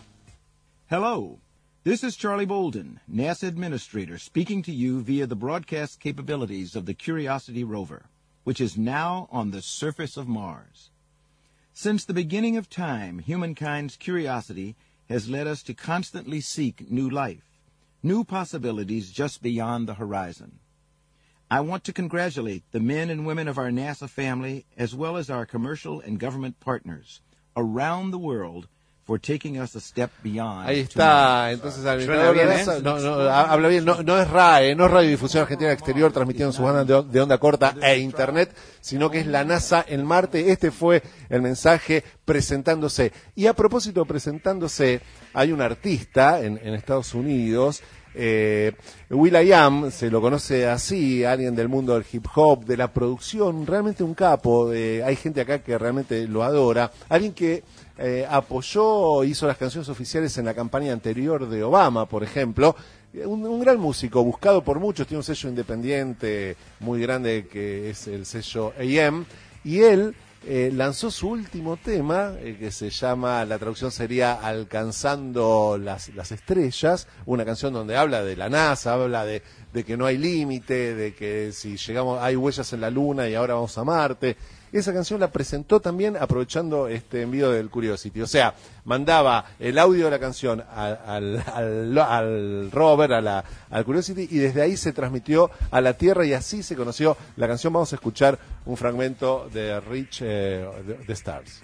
Hello, this is Charlie Bolden, NASA Administrator, speaking to you via the broadcast capabilities of the Curiosity rover, which is now on the surface of Mars. Since the beginning of time, humankind's curiosity has led us to constantly seek new life, new possibilities just beyond the horizon. I want to congratulate the men and women of our NASA family, as well as our commercial and government partners around the world, for taking us a step beyond. Ahí está, entonces administrador de NASA, no, no, habla bien, no, no es R A E, no es Radiodifusión Argentina Exterior transmitiendo sus bandas de, de onda corta e internet, sino que es la NASA en Marte. Este fue el mensaje presentándose. Y a propósito, presentándose, hay un artista en, en Estados Unidos, eh, will.i.am, se lo conoce así, alguien del mundo del hip hop, de la producción, realmente un capo, eh, hay gente acá que realmente lo adora, alguien que Eh, apoyó, hizo las canciones oficiales en la campaña anterior de Obama, por ejemplo, un, un gran músico, buscado por muchos, tiene un sello independiente muy grande que es el sello A M, y él eh, lanzó su último tema, eh, que se llama, la traducción sería Alcanzando las, las Estrellas, una canción donde habla de la NASA, habla de, de que no hay límite, de que si llegamos, hay huellas en la Luna y ahora vamos a Marte. Esa canción la presentó también aprovechando este envío del Curiosity. O sea, mandaba el audio de la canción al, al, al, al rover, a la, al Curiosity, y desde ahí se transmitió a la Tierra y así se conoció la canción. Vamos a escuchar un fragmento de Reach eh, the Stars.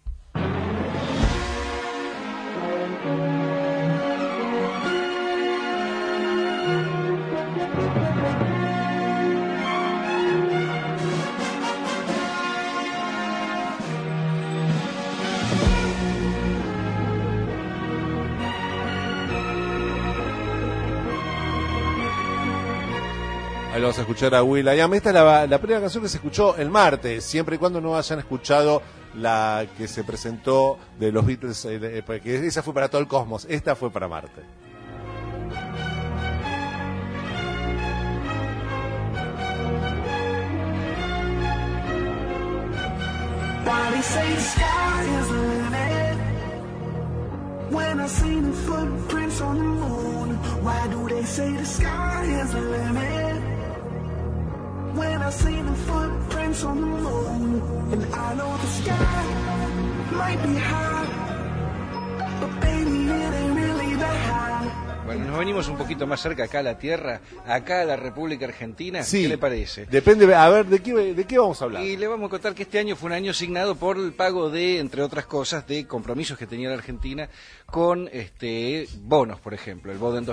Ahí lo vamos a escuchar a will.i.am. Esta es la, la primera canción que se escuchó el martes, siempre y cuando no hayan escuchado la que se presentó de los Beatles, eh, porque esa fue para todo el cosmos, esta fue para Marte. Why say the sky is the limit? When I see the footprints on the moon, why do they say the sky is the limit? When I see the footprints on the moon, and I know the sky might be high, but baby it ain't really that high. Bueno, nos venimos un poquito más cerca acá a la tierra, acá a la República Argentina. Sí. ¿Qué le parece? Depende, a ver, ¿de qué, de qué vamos a hablar? Y le vamos a contar que este año fue un año signado por el pago de, entre otras cosas, de compromisos que tenía la Argentina con este bonos, por ejemplo. El bono en